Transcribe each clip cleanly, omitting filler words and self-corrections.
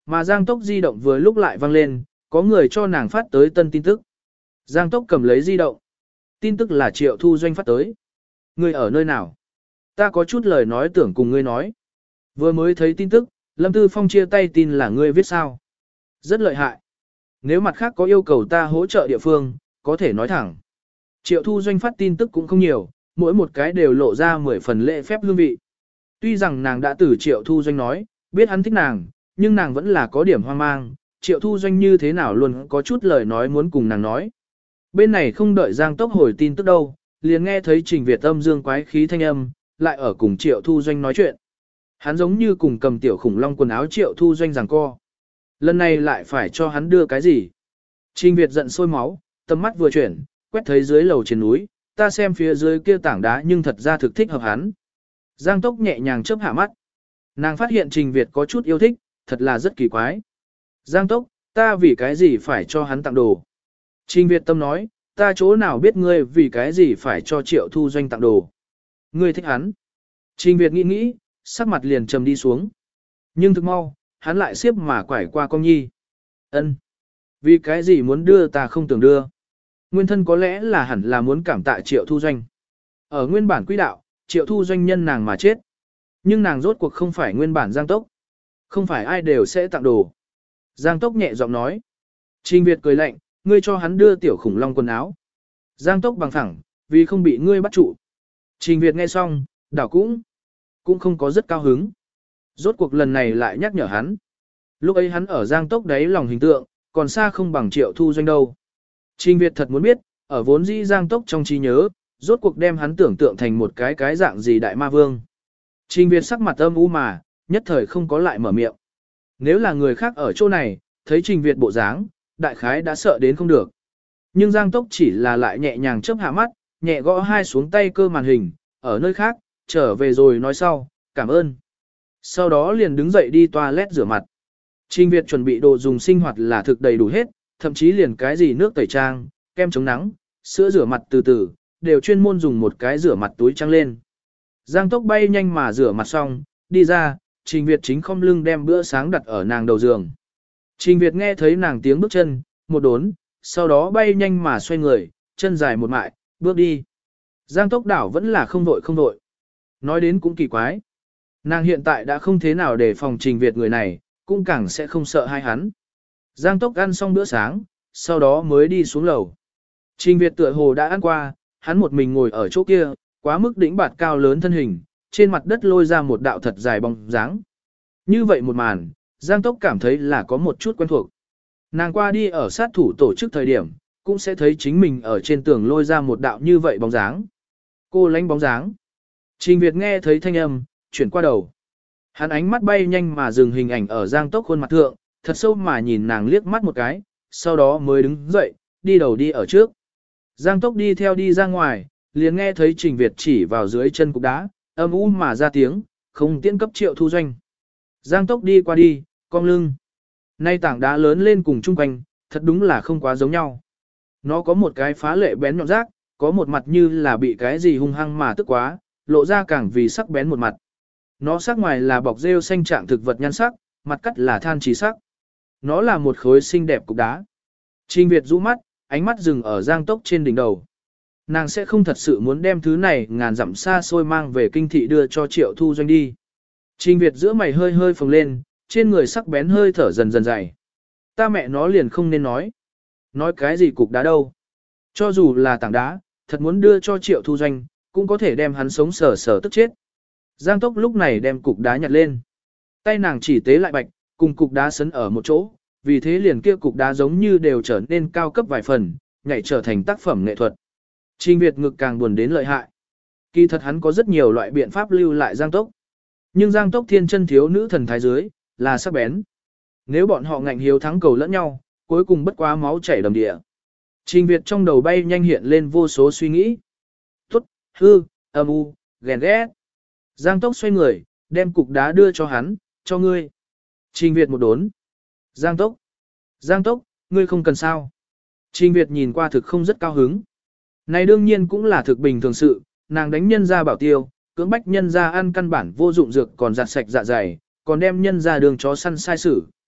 Mà Giang Tốc di động vừa lúc lại vang lên, có người cho nàng phát tới tân tin tức. Giang Tốc cầm lấy di động. Tin tức là Triệu Thu Doanh phát tới. Ngươi ở nơi nào? Ta có chút lời nói tưởng cùng ngươi nói. Vừa mới thấy tin tức, Lâm Tư Phong chia tay tin là ngươi viết sao. Rất lợi hại. Nếu mặt khác có yêu cầu ta hỗ trợ địa phương, có thể nói thẳng. Triệu Thu Doanh phát tin tức cũng không nhiều, mỗi một cái đều lộ ra 10 phần lễ phép hương vị. Tuy rằng nàng đã từ Triệu Thu Doanh nói, biết hắn thích nàng, nhưng nàng vẫn là có điểm hoang mang, Triệu Thu Doanh như thế nào luôn có chút lời nói muốn cùng nàng nói. Bên này không đợi Giang Tốc hồi tin tức đâu, liền nghe thấy Trình Việt âm dương quái khí thanh âm, lại ở cùng Triệu Thu Doanh nói chuyện. Hắn giống như cùng cầm tiểu khủng long quần áo Triệu Thu Doanh giằng co. Lần này lại phải cho hắn đưa cái gì? Trình Việt giận sôi máu, tầm mắt vừa chuyển, quét thấy dưới lầu trên núi, ta xem phía dưới kia tảng đá nhưng thật ra thực thích hợp hắn. Giang Tốc nhẹ nhàng chớp hạ mắt. Nàng phát hiện Trình Việt có chút yêu thích, thật là rất kỳ quái. Giang Tốc, ta vì cái gì phải cho hắn tặng đồ? Trình Việt tâm nói, ta chỗ nào biết ngươi vì cái gì phải cho Triệu Thu Doanh tặng đồ? Ngươi thích hắn. Trình Việt nghĩ nghĩ, sắc mặt liền trầm đi xuống. Nhưng thực mau, hắn lại xiếp mà quải qua con nhi. Ân, vì cái gì muốn đưa ta không tưởng đưa? Nguyên thân có lẽ là hẳn là muốn cảm tạ Triệu Thu Doanh. Ở nguyên bản quỹ đạo, Triệu Thu Doanh nhân nàng mà chết. Nhưng nàng rốt cuộc không phải nguyên bản Giang Tốc. Không phải ai đều sẽ tặng đồ. Giang Tốc nhẹ giọng nói. Trình Việt cười lạnh, ngươi cho hắn đưa tiểu khủng long quần áo. Giang Tốc bằng thẳng, vì không bị ngươi bắt trụ. Trình Việt nghe xong, đảo cũng không có rất cao hứng. Rốt cuộc lần này lại nhắc nhở hắn. Lúc ấy hắn ở Giang Tốc đáy lòng hình tượng, còn xa không bằng Triệu Thu Doanh đâu. Trình Việt thật muốn biết, ở vốn dĩ Giang Tốc trong trí nhớ, rốt cuộc đem hắn tưởng tượng thành một cái dạng gì đại ma vương. Trình Việt sắc mặt âm u mà, nhất thời không có lại mở miệng. Nếu là người khác ở chỗ này, thấy Trình Việt bộ dáng, đại khái đã sợ đến không được. Nhưng Giang Tốc chỉ là lại nhẹ nhàng chớp hạ mắt, nhẹ gõ hai xuống tay cơ màn hình, ở nơi khác, trở về rồi nói sau, cảm ơn. Sau đó liền đứng dậy đi toilet rửa mặt. Trình Việt chuẩn bị đồ dùng sinh hoạt là thực đầy đủ hết, thậm chí liền cái gì nước tẩy trang, kem chống nắng, sữa rửa mặt từ từ, đều chuyên môn dùng một cái rửa mặt túi trăng lên. Giang Tốc bay nhanh mà rửa mặt xong, đi ra, Trình Việt chính khom lưng đem bữa sáng đặt ở nàng đầu giường. Trình Việt nghe thấy nàng tiếng bước chân, một đốn, sau đó bay nhanh mà xoay người, chân dài một mại, bước đi. Giang Tốc đảo vẫn là không vội. Nói đến cũng kỳ quái. Nàng hiện tại đã không thế nào để phòng Trình Việt người này, cũng càng sẽ không sợ hai hắn. Giang Tốc ăn xong bữa sáng, sau đó mới đi xuống lầu. Trình Việt tựa hồ đã ăn qua, hắn một mình ngồi ở chỗ kia, quá mức đỉnh bạt cao lớn thân hình, trên mặt đất lôi ra một đạo thật dài bóng dáng. Như vậy một màn, Giang Tốc cảm thấy là có một chút quen thuộc. Nàng qua đi ở sát thủ tổ chức thời điểm, cũng sẽ thấy chính mình ở trên tường lôi ra một đạo như vậy bóng dáng. Cô lánh bóng dáng. Trình Việt nghe thấy thanh âm, chuyển qua đầu. Hắn ánh mắt bay nhanh mà dừng hình ảnh ở Giang Tốc khuôn mặt thượng, thật sâu mà nhìn nàng liếc mắt một cái, sau đó mới đứng dậy, đi đầu đi ở trước. Giang Tốc đi theo đi ra ngoài, liền nghe thấy Trình Việt chỉ vào dưới chân cục đá, âm u mà ra tiếng, không tiễn cấp Triệu Thu Doanh. Giang Tốc đi qua đi, cong lưng. Nay tảng đá lớn lên cùng chung quanh, thật đúng là không quá giống nhau. Nó có một cái phá lệ bén nhọn rác, có một mặt như là bị cái gì hung hăng mà tức quá, lộ ra càng vì sắc bén một mặt. Nó sắc ngoài là bọc rêu xanh trạng thực vật nhan sắc, mặt cắt là than chỉ sắc. Nó là một khối xinh đẹp cục đá. Trình Việt rũ mắt, ánh mắt dừng ở Giang Tốc trên đỉnh đầu. Nàng sẽ không thật sự muốn đem thứ này ngàn dặm xa xôi mang về kinh thị đưa cho Triệu Thu Doanh đi. Trình Việt giữa mày hơi hơi phồng lên, trên người sắc bén hơi thở dần dần dày. Ta mẹ nó liền không nên nói. Nói cái gì cục đá đâu. Cho dù là tảng đá, thật muốn đưa cho Triệu Thu Doanh, cũng có thể đem hắn sống sờ sờ tức chết. Giang Tốc lúc này đem cục đá nhặt lên. Tay nàng chỉ tế lại bạch, cùng cục đá sấn ở một chỗ, vì thế liền kia cục đá giống như đều trở nên cao cấp vài phần, nhảy trở thành tác phẩm nghệ thuật. Trình Việt ngực càng buồn đến lợi hại. Kỳ thật hắn có rất nhiều loại biện pháp lưu lại Giang Tốc. Nhưng Giang Tốc thiên chân thiếu nữ thần thái dưới, là sắc bén. Nếu bọn họ ngạnh hiếu thắng cầu lẫn nhau, cuối cùng bất quá máu chảy đầm địa. Trình Việt trong đầu bay nhanh hiện lên vô số suy nghĩ. Tốt, hư, âm u, ghen ghét. Giang Tốc xoay người, đem cục đá đưa cho hắn, cho ngươi. Trình Việt một đốn. Giang Tốc, ngươi không cần sao. Trình Việt nhìn qua thực không rất cao hứng. Này đương nhiên cũng là thực bình thường sự, nàng đánh nhân ra bảo tiêu, cưỡng bách nhân ra ăn căn bản vô dụng dược còn giặt sạch dạ dày, còn đem nhân ra đường chó săn sai xử.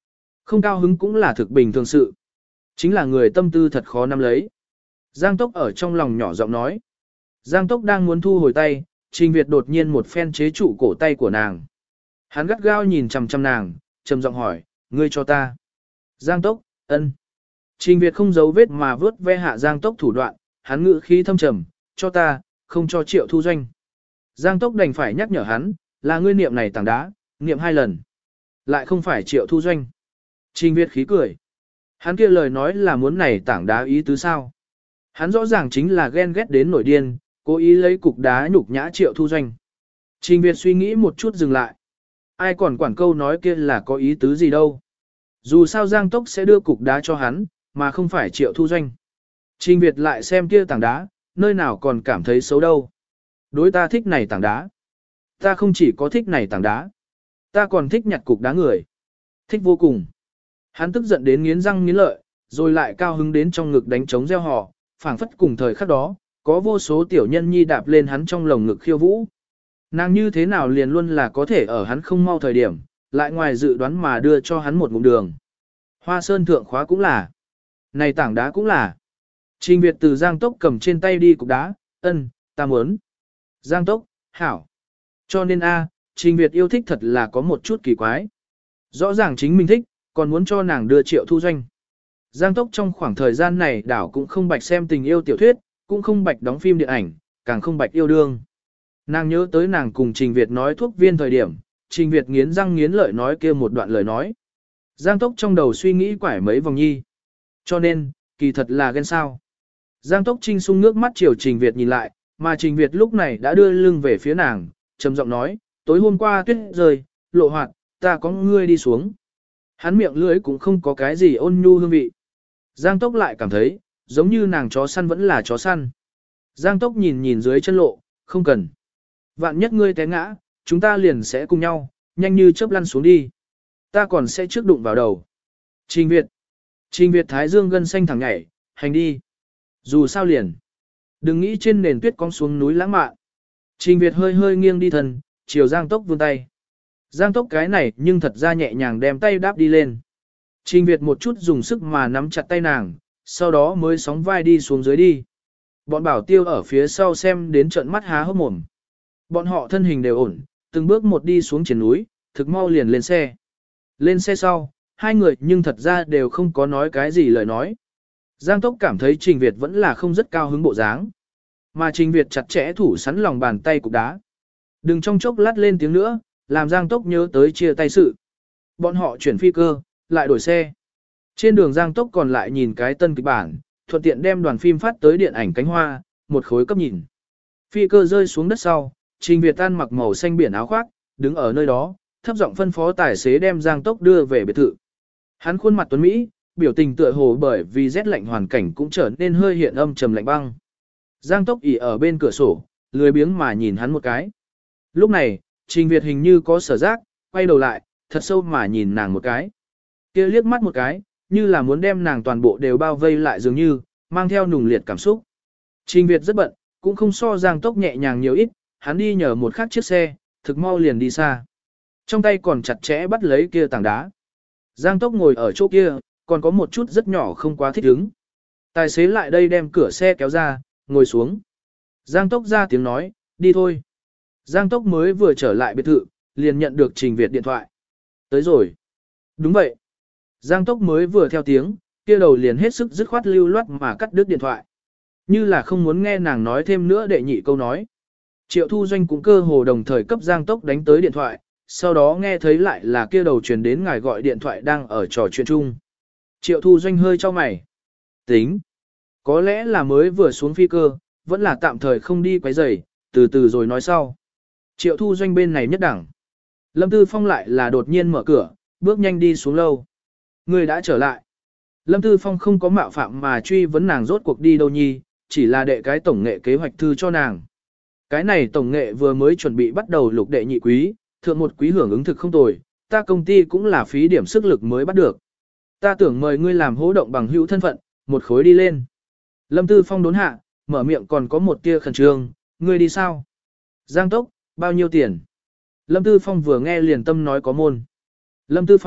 Không cao hứng cũng là thực bình thường sự. Chính là người tâm tư thật khó nắm lấy. Giang Tốc ở trong lòng nhỏ giọng nói. Giang Tốc đang muốn thu hồi tay, Trình Việt đột nhiên một phen chế trụ cổ tay của nàng. Hắn gắt gao nhìn chằm chằm nàng, trầm giọng hỏi, ngươi cho ta. Giang Tốc, ân. Trình Việt không giấu vết mà vớt ve hạ Giang Tốc thủ đoạn, hắn ngự khí thâm trầm, cho ta, không cho Triệu Thu Doanh. Giang Tốc đành phải nhắc nhở hắn, là ngươi niệm này tảng đá, niệm 2 lần. Lại không phải Triệu Thu Doanh. Trình Việt khí cười. Hắn kia lời nói là muốn này tảng đá ý tứ sao. Hắn rõ ràng chính là ghen ghét đến nổi điên, cố ý lấy cục đá nhục nhã Triệu Thu Doanh. Trình Việt suy nghĩ một chút dừng lại. Ai còn quản câu nói kia là có ý tứ gì đâu. Dù sao Giang Tốc sẽ đưa cục đá cho hắn, mà không phải Triệu Thu Doanh. Trình Việt lại xem kia tảng đá, nơi nào còn cảm thấy xấu đâu. Đối ta thích này tảng đá. Ta không chỉ có thích này tảng đá. Ta còn thích nhặt cục đá người. Thích vô cùng. Hắn tức giận đến nghiến răng nghiến lợi, rồi lại cao hứng đến trong ngực đánh trống reo hò, phảng phất cùng thời khắc đó, có vô số tiểu nhân nhi đạp lên hắn trong lồng ngực khiêu vũ. Nàng như thế nào liền luôn là có thể ở hắn không mau thời điểm, lại ngoài dự đoán mà đưa cho hắn một ngụm đường. Hoa sơn thượng khóa cũng là. Này tảng đá cũng là. Trình Việt từ Giang Tốc cầm trên tay đi cục đá, ân, ta muốn. Giang Tốc, hảo. Cho nên Trình Việt yêu thích thật là có một chút kỳ quái. Rõ ràng chính mình thích, còn muốn cho nàng đưa Triệu Thu Doanh. Giang Tốc trong khoảng thời gian này đảo cũng không bạch xem tình yêu tiểu thuyết, cũng không bạch đóng phim điện ảnh, càng không bạch yêu đương. Nàng nhớ tới nàng cùng Trình Việt nói thuốc viên thời điểm, Trình Việt nghiến răng nghiến lợi nói kia một đoạn lời nói. Giang Tốc trong đầu suy nghĩ quải mấy vòng nhi. Cho nên, kỳ thật là ghen sao. Giang Tốc trinh sung nước mắt chiều Trình Việt nhìn lại, mà Trình Việt lúc này đã đưa lưng về phía nàng, trầm giọng nói, tối hôm qua tuyết rơi, lộ hoạt, ta có ngươi đi xuống. Hắn miệng lưỡi cũng không có cái gì ôn nhu hương vị. Giang Tốc lại cảm thấy, giống như nàng chó săn vẫn là chó săn. Giang Tốc nhìn nhìn dưới chân lộ, không cần. Vạn nhất ngươi té ngã, chúng ta liền sẽ cùng nhau, nhanh như chớp lăn xuống đi. Ta còn sẽ trước đụng vào đầu. Trình Việt. Trình Việt thái dương gân xanh thẳng nhảy, hành đi. Dù sao liền. Đừng nghĩ trên nền tuyết cong xuống núi lãng mạn. Trình Việt hơi hơi nghiêng đi thân, chiều Giang Tốc vươn tay. Giang Tốc cái này nhưng thật ra nhẹ nhàng đem tay đáp đi lên. Trình Việt một chút dùng sức mà nắm chặt tay nàng, sau đó mới sóng vai đi xuống dưới đi. Bọn bảo tiêu ở phía sau xem đến trợn mắt há hốc mồm. Bọn họ thân hình đều ổn, từng bước một đi xuống trên núi, thực mau liền lên xe. Lên xe sau, hai người nhưng thật ra đều không có nói cái gì lời nói. Giang Tốc cảm thấy Trình Việt vẫn là không rất cao hứng bộ dáng. Mà Trình Việt chặt chẽ thủ sắn lòng bàn tay cục đá. Đừng trong chốc lát lên tiếng nữa, làm Giang Tốc nhớ tới chia tay sự. Bọn họ chuyển phi cơ, lại đổi xe. Trên đường Giang Tốc còn lại nhìn cái tân kịch bản, thuận tiện đem đoàn phim phát tới điện ảnh cánh hoa, một khối cấp nhìn. Phi cơ rơi xuống đất sau, Trình Việt ăn mặc màu xanh biển áo khoác, đứng ở nơi đó, thấp giọng phân phó tài xế đem Giang Tốc đưa về biệt thự. Hắn khuôn mặt tuấn Mỹ, biểu tình tựa hồ bởi vì rét lạnh hoàn cảnh cũng trở nên hơi hiện âm trầm lạnh băng. Giang Tốc ỉ ở bên cửa sổ, lười biếng mà nhìn hắn một cái. Lúc này, Trình Việt hình như có sở giác, quay đầu lại, thật sâu mà nhìn nàng một cái. Kia liếc mắt một cái, như là muốn đem nàng toàn bộ đều bao vây lại dường như, mang theo nùng liệt cảm xúc. Trình Việt rất bận, cũng không so Giang Tốc nhẹ nhàng nhiều ít, hắn đi nhờ một khác chiếc xe, thực mau liền đi xa. Trong tay còn chặt chẽ bắt lấy kia tảng đá. Giang Tốc ngồi ở chỗ kia, còn có một chút rất nhỏ không quá thích ứng. Tài xế lại đây đem cửa xe kéo ra, ngồi xuống. Giang Tốc ra tiếng nói, đi thôi. Giang Tốc mới vừa trở lại biệt thự, liền nhận được Trình Việt điện thoại. Tới rồi. Đúng vậy. Giang Tốc mới vừa theo tiếng, kia đầu liền hết sức dứt khoát lưu loát mà cắt đứt điện thoại. Như là không muốn nghe nàng nói thêm nữa đệ nhị câu nói. Triệu Thu Doanh cũng cơ hồ đồng thời cấp Giang Tốc đánh tới điện thoại, sau đó nghe thấy lại là kia đầu truyền đến ngài gọi điện thoại đang ở trò chuyện chung. Triệu Thu Doanh hơi cho mày. Tính. Có lẽ là mới vừa xuống phi cơ, vẫn là tạm thời không đi quấy rầy, từ từ rồi nói sau. Triệu Thu Doanh bên này nhất đẳng. Lâm Tư Phong lại là đột nhiên mở cửa, bước nhanh đi xuống lâu. Người đã trở lại. Lâm Tư Phong không có mạo phạm mà truy vấn nàng rốt cuộc đi đâu nhi, chỉ là đệ cái tổng nghệ kế hoạch thư cho nàng. Cái này tổng nghệ vừa mới chuẩn bị bắt đầu lục đệ nhị quý, thượng một quý hưởng ứng thực không tồi, ta công ty cũng là phí điểm sức lực mới bắt được. Ta tưởng mời ngươi làm hỗ động bằng hữu thân phận, một khối đi lên. Lâm Tư Phong đốn hạ, mở miệng còn có một tia khẩn trương, ngươi đi sao? Giang Tốc, bao nhiêu tiền? Lâm Tư Phong vừa nghe liền tâm nói có môn. Lâm Tư Phong,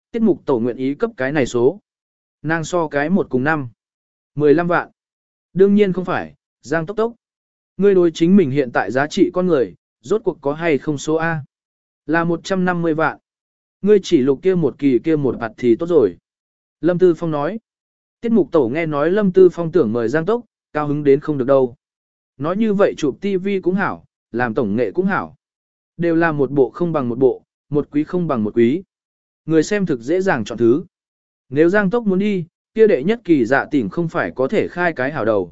tiết mục tổ nguyện ý cấp cái này số. Nàng so cái 1 cùng 5. 15 vạn. Đương nhiên không phải, Giang Tốc Tốc. Ngươi đối chính mình hiện tại giá trị con người, rốt cuộc có hay không số A? Là 150 vạn. Ngươi chỉ lục kia một kỳ kia một bạt thì tốt rồi. Lâm Tư Phong nói. Tiết mục tổ nghe nói Lâm Tư Phong tưởng mời Giang Tốc, cao hứng đến không được đâu. Nói như vậy chụp TV cũng hảo, làm tổng nghệ cũng hảo. Đều là một bộ không bằng một bộ, một quý không bằng một quý. Người xem thực dễ dàng chọn thứ. Nếu Giang Tốc muốn đi, kia đệ nhất kỳ dạ tỉnh không phải có thể khai cái hảo đầu.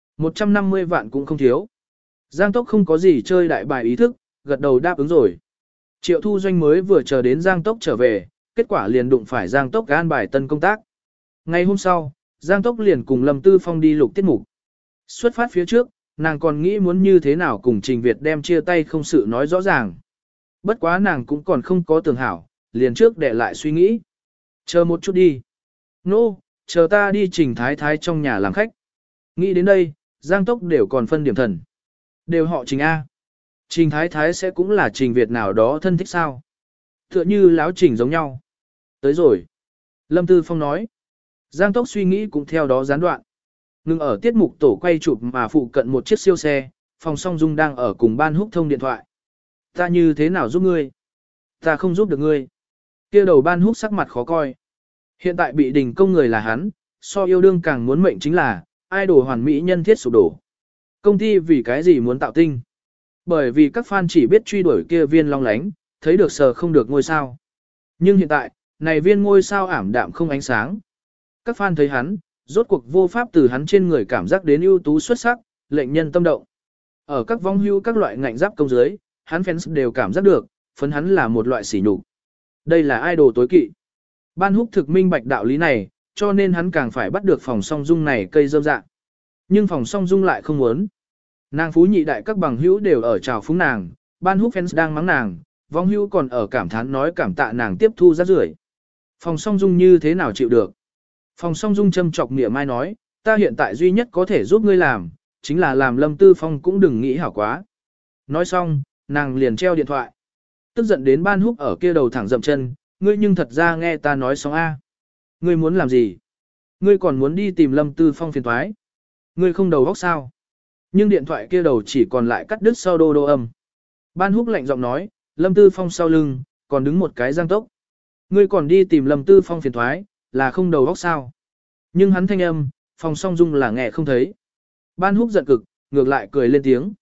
150 vạn cũng không thiếu. Giang Tốc không có gì chơi đại bài ý thức, gật đầu đáp ứng rồi. Triệu Thu Doanh mới vừa chờ đến Giang Tốc trở về, kết quả liền đụng phải Giang Tốc an bài tân công tác. Ngày hôm sau, Giang Tốc liền cùng Lâm Tư Phong đi lục tiết mục. Xuất phát phía trước, nàng còn nghĩ muốn như thế nào cùng Trình Việt đem chia tay không sự nói rõ ràng. Bất quá nàng cũng còn không có tưởng hảo, liền trước để lại suy nghĩ. Chờ một chút đi. Nô, chờ ta đi Trình Thái Thái trong nhà làm khách. Nghĩ đến đây, Giang Tốc đều còn phân điểm thần. Đều họ Trình A. Trình Thái Thái sẽ cũng là Trình Việt nào đó thân thích sao. Tựa như láo Trình giống nhau. Tới rồi. Lâm Tư Phong nói. Giang Tốc suy nghĩ cũng theo đó gián đoạn. Ngừng ở tiết mục tổ quay chụp mà phụ cận một chiếc siêu xe, Phòng Song Dung đang ở cùng Ban Húc thông điện thoại. Ta như thế nào giúp ngươi? Ta không giúp được ngươi. Kia đầu Ban Húc sắc mặt khó coi. Hiện tại bị đình công người là hắn, so yêu đương càng muốn mệnh chính là, idol hoàn mỹ nhân thiết sụp đổ. Công ty vì cái gì muốn tạo tinh? Bởi vì các fan chỉ biết truy đuổi kia viên long lánh, thấy được sờ không được ngôi sao. Nhưng hiện tại, này viên ngôi sao ảm đạm không ánh sáng. Các fan thấy hắn, rốt cuộc vô pháp từ hắn trên người cảm giác đến ưu tú xuất sắc, lệnh nhân tâm động. Ở các vong hưu các loại ngạnh giáp công dưới, hắn fans đều cảm giác được, phấn hắn là một loại sỉ nhục. Đây là idol tối kỵ. Ban Húc thực minh bạch đạo lý này, cho nên hắn càng phải bắt được Phòng Song Dung này cây dâm dạng. Nhưng Phòng Song Dung lại không muốn. Nàng phú nhị đại các bằng hữu đều ở chào phúng nàng, Ban Húc fans đang mắng nàng, vong hữu còn ở cảm thán nói cảm tạ nàng tiếp thu rác rưởi. Phòng Song Dung như thế nào chịu được? Phòng Song Dung châm chọc mỉa mai nói, ta hiện tại duy nhất có thể giúp ngươi làm, chính là làm Lâm Tư Phong cũng đừng nghĩ hảo quá. Nói xong, nàng liền treo điện thoại. Tức giận đến Ban Húc ở kia đầu thẳng dậm chân, ngươi nhưng thật ra nghe ta nói xong A. Ngươi muốn làm gì? Ngươi còn muốn đi tìm Lâm Tư Phong phiền toái. Ngươi không đầu óc sao? Nhưng điện thoại kia đầu chỉ còn lại cắt đứt sau đô đô âm. Ban Húc lạnh giọng nói, Lâm Tư Phong sau lưng, còn đứng một cái Giang Tốc. Ngươi còn đi tìm Lâm Tư Phong phiền toái, là không đầu óc sao? Nhưng hắn thanh âm, Phòng Song Dung là nghe không thấy. Ban Húc giận cực, ngược lại cười lên tiếng.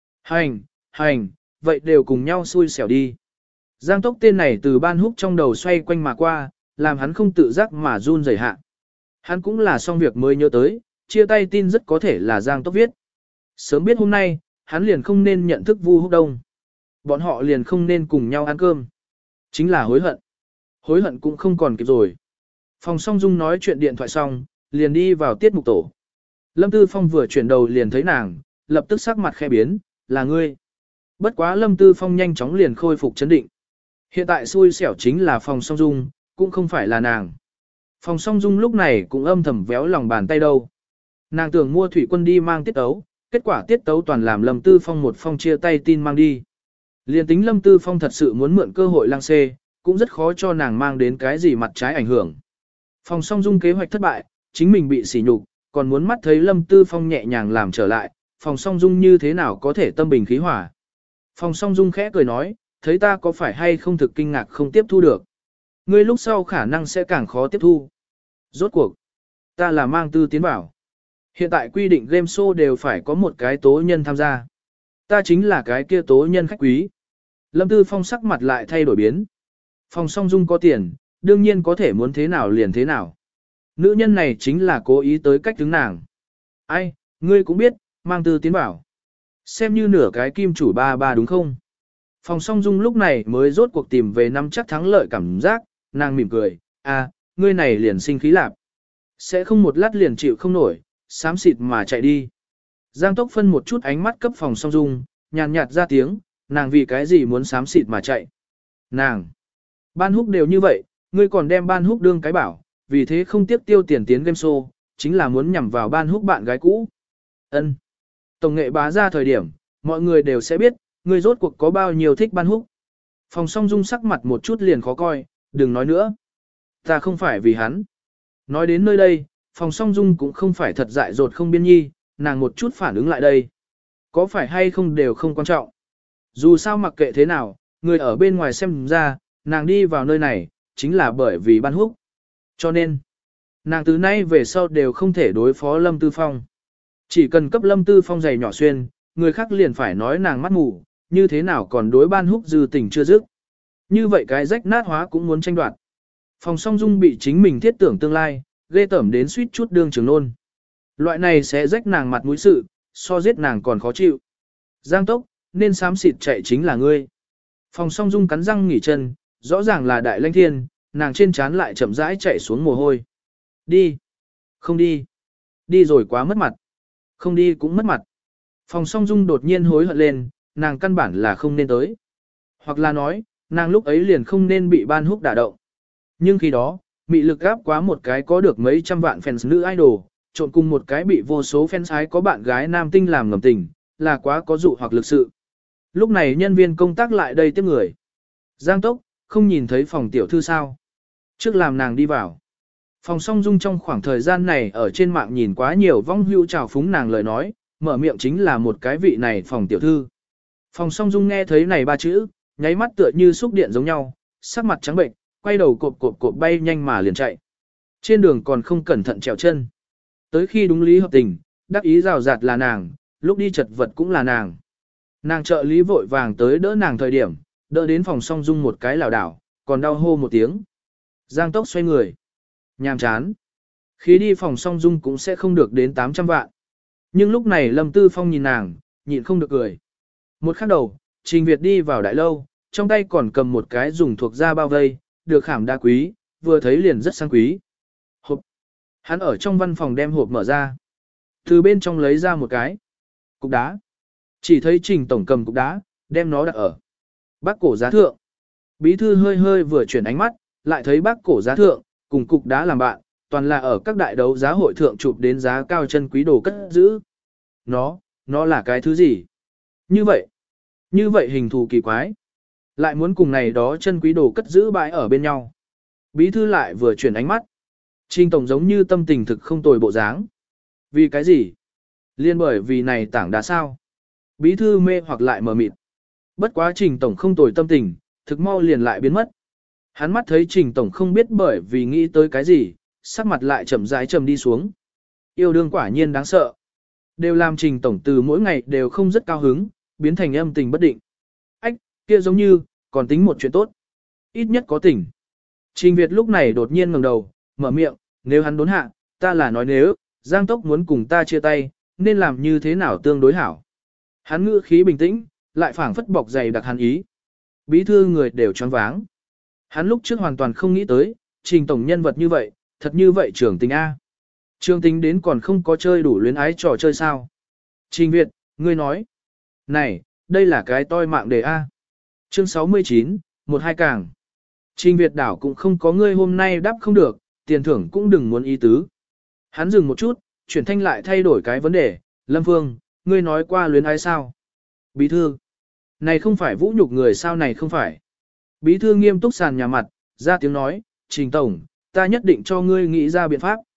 Hành, vậy đều cùng nhau xui xẻo đi. Giang Tốc tên này từ Ban Húc trong đầu xoay quanh mà qua, làm hắn không tự giác mà run rẩy hạ. Hắn cũng là xong việc mới nhớ tới, chia tay tin rất có thể là Giang Tốc viết. Sớm biết hôm nay, hắn liền không nên nhận thức Vu Húc Đông. Bọn họ liền không nên cùng nhau ăn cơm. Chính là hối hận. Hối hận cũng không còn kịp rồi. Phòng Song Dung nói chuyện điện thoại xong, liền đi vào tiết mục tổ. Lâm Tư Phong vừa chuyển đầu liền thấy nàng, lập tức sắc mặt khẽ biến, là ngươi. Bất quá Lâm Tư Phong nhanh chóng liền khôi phục chấn định. Hiện tại xui xẻo chính là Phòng Song Dung, cũng không phải là nàng. Phòng Song Dung lúc này cũng âm thầm véo lòng bàn tay đâu. Nàng tưởng mua thủy quân đi mang tiết tấu, kết quả tiết tấu toàn làm Lâm Tư Phong một phong chia tay tin mang đi. Liên tính Lâm Tư Phong thật sự muốn mượn cơ hội lăng xê, cũng rất khó cho nàng mang đến cái gì mặt trái ảnh hưởng. Phòng Song Dung kế hoạch thất bại, chính mình bị sỉ nhục, còn muốn mắt thấy Lâm Tư Phong nhẹ nhàng làm trở lại, Phòng Song Dung như thế nào có thể tâm bình khí hỏa. Phòng Song Dung khẽ cười nói, thấy ta có phải hay không thực kinh ngạc không tiếp thu được. Ngươi lúc sau khả năng sẽ càng khó tiếp thu. Rốt cuộc, ta là mang tư tiến bảo. Hiện tại quy định game show đều phải có một cái tố nhân tham gia. Ta chính là cái kia tố nhân khách quý. Lâm Tư Phong sắc mặt lại thay đổi biến. Phòng Song Dung có tiền, đương nhiên có thể muốn thế nào liền thế nào. Nữ nhân này chính là cố ý tới cách đứng nàng. Ai, ngươi cũng biết, mang tư tiến bảo. Xem như nửa cái kim chủ ba ba đúng không? Phòng Song Dung lúc này mới rốt cuộc tìm về năm chắc thắng lợi cảm giác, nàng mỉm cười, ngươi này liền sinh khí lạp. Sẽ không một lát liền chịu không nổi, xám xịt mà chạy đi. Giang Tốc phân một chút ánh mắt cấp Phòng Song Dung, nhàn nhạt ra tiếng, nàng vì cái gì muốn xám xịt mà chạy. Nàng, Ban Húc đều như vậy, ngươi còn đem Ban Húc đương cái bảo, vì thế không tiếp tiêu tiền tiến game show, chính là muốn nhằm vào Ban Húc bạn gái cũ. Ân. Tổng nghệ bá ra thời điểm, mọi người đều sẽ biết, ngươi rốt cuộc có bao nhiêu thích Ban Húc. Phòng Song Dung sắc mặt một chút liền khó coi, đừng nói nữa. Ta không phải vì hắn. Nói đến nơi đây, phòng song dung cũng không phải thật dại dột không biên nhi, nàng một chút phản ứng lại đây. Có phải hay không đều không quan trọng. Dù sao mặc kệ thế nào, người ở bên ngoài xem ra, nàng đi vào nơi này, chính là bởi vì Ban Húc. Cho nên, nàng từ nay về sau đều không thể đối phó Lâm Tư Phong. Chỉ cần cấp Lâm Tư Phong giày nhỏ xuyên, người khác liền phải nói nàng mắt mù, như thế nào còn đối Ban Húc dư tình chưa dứt. Như vậy cái rách nát hóa cũng muốn tranh đoạt. Phòng song dung bị chính mình thiết tưởng tương lai, ghê tởm đến suýt chút đương trường nôn. Loại này sẽ rách nàng mặt mũi sự, so giết nàng còn khó chịu. Giang Tốc, nên xám xịt chạy chính là ngươi. Phòng song dung cắn răng nghỉ chân, rõ ràng là đại lãnh thiên, nàng trên trán lại chậm rãi chạy xuống mồ hôi. Đi. Không đi. Đi rồi quá mất mặt. Không đi cũng mất mặt. Phòng song dung đột nhiên hối hận lên, nàng căn bản là không nên tới. Hoặc là nói, nàng lúc ấy liền không nên bị Ban Húc đả động. Nhưng khi đó, mị lực gáp quá một cái có được mấy trăm vạn fans nữ idol, trộn cùng một cái bị vô số fans ái có bạn gái nam tinh làm ngầm tình, là quá có dụ hoặc lực sự. Lúc này nhân viên công tác lại đây tiếp người. Giang Tốc, không nhìn thấy phòng tiểu thư sao. Trước làm nàng đi vào. Phòng song dung trong khoảng thời gian này ở trên mạng nhìn quá nhiều vong hữu trào phúng nàng lời nói, mở miệng chính là một cái vị này phòng tiểu thư. Phòng song dung nghe thấy này ba chữ, nháy mắt tựa như xúc điện giống nhau, sắc mặt trắng bệnh, quay đầu cộp cộp cộp bay nhanh mà liền chạy. Trên đường còn không cẩn thận trèo chân. Tới khi đúng lý hợp tình, đắc ý rào rạt là nàng, lúc đi chật vật cũng là nàng. Nàng trợ lý vội vàng tới đỡ nàng thời điểm, đỡ đến phòng song dung một cái lảo đảo, còn đau hô một tiếng. Giang Tốc xoay người. Nhàm chán. Khi đi phòng song dung cũng sẽ không được đến 800 vạn. Nhưng lúc này Lâm Tư Phong nhìn nàng, nhịn không được cười. Một khắc đầu, Trình Việt đi vào đại lâu, trong tay còn cầm một cái dùng thuộc da bao vây, được khảm đá quý, vừa thấy liền rất sang quý. Hộp. Hắn ở trong văn phòng đem hộp mở ra. Từ bên trong lấy ra một cái cục đá. Chỉ thấy Trình tổng cầm cục đá, đem nó đặt ở bác cổ giá thượng. Bí thư hơi hơi vừa chuyển ánh mắt, lại thấy bác cổ giá thượng, cùng cục đá làm bạn, toàn là ở các đại đấu giá hội thượng chụp đến giá cao chân quý đồ cất giữ. Nó là cái thứ gì? Như vậy hình thù kỳ quái. Lại muốn cùng này đó chân quý đồ cất giữ bãi ở bên nhau. Bí thư lại vừa chuyển ánh mắt. Trình tổng giống như tâm tình thực không tồi bộ dáng. Vì cái gì? Liên bởi vì này tảng đá sao? Bí thư mê hoặc lại mờ mịt. Bất quá Trình tổng không tồi tâm tình, thực mau liền lại biến mất. Hắn mắt thấy Trình tổng không biết bởi vì nghĩ tới cái gì, sắc mặt lại chậm rãi trầm đi xuống. Yêu đương quả nhiên đáng sợ. Đều làm Trình tổng từ mỗi ngày đều không rất cao hứng, biến thành âm tình bất định. Ách, kia giống như, còn tính một chuyện tốt. Ít nhất có tình. Trình Việt lúc này đột nhiên ngẩng đầu, mở miệng, nếu hắn đốn hạ, ta là nói nếu, Giang Tốc muốn cùng ta chia tay, nên làm như thế nào tương đối hảo. Hắn ngữ khí bình tĩnh, lại phảng phất bọc dày đặc hắn ý. Bí thư người đều choáng váng. Hắn lúc trước hoàn toàn không nghĩ tới, Trình tổng nhân vật như vậy, thật như vậy trưởng tình A. Trường tình đến còn không có chơi đủ luyến ái trò chơi sao. Trình Việt, ngươi nói. Này, đây là cái toi mạng đề A. Chương 69, 12 càng. Trình Việt đảo cũng không có ngươi hôm nay đáp không được, tiền thưởng cũng đừng muốn ý tứ. Hắn dừng một chút, chuyển thanh lại thay đổi cái vấn đề. Lâm Phương, ngươi nói qua luyến ái sao? Bí thư. Này không phải vũ nhục người sao này không phải. Bí thư nghiêm túc sàn nhà mặt, ra tiếng nói, Trình tổng, ta nhất định cho ngươi nghĩ ra biện pháp.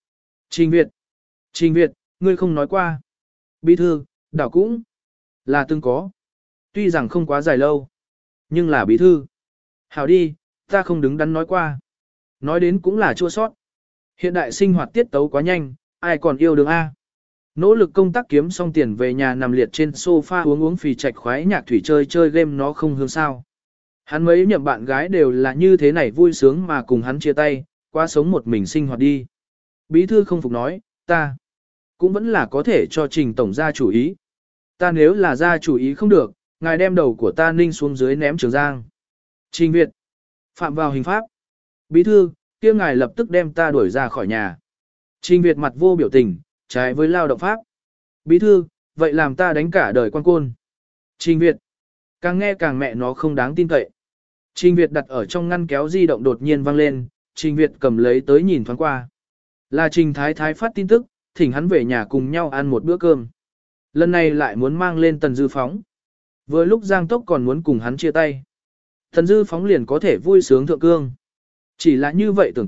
Trình Việt, ngươi không nói qua. Bí thư, đảo cũng là từng có. Tuy rằng không quá dài lâu, nhưng là bí thư. Hảo đi, ta không đứng đắn nói qua. Nói đến cũng là chua sót. Hiện đại sinh hoạt tiết tấu quá nhanh, ai còn yêu đương A. Nỗ lực công tác kiếm xong tiền về nhà nằm liệt trên sofa uống phì trạch khoái nhạc thủy chơi game nó không hương sao. Hắn mấy nhậm bạn gái đều là như thế này vui sướng mà cùng hắn chia tay, qua sống một mình sinh hoạt đi. Bí thư không phục nói, ta cũng vẫn là có thể cho Trình tổng ra chủ ý. Ta nếu là ra chủ ý không được, ngài đem đầu của ta ninh xuống dưới ném Trường Giang. Trình Việt, phạm vào hình pháp. Bí thư, kia ngài lập tức đem ta đuổi ra khỏi nhà. Trình Việt mặt vô biểu tình, trái với lao động pháp. Bí thư, vậy làm ta đánh cả đời quan côn. Trình Việt, càng nghe càng mẹ nó không đáng tin cậy. Trình Việt đặt ở trong ngăn kéo di động đột nhiên vang lên, Trình Việt cầm lấy tới nhìn thoáng qua. Là Trình Thái Thái phát tin tức, thỉnh hắn về nhà cùng nhau ăn một bữa cơm. Lần này lại muốn mang lên Tần Dư Phóng. Vừa lúc Giang Tốc còn muốn cùng hắn chia tay. Tần Dư Phóng liền có thể vui sướng thượng cương. Chỉ là như vậy tưởng tượng,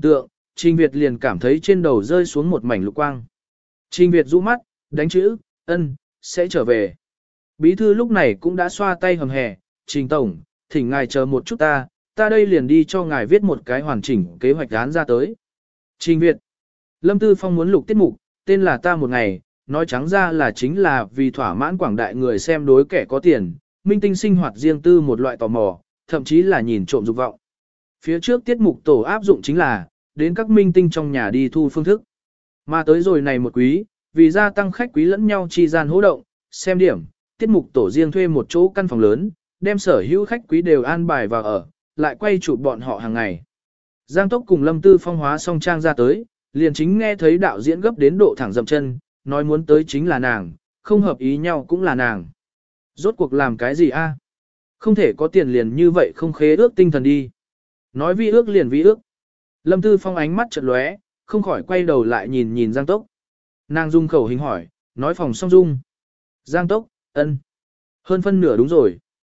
Trình Việt liền cảm thấy trên đầu rơi xuống một mảnh lục quang. Trình Việt rũ mắt, đánh chữ, ân, sẽ trở về. Bí thư lúc này cũng đã xoa tay hầm hè, Trình Tổng, thỉnh ngài chờ một chút ta đây liền đi cho ngài viết một cái hoàn chỉnh kế hoạch án ra tới. Trình Việt, Lâm Tư Phong muốn lục tiết mục, tên là Ta Một Ngày, nói trắng ra là chính là vì thỏa mãn quảng đại người xem đối kẻ có tiền, minh tinh sinh hoạt riêng tư một loại tò mò, thậm chí là nhìn trộm dục vọng. Phía trước tiết mục tổ áp dụng chính là, đến các minh tinh trong nhà đi thu phương thức. Mà tới rồi này một quý, vì gia tăng khách quý lẫn nhau chi gian hỗ động, xem điểm, tiết mục tổ riêng thuê một chỗ căn phòng lớn, đem sở hữu khách quý đều an bài vào ở, lại quay chụp bọn họ hàng ngày. Giang Tốc cùng Lâm Tư Phong hóa xong trang ra tới, liền chính nghe thấy đạo diễn gấp đến độ thẳng dậm chân, nói muốn tới chính là nàng, không hợp ý nhau cũng là nàng. Rốt cuộc làm cái gì a? Không thể có tiền liền như vậy không khế ước tinh thần đi. Nói vi ước liền vi ước. Lâm Tư Phong ánh mắt chợt lóe, không khỏi quay đầu lại nhìn nhìn Giang Tốc. Nàng dung khẩu hình hỏi, nói phòng song dung. Giang Tốc, ân. Hơn phân nửa đúng rồi.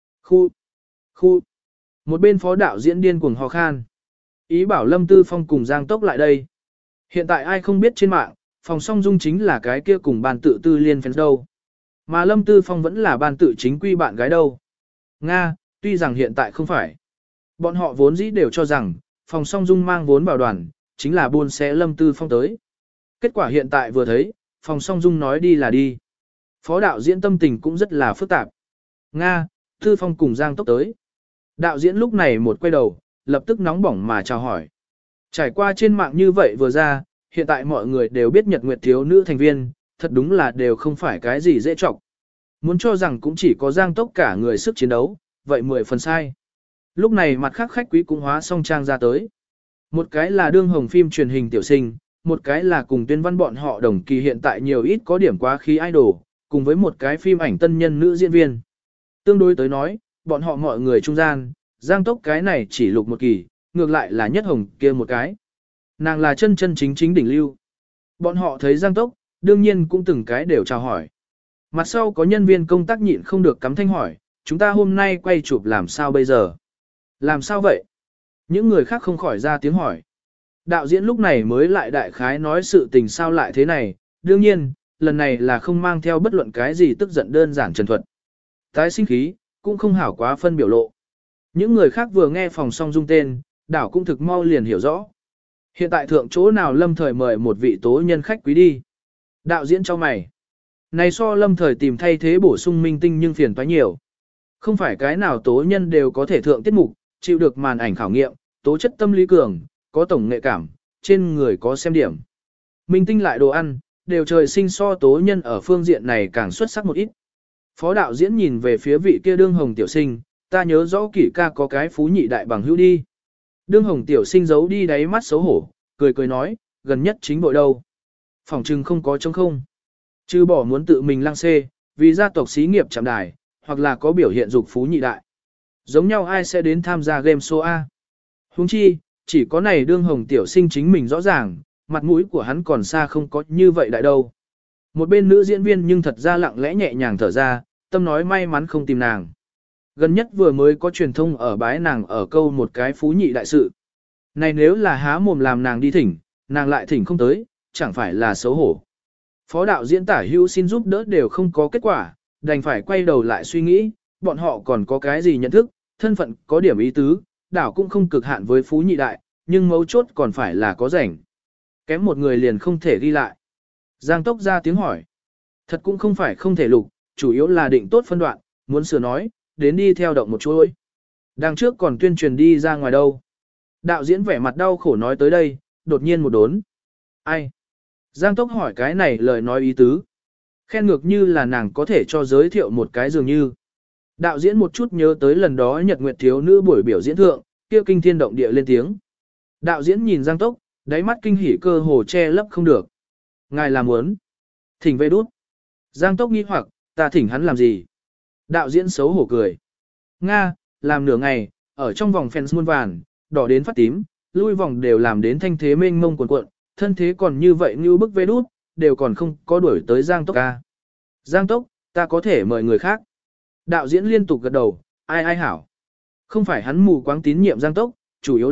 Khu. Một bên phó đạo diễn điên cuồng ho khan. Ý bảo Lâm Tư Phong cùng Giang Tốc lại đây. Hiện tại ai không biết trên mạng, phòng song dung chính là cái kia cùng ban tự tư liên fans đâu. Mà Lâm Tư Phong vẫn là ban tự chính quy bạn gái đâu. Nga, tuy rằng hiện tại không phải. Bọn họ vốn dĩ đều cho rằng, phòng song dung mang vốn bảo đoàn, chính là buôn xé Lâm Tư Phong tới. Kết quả hiện tại vừa thấy, phòng song dung nói đi là đi. Phó đạo diễn tâm tình cũng rất là phức tạp. Nga, Tư Phong cùng Giang Tốc tới. Đạo diễn lúc này một quay đầu, lập tức nóng bỏng mà chào hỏi. Trải qua trên mạng như vậy vừa ra, hiện tại mọi người đều biết Nhật Nguyệt thiếu nữ thành viên, thật đúng là đều không phải cái gì dễ trọng. Muốn cho rằng cũng chỉ có Giang Tốc cả người sức chiến đấu, vậy 10 phần sai. Lúc này mặt khác khách quý cũng hóa xong trang ra tới. Một cái là đương hồng phim truyền hình tiểu sinh, một cái là cùng tuyên văn bọn họ đồng kỳ hiện tại nhiều ít có điểm quá khí idol, cùng với một cái phim ảnh tân nhân nữ diễn viên. Tương đối tới nói, bọn họ mọi người trung gian, Giang Tốc cái này chỉ lục một kỳ, ngược lại là nhất hồng kia một cái. Nàng là chân chân chính chính đỉnh lưu. Bọn họ thấy Giang Tốc, đương nhiên cũng từng cái đều chào hỏi. Mặt sau có nhân viên công tác nhịn không được cắm thanh hỏi, chúng ta hôm nay quay chụp làm sao bây giờ? Làm sao vậy? Những người khác không khỏi ra tiếng hỏi. Đạo diễn lúc này mới lại đại khái nói sự tình sao lại thế này, đương nhiên, lần này là không mang theo bất luận cái gì tức giận đơn giản trần thuật. Tái sinh khí, cũng không hảo quá phân biểu lộ. Những người khác vừa nghe phòng song dung tên, đảo cũng thực mau liền hiểu rõ. Hiện tại thượng chỗ nào lâm thời mời một vị tố nhân khách quý đi. Đạo diễn cho mày. Này so lâm thời tìm thay thế bổ sung minh tinh nhưng phiền toái nhiều. Không phải cái nào tố nhân đều có thể thượng tiết mục, chịu được màn ảnh khảo nghiệm, tố chất tâm lý cường, có tổng nghệ cảm, trên người có xem điểm. Minh tinh lại đồ ăn, đều trời sinh so tố nhân ở phương diện này càng xuất sắc một ít. Phó đạo diễn nhìn về phía vị kia đương hồng tiểu sinh, ta nhớ rõ kỷ ca có cái phú nhị đại bằng hữu đi. Đương hồng tiểu sinh giấu đi đáy mắt xấu hổ, cười cười nói, gần nhất chính bội đâu. Phòng trừng không có trông không. Chứ bỏ muốn tự mình lăng xê, vì gia tộc xí nghiệp chạm đài, hoặc là có biểu hiện dục phú nhị đại. Giống nhau ai sẽ đến tham gia game show A. Huống chi, chỉ có này đương hồng tiểu sinh chính mình rõ ràng, mặt mũi của hắn còn xa không có như vậy đại đâu. Một bên nữ diễn viên nhưng thật ra lặng lẽ nhẹ nhàng thở ra, tâm nói may mắn không tìm nàng. Gần nhất vừa mới có truyền thông ở bái nàng ở câu một cái phú nhị đại sự. Này nếu là há mồm làm nàng đi thỉnh, nàng lại thỉnh không tới, chẳng phải là xấu hổ. Phó đạo diễn Tả Hữu xin giúp đỡ đều không có kết quả, đành phải quay đầu lại suy nghĩ, bọn họ còn có cái gì nhận thức, thân phận có điểm ý tứ, đảo cũng không cực hạn với phú nhị đại, nhưng mấu chốt còn phải là có rảnh. Kém một người liền không thể ghi lại. Giang Tốc ra tiếng hỏi. Thật cũng không phải không thể lục, chủ yếu là định tốt phân đoạn, muốn sửa nói, đến đi theo động một chuỗi. Đằng trước còn tuyên truyền đi ra ngoài đâu. Đạo diễn vẻ mặt đau khổ nói tới đây, đột nhiên một đốn. Ai? Giang Tốc hỏi cái này lời nói ý tứ. Khen ngược như là nàng có thể cho giới thiệu một cái dường như. Đạo diễn một chút nhớ tới lần đó Nhật Nguyệt thiếu nữ buổi biểu diễn thượng, kia kinh thiên động địa lên tiếng. Đạo diễn nhìn Giang Tốc, đáy mắt kinh hỉ cơ hồ che lấp không được. Ngài làm muốn. Thỉnh về đút. Giang Tốc nghi hoặc, ta thỉnh hắn làm gì? Đạo diễn xấu hổ cười. Nga, làm nửa ngày, ở trong vòng fans muôn vàn, đỏ đến phát tím, lui vòng đều làm đến thanh thế mênh mông cuồn cuộn, thân thế còn như vậy như bức về đút, đều còn không có đuổi tới Giang Tốc ca. Giang Tốc, ta có thể mời người khác. Đạo diễn liên tục gật đầu, ai hảo. Không phải hắn mù quáng tín nhiệm Giang Tốc, chủ yếu là,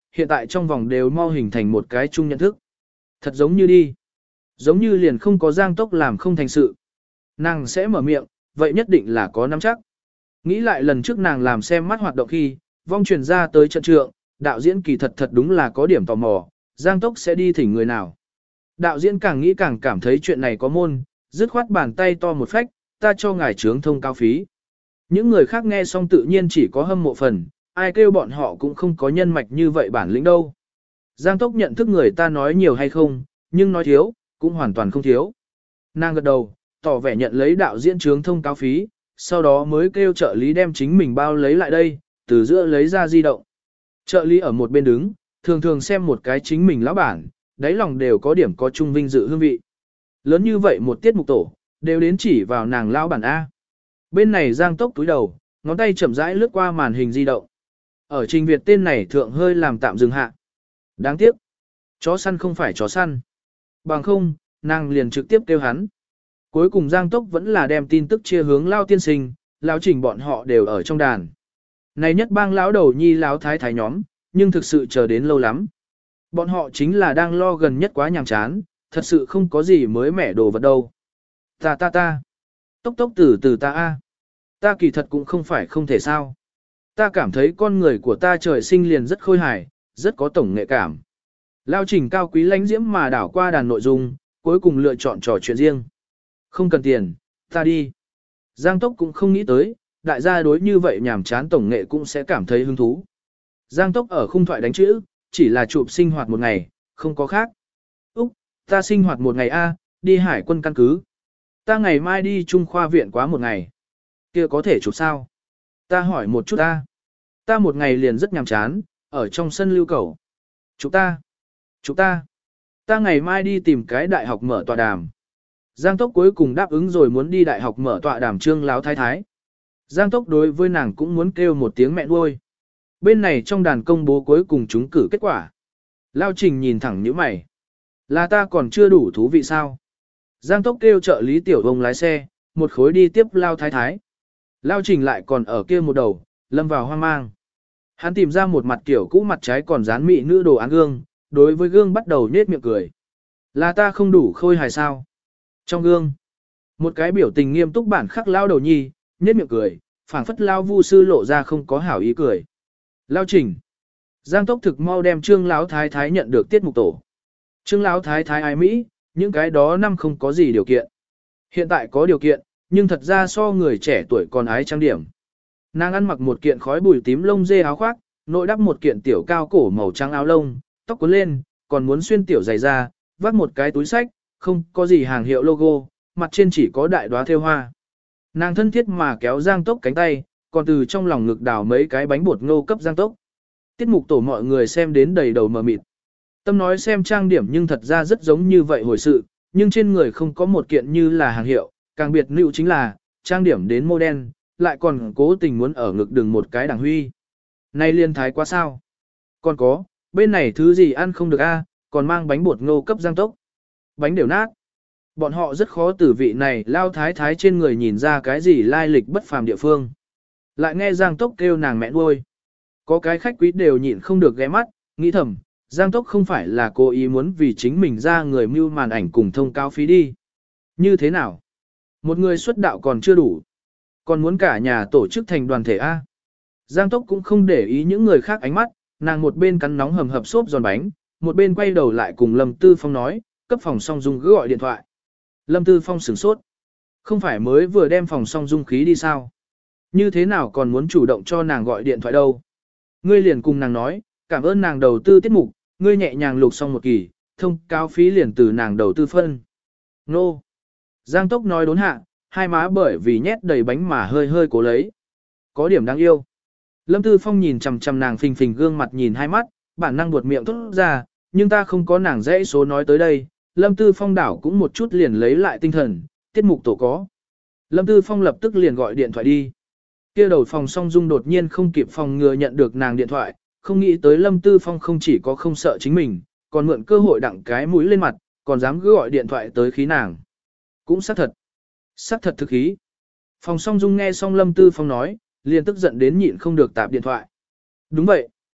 hiện tại trong vòng đều mau hình thành một cái chung nhận thức. Thật giống như đi. Giống như liền không có Giang Tốc làm không thành sự. Nàng sẽ mở miệng, vậy nhất định là có nắm chắc. Nghĩ lại lần trước nàng làm xem mắt hoạt động khi, vong truyền ra tới trận trượng, đạo diễn kỳ thật đúng là có điểm tò mò, Giang Tốc sẽ đi thỉnh người nào. Đạo diễn càng nghĩ càng cảm thấy chuyện này có môn, dứt khoát bàn tay to một phách, ta cho ngài trướng thông cao phí. Những người khác nghe xong tự nhiên chỉ có hâm mộ phần, ai kêu bọn họ cũng không có nhân mạch như vậy bản lĩnh đâu. Giang Tốc nhận thức người ta nói nhiều hay không, nhưng nói thiếu, cũng hoàn toàn không thiếu. Nàng gật đầu, tỏ vẻ nhận lấy đạo diễn trướng thông cao phí, sau đó mới kêu trợ lý đem chính mình bao lấy lại đây, từ giữa lấy ra di động. Trợ lý ở một bên đứng, thường thường xem một cái chính mình lão bản, đáy lòng đều có điểm có chung vinh dự hương vị. Lớn như vậy một tiết mục tổ, đều đến chỉ vào nàng lão bản A. Bên này Giang Tốc túi đầu, ngón tay chậm rãi lướt qua màn hình di động. Ở Trình Việt tên này thượng hơi làm tạm dừng hạ. Đáng tiếc. Chó săn không phải chó săn. Bằng không, nàng liền trực tiếp kêu hắn. Cuối cùng Giang Tốc vẫn là đem tin tức chia hướng Lao tiên sinh, Lao Trình bọn họ đều ở trong đàn. Này nhất bang lão đầu nhi lão thái thái nhóm, nhưng thực sự chờ đến lâu lắm. Bọn họ chính là đang lo gần nhất quá nhàm chán, thật sự không có gì mới mẻ đồ vật đâu. Ta. Tốc từ từ ta a. Ta kỳ thật cũng không phải không thể sao. Ta cảm thấy con người của ta trời sinh liền rất khôi hài, rất có tổng nghệ cảm. Lao Trình cao quý lãnh diễm mà đảo qua đàn nội dung, cuối cùng lựa chọn trò chuyện riêng. Không cần tiền, ta đi. Giang Tốc cũng không nghĩ tới, đại gia đối như vậy nhàm chán tổng nghệ cũng sẽ cảm thấy hứng thú. Giang Tốc ở khung thoại đánh chữ, chỉ là chụp sinh hoạt một ngày, không có khác. Úc, ta sinh hoạt một ngày a, đi hải quân căn cứ. Ta ngày mai đi Trung khoa viện quá một ngày. Kia có thể chụp sao? Ta hỏi một chút ta. Ta một ngày liền rất nhàm chán, ở trong sân lưu cầu. Chụp ta. Ta ngày mai đi tìm cái đại học mở tọa đàm. Giang Tốc cuối cùng đáp ứng rồi muốn đi đại học mở tọa đàm Trương Láo Thái Thái. Giang Tốc đối với nàng cũng muốn kêu một tiếng mẹ nuôi. Bên này trong đàn công bố cuối cùng chúng cử kết quả. Lao Trình nhìn thẳng nhíu mày. Là ta còn chưa đủ thú vị sao? Giang Tốc kêu trợ lý tiểu ông lái xe, một khối đi tiếp Lao Thái Thái. Lao Trình lại còn ở kia một đầu, lâm vào hoang mang. Hắn tìm ra một mặt kiểu cũ mặt trái còn dán mị nữ đồ án gương, đối với gương bắt đầu nết miệng cười. Là ta không đủ khôi hài sao? Trong gương, một cái biểu tình nghiêm túc bản khắc lao đầu nhi, nết miệng cười, phảng phất lao vu sư lộ ra không có hảo ý cười. Lao Trình. Giang Tốc thực mau đem Trương Lão Thái Thái nhận được tiết mục tổ. Trương Lão Thái Thái ai Mỹ, những cái đó năm không có gì điều kiện. Hiện tại có điều kiện, nhưng thật ra so người trẻ tuổi còn ái trang điểm. Nàng ăn mặc một kiện khói bùi tím lông dê áo khoác, nội đắp một kiện tiểu cao cổ màu trắng áo lông, tóc cuốn lên, còn muốn xuyên tiểu giày da, vác một cái túi sách, không có gì hàng hiệu logo, mặt trên chỉ có đại đóa thêu hoa. Nàng thân thiết mà kéo Giang Tốc cánh tay, còn từ trong lòng ngực đào mấy cái bánh bột ngô cấp Giang Tốc. Tiết mục tổ mọi người xem đến đầy đầu mờ mịt. Tâm nói xem trang điểm nhưng thật ra rất giống như vậy hồi sự, nhưng trên người không có một kiện như là hàng hiệu, càng biệt nữ chính là, trang điểm đến mô đen, lại còn cố tình muốn ở ngực đường một cái đảng huy. Này liên thái quá sao? Còn có, bên này thứ gì ăn không được a, còn mang bánh bột ngô cấp Giang Tốc. Bánh đều nát. Bọn họ rất khó từ vị này lao thái thái trên người nhìn ra cái gì lai lịch bất phàm địa phương. Lại nghe Giang Tốc kêu nàng mẹ nuôi. Có cái khách quý đều nhịn không được ghé mắt, nghĩ thầm, Giang Tốc không phải là cố ý muốn vì chính mình ra người mưu màn ảnh cùng thông cáo phí đi. Như thế nào? Một người xuất đạo còn chưa đủ. Còn muốn cả nhà tổ chức thành đoàn thể A. Giang Tốc cũng không để ý những người khác ánh mắt, nàng một bên cắn nóng hầm hập xốp giòn bánh, một bên quay đầu lại cùng Lâm Tư Phong nói, cấp phòng song dung cứ gọi điện thoại. Lâm Tư Phong sửng sốt. Không phải mới vừa đem phòng song dung khí đi sao? Như thế nào còn muốn chủ động cho nàng gọi điện thoại đâu? Ngươi liền cùng nàng nói, cảm ơn nàng đầu tư tiết mục, ngươi nhẹ nhàng lục xong một kỳ, thông cáo phí liền từ nàng đầu tư phân. Nô. Giang Tốc nói đốn hạ, hai má bởi vì nhét đầy bánh mà hơi hơi cố lấy. Có điểm đáng yêu. Lâm Tư Phong nhìn chằm chằm nàng phình phình gương mặt nhìn hai mắt, bản năng buột miệng thốt ra, nhưng ta không có nàng dãy số nói tới đây. Lâm Tư Phong đảo cũng một chút liền lấy lại tinh thần, tiết mục tổ có. Lâm Tư Phong lập tức liền gọi điện thoại đi. Kia đầu phòng song dung đột nhiên không kịp phòng ngừa nhận được nàng điện thoại, không nghĩ tới Lâm Tư Phong không chỉ có không sợ chính mình, còn mượn cơ hội đặng cái mũi lên mặt, còn dám cứ gọi điện thoại tới khí nàng. Cũng xác thật thực khí. Phòng song dung nghe xong Lâm Tư Phong nói, liền tức giận đến nhịn không được tạp điện thoại. Đúng vậy.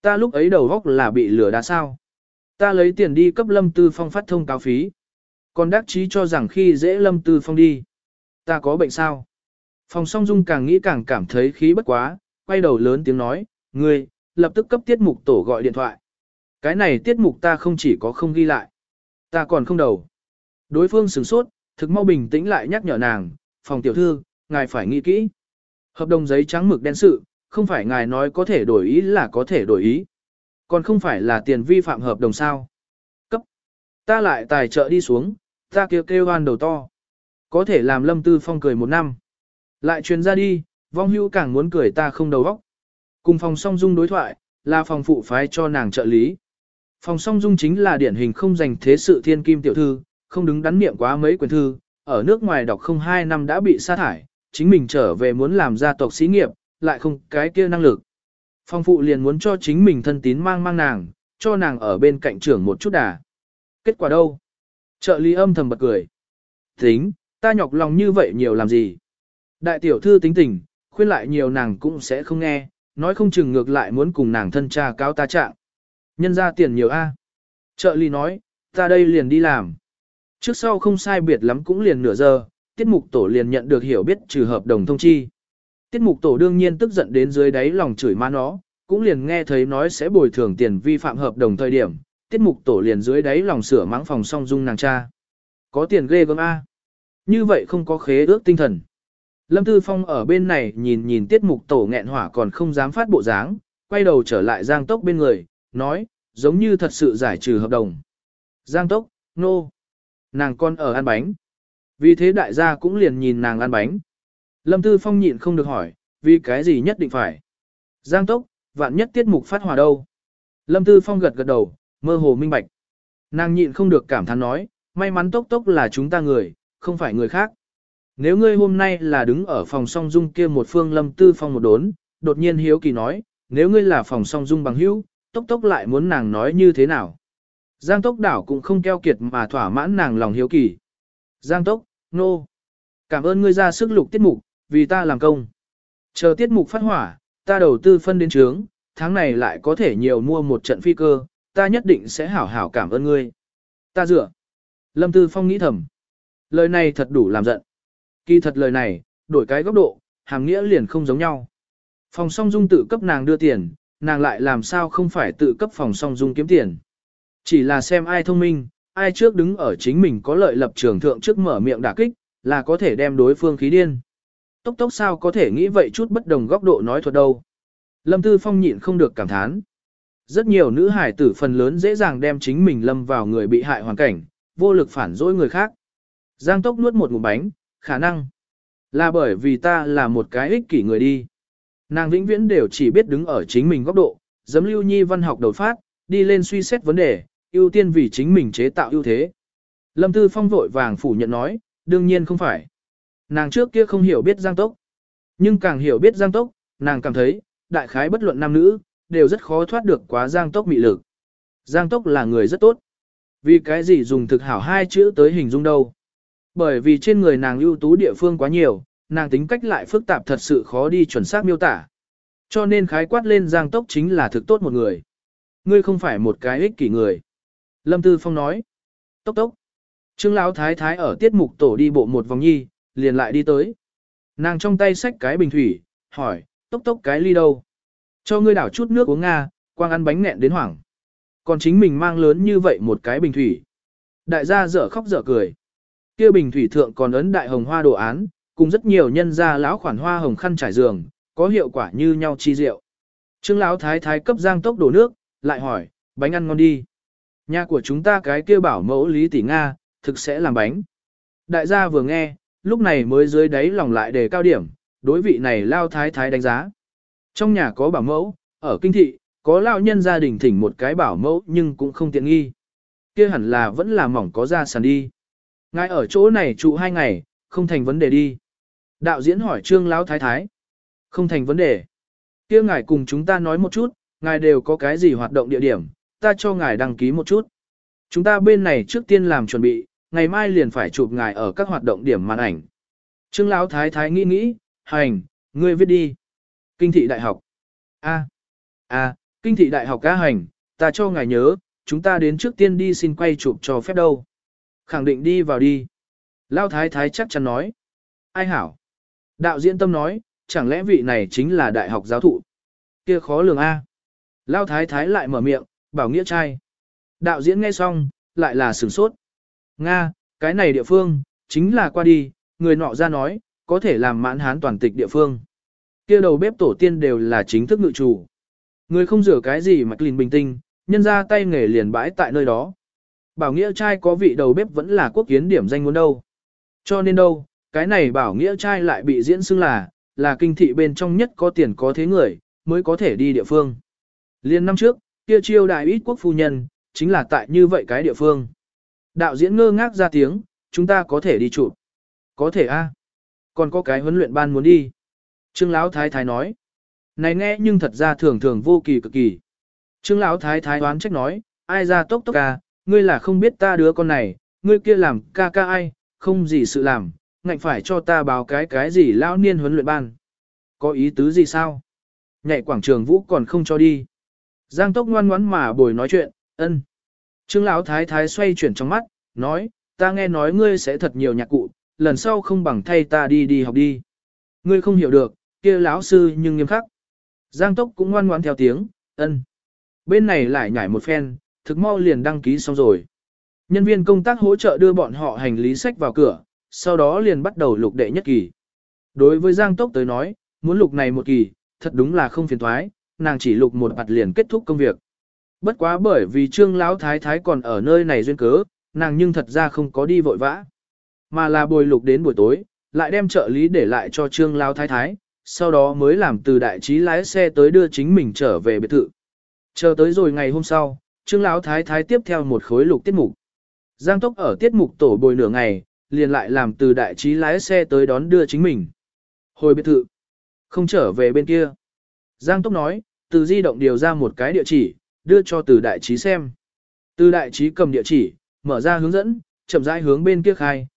Ta lúc ấy đầu góc là bị lừa đá sao. Ta lấy tiền đi cấp Lâm Tư Phong phát thông cáo phí. Còn đắc chí cho rằng khi dễ Lâm Tư Phong đi. Ta có bệnh sao? Phòng song dung càng nghĩ càng cảm thấy khí bất quá, quay đầu lớn tiếng nói, ngươi, lập tức cấp tiết mục tổ gọi điện thoại. Cái này tiết mục ta không chỉ có không ghi lại, ta còn không đầu. Đối phương sửng sốt, thực mau bình tĩnh lại nhắc nhở nàng, phòng tiểu thư, ngài phải nghĩ kỹ. Hợp đồng giấy trắng mực đen sự, không phải ngài nói có thể đổi ý là có thể đổi ý. Còn không phải là tiền vi phạm hợp đồng sao. Cấp. Ta lại tài trợ đi xuống, ta kêu oan đầu to. Có thể làm Lâm Tư Phong cười một năm. Lại truyền ra đi, vong hữu càng muốn cười ta không đầu óc. Cùng phòng song dung đối thoại, là phòng phụ phái cho nàng trợ lý. Phòng song dung chính là điển hình không dành thế sự thiên kim tiểu thư, không đứng đắn niệm quá mấy quyển thư, ở nước ngoài đọc không 2 năm đã bị sa thải, chính mình trở về muốn làm gia tộc xí nghiệp, lại không cái kia năng lực. Phòng phụ liền muốn cho chính mình thân tín mang nàng, cho nàng ở bên cạnh trưởng một chút đà. Kết quả đâu? Trợ lý âm thầm bật cười. Tính, ta nhọc lòng như vậy nhiều làm gì? Đại tiểu thư tính tình, khuyên lại nhiều nàng cũng sẽ không nghe, nói không chừng ngược lại muốn cùng nàng thân cha cáo ta trạng. Nhân ra tiền nhiều a. Trợ lý nói, ta đây liền đi làm. Trước sau không sai biệt lắm cũng liền nửa giờ, tiết mục tổ liền nhận được hiểu biết trừ hợp đồng thông chi. Tiết mục tổ đương nhiên tức giận đến dưới đáy lòng chửi má nó, cũng liền nghe thấy nói sẽ bồi thường tiền vi phạm hợp đồng thời điểm, tiết mục tổ liền dưới đáy lòng sửa mắng phòng song dung nàng cha. Có tiền ghê gớm a. Như vậy không có khế ước tinh thần. Lâm Tư Phong ở bên này nhìn tiết mục tổ nghẹn hỏa còn không dám phát bộ dáng, quay đầu trở lại Giang Tốc bên người, nói, giống như thật sự giải trừ hợp đồng. Giang Tốc, nô. No. Nàng con ở ăn bánh. Vì thế đại gia cũng liền nhìn nàng ăn bánh. Lâm Tư Phong nhịn không được hỏi, vì cái gì nhất định phải. Giang Tốc, vạn nhất tiết mục phát hỏa đâu. Lâm Tư Phong gật gật đầu, mơ hồ minh bạch. Nàng nhịn không được cảm thán nói, may mắn Tốc là chúng ta người, không phải người khác. Nếu ngươi hôm nay là đứng ở phòng song dung kia một phương Lâm Tư Phong một đốn, đột nhiên hiếu kỳ nói, nếu ngươi là phòng song dung bằng hữu, Tốc lại muốn nàng nói như thế nào. Giang Tốc đảo cũng không keo kiệt mà thỏa mãn nàng lòng hiếu kỳ. Giang Tốc, nô. No. Cảm ơn ngươi ra sức lục tiết mục, vì ta làm công. Chờ tiết mục phát hỏa, ta đầu tư phân đến trướng, tháng này lại có thể nhiều mua một trận phi cơ, ta nhất định sẽ hảo hảo cảm ơn ngươi. Ta dựa. Lâm Tư Phong nghĩ thầm. Lời này thật đủ làm giận. Kỳ thật lời này, đổi cái góc độ, hàm nghĩa liền không giống nhau. Phòng song dung tự cấp nàng đưa tiền, nàng lại làm sao không phải tự cấp phòng song dung kiếm tiền. Chỉ là xem ai thông minh, ai trước đứng ở chính mình có lợi lập trường thượng trước mở miệng đả kích, là có thể đem đối phương khí điên. Tốc sao có thể nghĩ vậy chút bất đồng góc độ nói thuật đâu. Lâm Tư Phong nhịn không được cảm thán. Rất nhiều nữ hải tử phần lớn dễ dàng đem chính mình lâm vào người bị hại hoàn cảnh, vô lực phản dỗi người khác. Giang Tốc nuốt một ngụm bánh, khả năng là bởi vì ta là một cái ích kỷ người đi. Nàng vĩnh viễn đều chỉ biết đứng ở chính mình góc độ, giấm Lưu Nhi văn học đầu phát, đi lên suy xét vấn đề, ưu tiên vì chính mình chế tạo ưu thế. Lâm Tư Phong vội vàng phủ nhận nói, đương nhiên không phải. Nàng trước kia không hiểu biết Giang Tốc, nhưng càng hiểu biết Giang Tốc, nàng cảm thấy, đại khái bất luận nam nữ, đều rất khó thoát được quá Giang Tốc mị lực. Giang Tốc là người rất tốt. Vì cái gì dùng thực hảo 2 chữ tới hình dung đâu? Bởi vì trên người nàng ưu tú địa phương quá nhiều, nàng tính cách lại phức tạp thật sự khó đi chuẩn xác miêu tả. Cho nên khái quát lên Giang Tốc chính là thực tốt một người. Ngươi không phải một cái ích kỷ người. Lâm Tư Phong nói. Tốc. Trương Lão Thái Thái ở tiết mục tổ đi bộ một vòng nhi, liền lại đi tới. Nàng trong tay xách cái bình thủy, hỏi, Tốc cái ly đâu? Cho ngươi đảo chút nước uống Nga, quang ăn bánh nghẹn đến hoảng. Còn chính mình mang lớn như vậy một cái bình thủy. Đại gia dở khóc dở cười. Kia bình thủy thượng còn ấn đại hồng hoa đồ án, cùng rất nhiều nhân gia lão khoản hoa hồng khăn trải giường, có hiệu quả như nhau chi diệu. Trương Lão Thái Thái cấp Giang Tốc đổ nước, lại hỏi, bánh ăn ngon đi. Nhà của chúng ta cái kia bảo mẫu Lý Tỷ Nga, thực sẽ làm bánh. Đại gia vừa nghe, lúc này mới dưới đáy lòng lại đề cao điểm, đối vị này Lao Thái Thái đánh giá. Trong nhà có bảo mẫu, ở kinh thị, có lão nhân gia đình thỉnh một cái bảo mẫu nhưng cũng không tiện nghi. Kia hẳn là vẫn là mỏng có ra sàn đi. Ngài ở chỗ này trụ 2 ngày, không thành vấn đề đi. Đạo diễn hỏi Trương Lão Thái Thái. Không thành vấn đề. Kia ngài cùng chúng ta nói một chút, ngài đều có cái gì hoạt động địa điểm, ta cho ngài đăng ký một chút. Chúng ta bên này trước tiên làm chuẩn bị, ngày mai liền phải chụp ngài ở các hoạt động điểm màn ảnh. Trương Lão Thái Thái nghĩ, hành, ngươi viết đi. Kinh thị đại học. Kinh thị đại học ca hành, ta cho ngài nhớ, chúng ta đến trước tiên đi xin quay chụp cho phép đâu. Khẳng định đi vào đi. Lao thái thái chắc chắn nói. Ai hảo? Đạo diễn Tâm nói, chẳng lẽ vị này chính là đại học giáo thụ? Kia khó lường A. Lao thái thái lại mở miệng, bảo nghĩa trai. Đạo diễn nghe xong, lại là sửng sốt. Nga, cái này địa phương, chính là qua đi, người nọ ra nói, có thể làm mãn hán toàn tịch địa phương. Kia đầu bếp tổ tiên đều là chính thức ngự chủ. Người không rửa cái gì mà clean bình tinh, nhân ra tay nghề liền bãi tại nơi đó. Bảo nghĩa trai có vị đầu bếp vẫn là quốc kiến điểm danh muốn đâu. Cho nên đâu, cái này bảo nghĩa trai lại bị diễn xưng là kinh thị bên trong nhất có tiền có thế người, mới có thể đi địa phương. Liên năm trước, kia chiêu đại ít quốc phu nhân, chính là tại như vậy cái địa phương. Đạo diễn ngơ ngác ra tiếng, chúng ta có thể đi chụp. Có thể a. Còn có cái huấn luyện ban muốn đi. Trương Lão Thái Thái nói. Này nghe nhưng thật ra thường thường vô kỳ cực kỳ. Trương Lão Thái Thái đoán trách nói, ai ra tốc tốc ca, ngươi là không biết ta đứa con này, ngươi kia làm ca ca ai, không gì sự làm, ngạnh phải cho ta báo cái gì lão niên huấn luyện ban. Có ý tứ gì sao? Nhảy quảng trường vũ còn không cho đi. Giang Tốc ngoan ngoãn mà bồi nói chuyện, ân. Trương Lão Thái Thái xoay chuyển trong mắt, nói, ta nghe nói ngươi sẽ thật nhiều nhạc cụ, lần sau không bằng thay ta đi học đi. Ngươi không hiểu được, kia lão sư nhưng nghiêm khắc. Giang Tốc cũng ngoan ngoãn theo tiếng, ân. Bên này lại nhảy một phen, thực mau liền đăng ký xong rồi. Nhân viên công tác hỗ trợ đưa bọn họ hành lý sách vào cửa, sau đó liền bắt đầu lục đệ nhất kỳ. Đối với Giang Tốc tới nói, muốn lục này một kỳ, thật đúng là không phiền thoái, nàng chỉ lục một mặt liền kết thúc công việc. Bất quá bởi vì Trương Lão Thái Thái còn ở nơi này duyên cớ, nàng nhưng thật ra không có đi vội vã. Mà là bồi lục đến buổi tối, lại đem trợ lý để lại cho Trương Lão Thái Thái, sau đó mới làm từ đại trí lái xe tới đưa chính mình trở về biệt thự. Chờ tới rồi ngày hôm sau, Trương Lão Thái Thái tiếp theo một khối lục tiết mục. Giang Tốc ở tiết mục tổ bồi nửa ngày, liền lại làm từ đại trí lái xe tới đón đưa chính mình. Hồi biệt thự, không trở về bên kia. Giang Tốc nói, từ di động điều ra một cái địa chỉ, đưa cho từ đại trí xem. Từ đại trí cầm địa chỉ, mở ra hướng dẫn, chậm rãi hướng bên kia khai,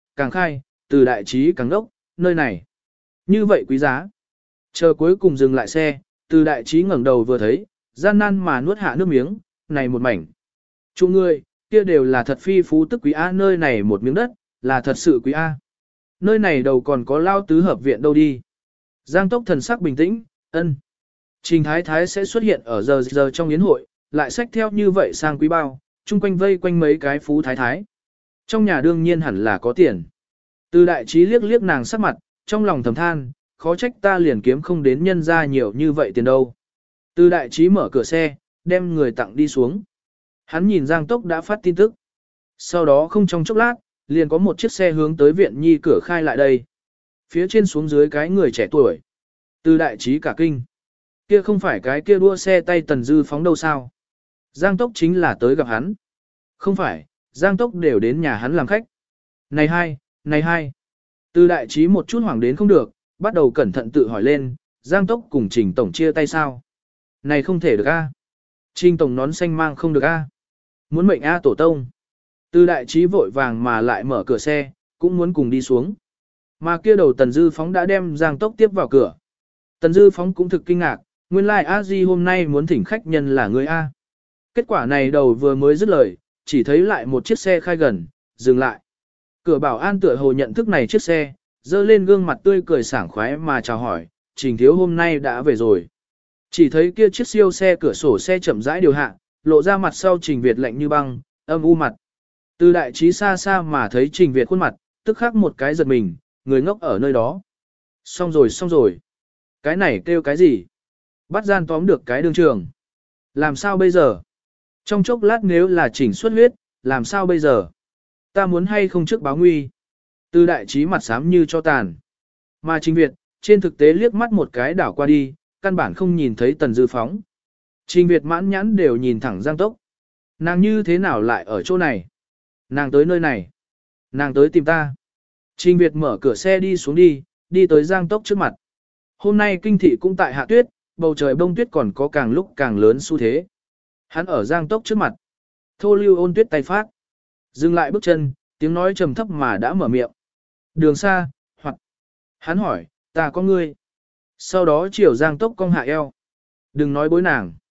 từ đại trí càng đốc, nơi này. Như vậy quý giá. Chờ cuối cùng dừng lại xe, từ đại trí ngẩng đầu vừa thấy, gian nan mà nuốt hạ nước miếng, này một mảnh. Chung ngươi, kia đều là thật phi phú tức quý A, nơi này một miếng đất, là thật sự quý A. Nơi này đầu còn có lao tứ hợp viện đâu đi. Giang Tốc thần sắc bình tĩnh, ân. Trình Thái Thái sẽ xuất hiện ở giờ trong yến hội, lại xách theo như vậy sang quý bao, chung quanh vây quanh mấy cái phú thái thái. Trong nhà đương nhiên hẳn là có tiền. Từ đại trí liếc liếc nàng sắc mặt, trong lòng thầm than, khó trách ta liền kiếm không đến nhân ra nhiều như vậy tiền đâu. Từ đại trí mở cửa xe, đem người tặng đi xuống. Hắn nhìn Giang Tốc đã phát tin tức. Sau đó không trong chốc lát, liền có một chiếc xe hướng tới viện nhi cửa khai lại đây. Phía trên xuống dưới cái người trẻ tuổi. Từ đại trí cả kinh. Kia không phải cái kia đua xe tay Tần Dư Phóng đâu sao? Giang Tốc chính là tới gặp hắn. Không phải, Giang Tốc đều đến nhà hắn làm khách. Này hai. Từ đại trí một chút hoảng đến không được, bắt đầu cẩn thận tự hỏi lên, Giang Tốc cùng Trình Tổng chia tay sao? Này không thể được a. Trình Tổng nón xanh mang không được a. Muốn mệnh a tổ tông. Từ đại trí vội vàng mà lại mở cửa xe, cũng muốn cùng đi xuống. Mà kia đầu Tần Dư Phóng đã đem Giang Tốc tiếp vào cửa. Tần Dư Phóng cũng thực kinh ngạc, nguyên lai like A-di hôm nay muốn thỉnh khách nhân là người A. Kết quả này đầu vừa mới dứt lời, chỉ thấy lại một chiếc xe khai gần, dừng lại. Cửa bảo an tựa hồ nhận thức này chiếc xe, dơ lên gương mặt tươi cười sảng khoái mà chào hỏi, Trình thiếu hôm nay đã về rồi. Chỉ thấy kia chiếc siêu xe cửa sổ xe chậm rãi điều hạ, lộ ra mặt sau Trình Việt lạnh như băng, âm u mặt. Từ đại trí xa xa mà thấy Trình Việt khuôn mặt, tức khắc một cái giật mình, người ngốc ở nơi đó. Xong rồi. Cái này kêu cái gì? Bắt gian tóm được cái đường trường. Làm sao bây giờ? Trong chốc lát nếu là chỉnh xuất huyết, làm sao bây giờ? Ta muốn hay không trước báo nguy? Từ đại trí mặt xám như cho tàn. Mà Trình Việt, trên thực tế liếc mắt một cái đảo qua đi, căn bản không nhìn thấy Tần Dư Phóng. Trình Việt mãn nhãn đều nhìn thẳng Giang Tốc. Nàng như thế nào lại ở chỗ này? Nàng tới nơi này. Nàng tới tìm ta. Trình Việt mở cửa xe đi xuống đi tới Giang Tốc trước mặt. Hôm nay kinh thị cũng tại hạ tuyết, bầu trời bông tuyết còn có càng lúc càng lớn xu thế. Hắn ở Giang Tốc trước mặt. Thô lưu ôn tuyết tay phát. Dừng lại bước chân, tiếng nói trầm thấp mà đã mở miệng. Đường xa, hoặc. Hắn hỏi, ta có ngươi. Sau đó chiều Giang Tốc cong hạ eo. Đừng nói bối nàng.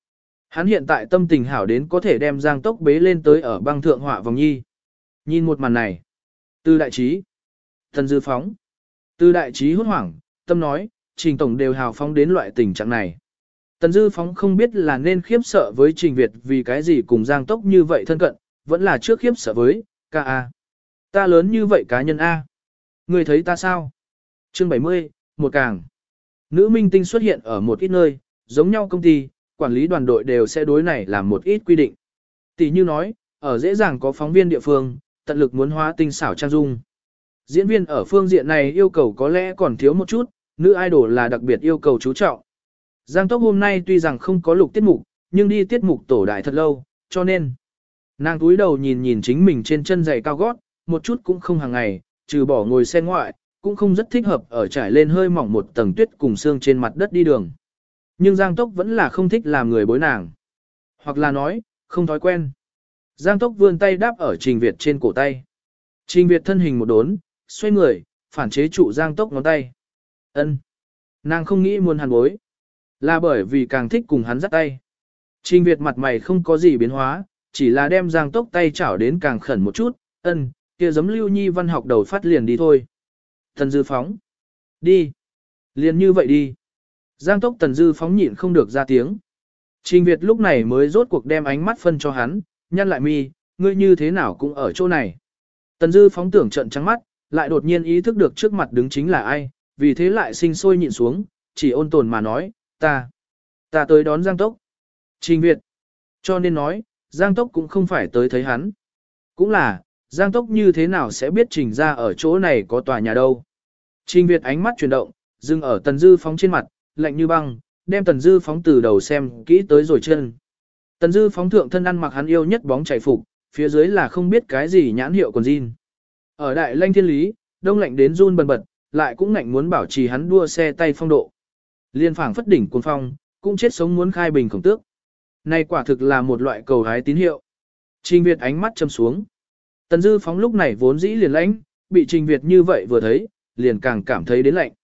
Hắn hiện tại tâm tình hảo đến có thể đem Giang Tốc bế lên tới ở băng thượng họa vòng nhi. Nhìn một màn này. Từ đại trí. Tần Dư Phóng. Từ đại trí hốt hoảng, tâm nói, Trình Tổng đều hào phóng đến loại tình trạng này. Tần Dư Phóng không biết là nên khiếp sợ với Trình Việt vì cái gì cùng Giang Tốc như vậy thân cận, vẫn là trước khiếp sợ với, ca A. Ta lớn như vậy cá nhân A. Người thấy ta sao? Chương 70, một càng. Nữ minh tinh xuất hiện ở một ít nơi, giống nhau công ty, quản lý đoàn đội đều sẽ đối này làm một ít quy định. Tỷ như nói, ở dễ dàng có phóng viên địa phương, tận lực muốn hóa tinh xảo trang dung. Diễn viên ở phương diện này yêu cầu có lẽ còn thiếu một chút, nữ idol là đặc biệt yêu cầu chú trọng. Giang Tốc hôm nay tuy rằng không có lục tiết mục, nhưng đi tiết mục tổ đại thật lâu, cho nên nàng túi đầu nhìn nhìn chính mình trên chân giày cao gót, một chút cũng không hàng ngày, trừ bỏ ngồi xe ngoại, cũng không rất thích hợp ở trải lên hơi mỏng một tầng tuyết cùng xương trên mặt đất đi đường. Nhưng Giang Tốc vẫn là không thích làm người bối nàng. Hoặc là nói, không thói quen. Giang Tốc vươn tay đáp ở Trình Việt trên cổ tay. Trình Việt thân hình một đốn, xoay người, phản chế trụ Giang Tốc ngón tay. Ân, nàng không nghĩ muốn hắn bối. Là bởi vì càng thích cùng hắn dắt tay. Trình Việt mặt mày không có gì biến hóa, chỉ là đem Giang Tốc tay chảo đến càng khẩn một chút. Ân, kia giấm Lưu Nhi văn học đầu phát liền đi thôi. Tần Dư Phóng. Đi. Liền như vậy đi. Giang Tốc Tần Dư Phóng nhịn không được ra tiếng. Trình Việt lúc này mới rốt cuộc đem ánh mắt phân cho hắn, nhăn lại mi, ngươi như thế nào cũng ở chỗ này. Tần Dư Phóng tưởng trận trắng mắt, lại đột nhiên ý thức được trước mặt đứng chính là ai, vì thế lại sinh sôi nhịn xuống, chỉ ôn tồn mà nói, ta tới đón Giang Tốc. Trình Việt. Cho nên nói, Giang Tốc cũng không phải tới thấy hắn. Cũng là, Giang Tốc như thế nào sẽ biết Trình ra ở chỗ này có tòa nhà đâu. Trình Việt ánh mắt chuyển động, dừng ở Tần Dư Phóng trên mặt, lạnh như băng, đem Tần Dư Phóng từ đầu xem kỹ tới rồi chân. Tần Dư Phóng thượng thân ăn mặc hắn yêu nhất bóng chảy phục, phía dưới là không biết cái gì nhãn hiệu còn jean. Ở Đại Lanh Thiên Lý, đông lạnh đến run bần bật, lại cũng ngạnh muốn bảo trì hắn đua xe tay phong độ. Liên phảng phất đỉnh cuồng phong, cũng chết sống muốn khai bình khổng tước. Này quả thực là một loại cầu hái tín hiệu. Trình Việt ánh mắt châm xuống. Tần Dư Phóng lúc này vốn dĩ liền lãnh, bị Trình Việt như vậy vừa thấy, liền càng cảm thấy đến lạnh.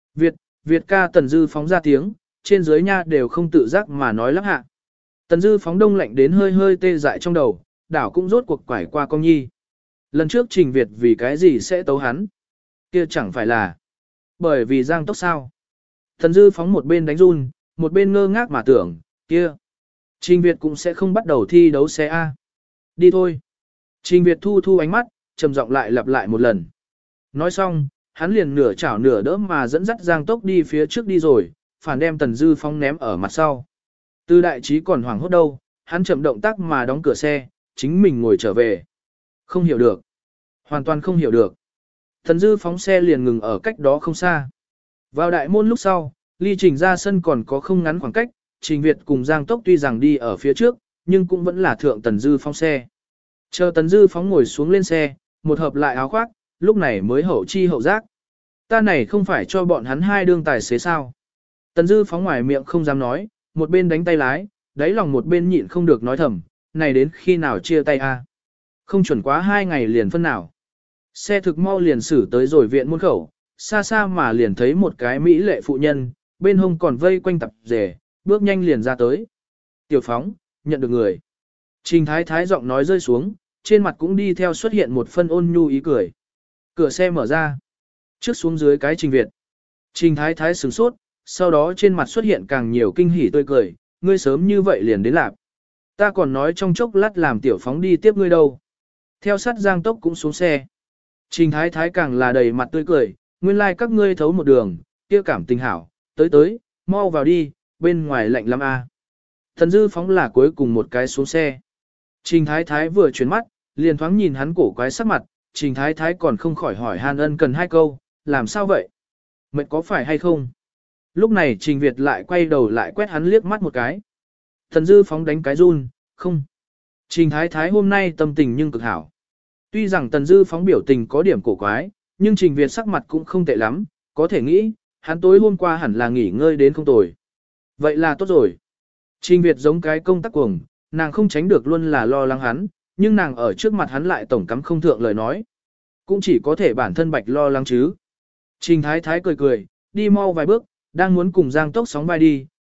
Việt ca. Tần Dư Phóng ra tiếng, trên dưới nha đều không tự giác mà nói lắp hạ. Tần Dư Phóng đông lạnh đến hơi hơi tê dại trong đầu, đảo cũng rốt cuộc quải qua con nhi. Lần trước Trình Việt vì cái gì sẽ tấu hắn? Kia chẳng phải là bởi vì Giang Tốc sao? Tần Dư Phóng một bên đánh run, một bên ngơ ngác mà tưởng, kia Trình Việt cũng sẽ không bắt đầu thi đấu xe A. Đi thôi. Trình Việt thu ánh mắt, trầm giọng lại lặp lại một lần. Nói xong, hắn liền nửa chảo nửa đỡ mà dẫn dắt Giang Tốc đi phía trước đi rồi, phản đem Tần Dư Phóng ném ở mặt sau. Từ đại trí còn hoảng hốt đâu, hắn chậm động tác mà đóng cửa xe, chính mình ngồi trở về. Không hiểu được. Hoàn toàn không hiểu được. Tần Dư Phóng xe liền ngừng ở cách đó không xa. Vào đại môn lúc sau, ly Trình ra sân còn có không ngắn khoảng cách, Trình Việt cùng Giang Tốc tuy rằng đi ở phía trước, nhưng cũng vẫn là thượng Tần Dư Phóng xe. Chờ Tần Dư Phóng ngồi xuống lên xe, một hợp lại áo khoác, lúc này mới hậu chi hậu giác. Ta này không phải cho bọn hắn hai đương tài xế sao. Tần Dư Phóng ngoài miệng không dám nói, một bên đánh tay lái, đáy lòng một bên nhịn không được nói thầm, này đến khi nào chia tay a? Không chuẩn quá 2 ngày liền phân nào. Xe thực mau liền xử tới rồi viện môn khẩu, xa xa mà liền thấy một cái mỹ lệ phụ nhân, bên hông còn vây quanh tập rể, bước nhanh liền ra tới. Tiểu Phóng, nhận được người. Trình Thái Thái giọng nói rơi xuống, trên mặt cũng đi theo xuất hiện một phân ôn nhu ý cười. Cửa xe mở ra. Trước xuống dưới cái Trình Việt. Trình Thái Thái sửng sốt, sau đó trên mặt xuất hiện càng nhiều kinh hỉ tươi cười, ngươi sớm như vậy liền đến lạp. Ta còn nói trong chốc lát làm Tiểu Phóng đi tiếp ngươi đâu. Theo sát Giang Tốc cũng xuống xe. Trình Thái Thái càng là đầy mặt tươi cười, nguyên lai các ngươi thấu một đường, kia cảm tình hảo, tới, mau vào đi, bên ngoài lạnh lắm a. Tần Dư Phóng là cuối cùng một cái xuống xe. Trình Thái Thái vừa chuyển mắt, liền thoáng nhìn hắn cổ quái sắc mặt, Trình Thái Thái còn không khỏi hỏi han ân cần 2 câu, làm sao vậy? Mệt có phải hay không? Lúc này Trình Việt lại quay đầu lại quét hắn liếc mắt một cái. Tần Dư Phóng đánh cái run, không. Trình Thái Thái hôm nay tâm tình nhưng cực hảo. Tuy rằng Tần Dư Phóng biểu tình có điểm cổ quái, nhưng Trình Việt sắc mặt cũng không tệ lắm, có thể nghĩ, hắn tối hôm qua hẳn là nghỉ ngơi đến không tồi. Vậy là tốt rồi. Trình Việt giống cái công tác cuồng, nàng không tránh được luôn là lo lắng hắn, nhưng nàng ở trước mặt hắn lại tổng cắm không thượng lời nói. Cũng chỉ có thể bản thân bạch lo lắng chứ. Trình Thái Thái cười cười, đi mau vài bước, đang muốn cùng Giang Tốc sóng vai đi,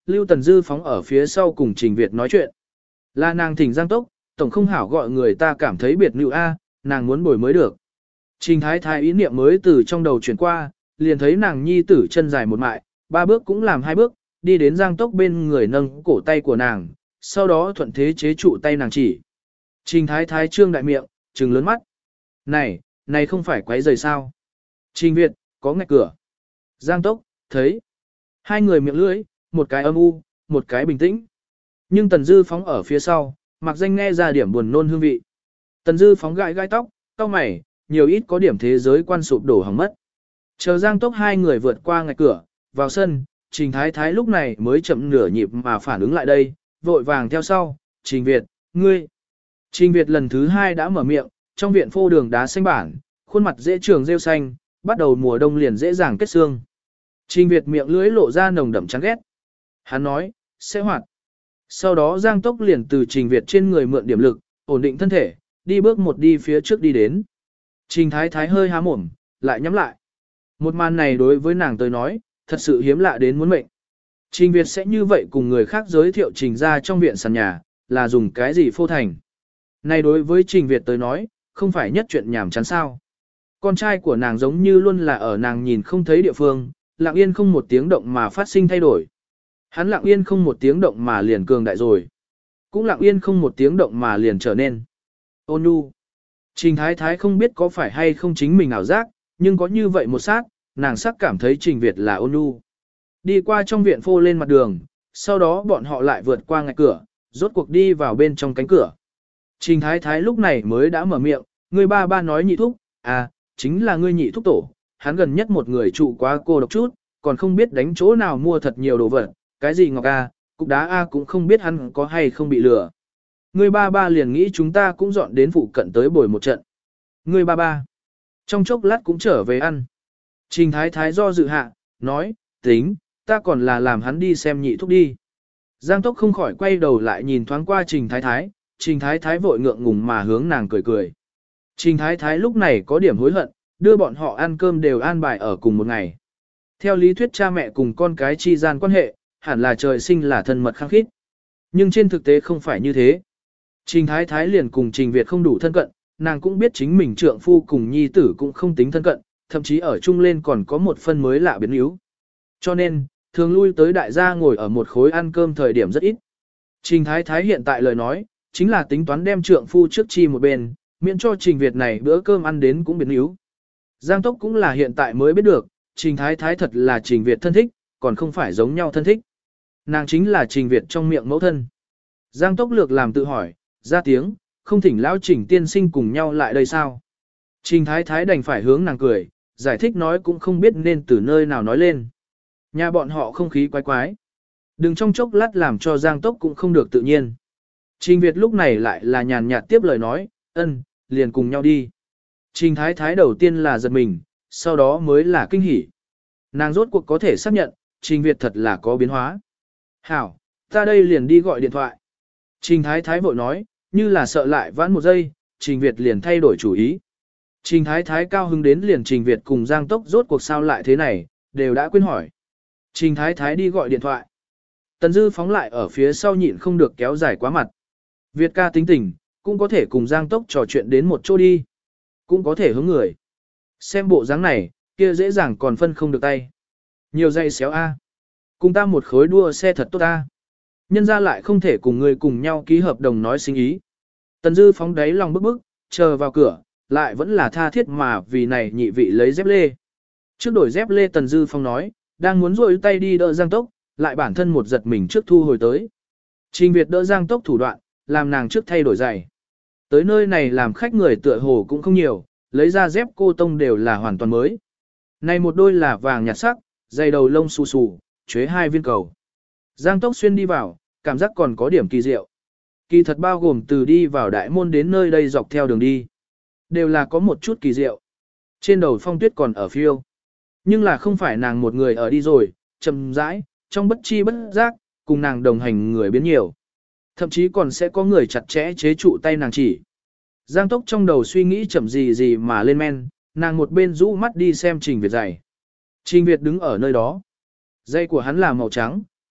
Lưu Tần Dư phóng ở phía sau cùng Trình Việt nói chuyện. Là nàng thỉnh Giang Tốc, tổng không hảo gọi người ta cảm thấy biệt nữ a, nàng muốn bồi mới được. Trình Thái Thái ý niệm mới từ trong đầu chuyển qua, liền thấy nàng nhi tử chân dài một mại, 3 bước cũng làm 2 bước, đi đến Giang Tốc bên người nâng cổ tay của nàng, sau đó thuận thế chế trụ tay nàng chỉ. Trình Thái Thái trương đại miệng, trừng lớn mắt. Này không phải quấy rầy sao? Trình Việt, có ngạch cửa. Giang Tốc, thấy. Hai người miệng lưỡi, một cái âm u, một cái bình tĩnh. Nhưng Tần Dư phóng ở phía sau, mặc danh nghe ra điểm buồn nôn hương vị. Tần Dư phóng gãi gai tóc, cau mày, nhiều ít có điểm thế giới quan sụp đổ hỏng mất. Chờ Giang Tốc hai người vượt qua ngạch cửa, vào sân, Trình Thái Thái lúc này mới chậm nửa nhịp mà phản ứng lại đây, vội vàng theo sau, Trình Việt, ngươi. Trình Việt lần thứ 2 đã mở miệng, trong viện phô đường đá xanh bản, khuôn mặt dễ trường rêu xanh, bắt đầu mùa đông liền dễ dàng kết xương. Trình Việt miệng lưỡi lộ ra nồng đậm chán ghét. Hắn nói, sẽ hoạt. Sau đó Giang Tốc liền từ Trình Việt trên người mượn điểm lực, ổn định thân thể, đi bước một đi phía trước đi đến. Trình Thái Thái hơi há mồm, lại nhắm lại. Một màn này đối với nàng tới nói, thật sự hiếm lạ đến muốn mệnh. Trình Việt sẽ như vậy cùng người khác giới thiệu Trình ra trong viện sàn nhà, là dùng cái gì phô thành. Này đối với Trình Việt tới nói, không phải nhất chuyện nhảm chán sao. Con trai của nàng giống như luôn là ở nàng nhìn không thấy địa phương, lặng yên không một tiếng động mà phát sinh thay đổi. Hắn lặng yên không một tiếng động mà liền cường đại rồi. Cũng lặng yên không một tiếng động mà liền trở nên ôn nhu. Trình Thái Thái không biết có phải hay không chính mình ảo giác, nhưng có như vậy một sát, nàng sắc cảm thấy Trình Việt là ôn nhu. Đi qua trong viện phô lên mặt đường, sau đó bọn họ lại vượt qua ngạch cửa, rốt cuộc đi vào bên trong cánh cửa. Trình Thái Thái lúc này mới đã mở miệng, người ba nói nhị thúc, à, chính là ngươi nhị thúc tổ, hắn gần nhất một người trụ quá cô độc chút, còn không biết đánh chỗ nào mua thật nhiều đồ vật, cái gì ngọc a, cục đá a cũng không biết hắn có hay không bị lừa. Ngươi ba liền nghĩ chúng ta cũng dọn đến phụ cận tới bồi một trận. Ngươi ba trong chốc lát cũng trở về ăn. Trình Thái Thái do dự hạ, nói, tính, ta còn là làm hắn đi xem nhị thúc đi. Giang Tốc không khỏi quay đầu lại nhìn thoáng qua Trình Thái Thái, Trình Thái Thái vội ngượng ngùng mà hướng nàng cười cười. Trình Thái Thái lúc này có điểm hối hận, đưa bọn họ ăn cơm đều an bài ở cùng một ngày. Theo lý thuyết cha mẹ cùng con cái chi gian quan hệ, hẳn là trời sinh là thân mật khăng khít. Nhưng trên thực tế không phải như thế. Trình Thái Thái liền cùng Trình Việt không đủ thân cận, nàng cũng biết chính mình trượng phu cùng nhi tử cũng không tính thân cận, thậm chí ở chung lên còn có một phân mới lạ biến yếu. Cho nên, thường lui tới đại gia ngồi ở một khối ăn cơm thời điểm rất ít. Trình Thái Thái hiện tại lời nói, chính là tính toán đem trượng phu trước chi một bên, miễn cho Trình Việt này bữa cơm ăn đến cũng biến yếu. Giang Tốc cũng là hiện tại mới biết được, Trình Thái Thái thật là Trình Việt thân thích, còn không phải giống nhau thân thích. Nàng chính là Trình Việt trong miệng mẫu thân. Giang Tốc lược làm tự hỏi, ra tiếng, không thỉnh lão Trình tiên sinh cùng nhau lại đây sao? Trình Thái Thái đành phải hướng nàng cười, giải thích nói cũng không biết nên từ nơi nào nói lên. Nhà bọn họ không khí quái quái. Đừng trong chốc lát làm cho Giang Tốc cũng không được tự nhiên. Trình Việt lúc này lại là nhàn nhạt tiếp lời nói, liền cùng nhau đi. Trình Thái Thái đầu tiên là giật mình, sau đó mới là kinh hỉ. Nàng rốt cuộc có thể xác nhận, Trình Việt thật là có biến hóa. Hảo, ta đây liền đi gọi điện thoại. Trình Thái Thái vội nói, như là sợ lại vãn một giây, Trình Việt liền thay đổi chủ ý. Trình Thái Thái cao hứng đến liền Trình Việt cùng Giang Tốc rốt cuộc sao lại thế này, đều đã quên hỏi. Trình Thái Thái đi gọi điện thoại. Tần Dư phóng lại ở phía sau nhịn không được kéo dài quá mặt. Việt ca tính tình, cũng có thể cùng Giang Tốc trò chuyện đến một chỗ đi. Cũng có thể hướng người. Xem bộ dáng này, kia dễ dàng còn phân không được tay. Nhiều dây xéo A. Cùng ta một khối đua xe thật tốt A. Nhân ra lại không thể cùng người cùng nhau ký hợp đồng nói sinh ý. Tần Dư phóng đáy lòng bức bức, chờ vào cửa, lại vẫn là tha thiết mà vì này nhị vị lấy dép lê. Trước đổi dép lê Tần Dư phóng nói, đang muốn rôi tay đi đỡ Giang Tốc, lại bản thân một giật mình trước thu hồi tới. Trình Việt đỡ Giang Tốc thủ đoạn, làm nàng trước thay đổi giày. Tới nơi này làm khách người tựa hồ cũng không nhiều, lấy ra dép cô tông đều là hoàn toàn mới. Này một đôi là vàng nhạt sắc, giày đầu lông xù xù, chuế 2 viên cầu. Giang Tốc xuyên đi vào, cảm giác còn có điểm kỳ diệu. Kỳ thật bao gồm từ đi vào đại môn đến nơi đây dọc theo đường đi. Đều là có một chút kỳ diệu. Trên đầu phong tuyết còn ở phiêu. Nhưng là không phải nàng một người ở đi rồi, chậm rãi, trong bất chi bất giác, cùng nàng đồng hành người biến nhiều. Thậm chí còn sẽ có người chặt chẽ chế trụ tay nàng chỉ. Giang Tốc trong đầu suy nghĩ chậm gì mà lên men, nàng một bên rũ mắt đi xem Trình Việt giày. Trình Việt đứng ở nơi đó. Giày của hắn là màu trắng,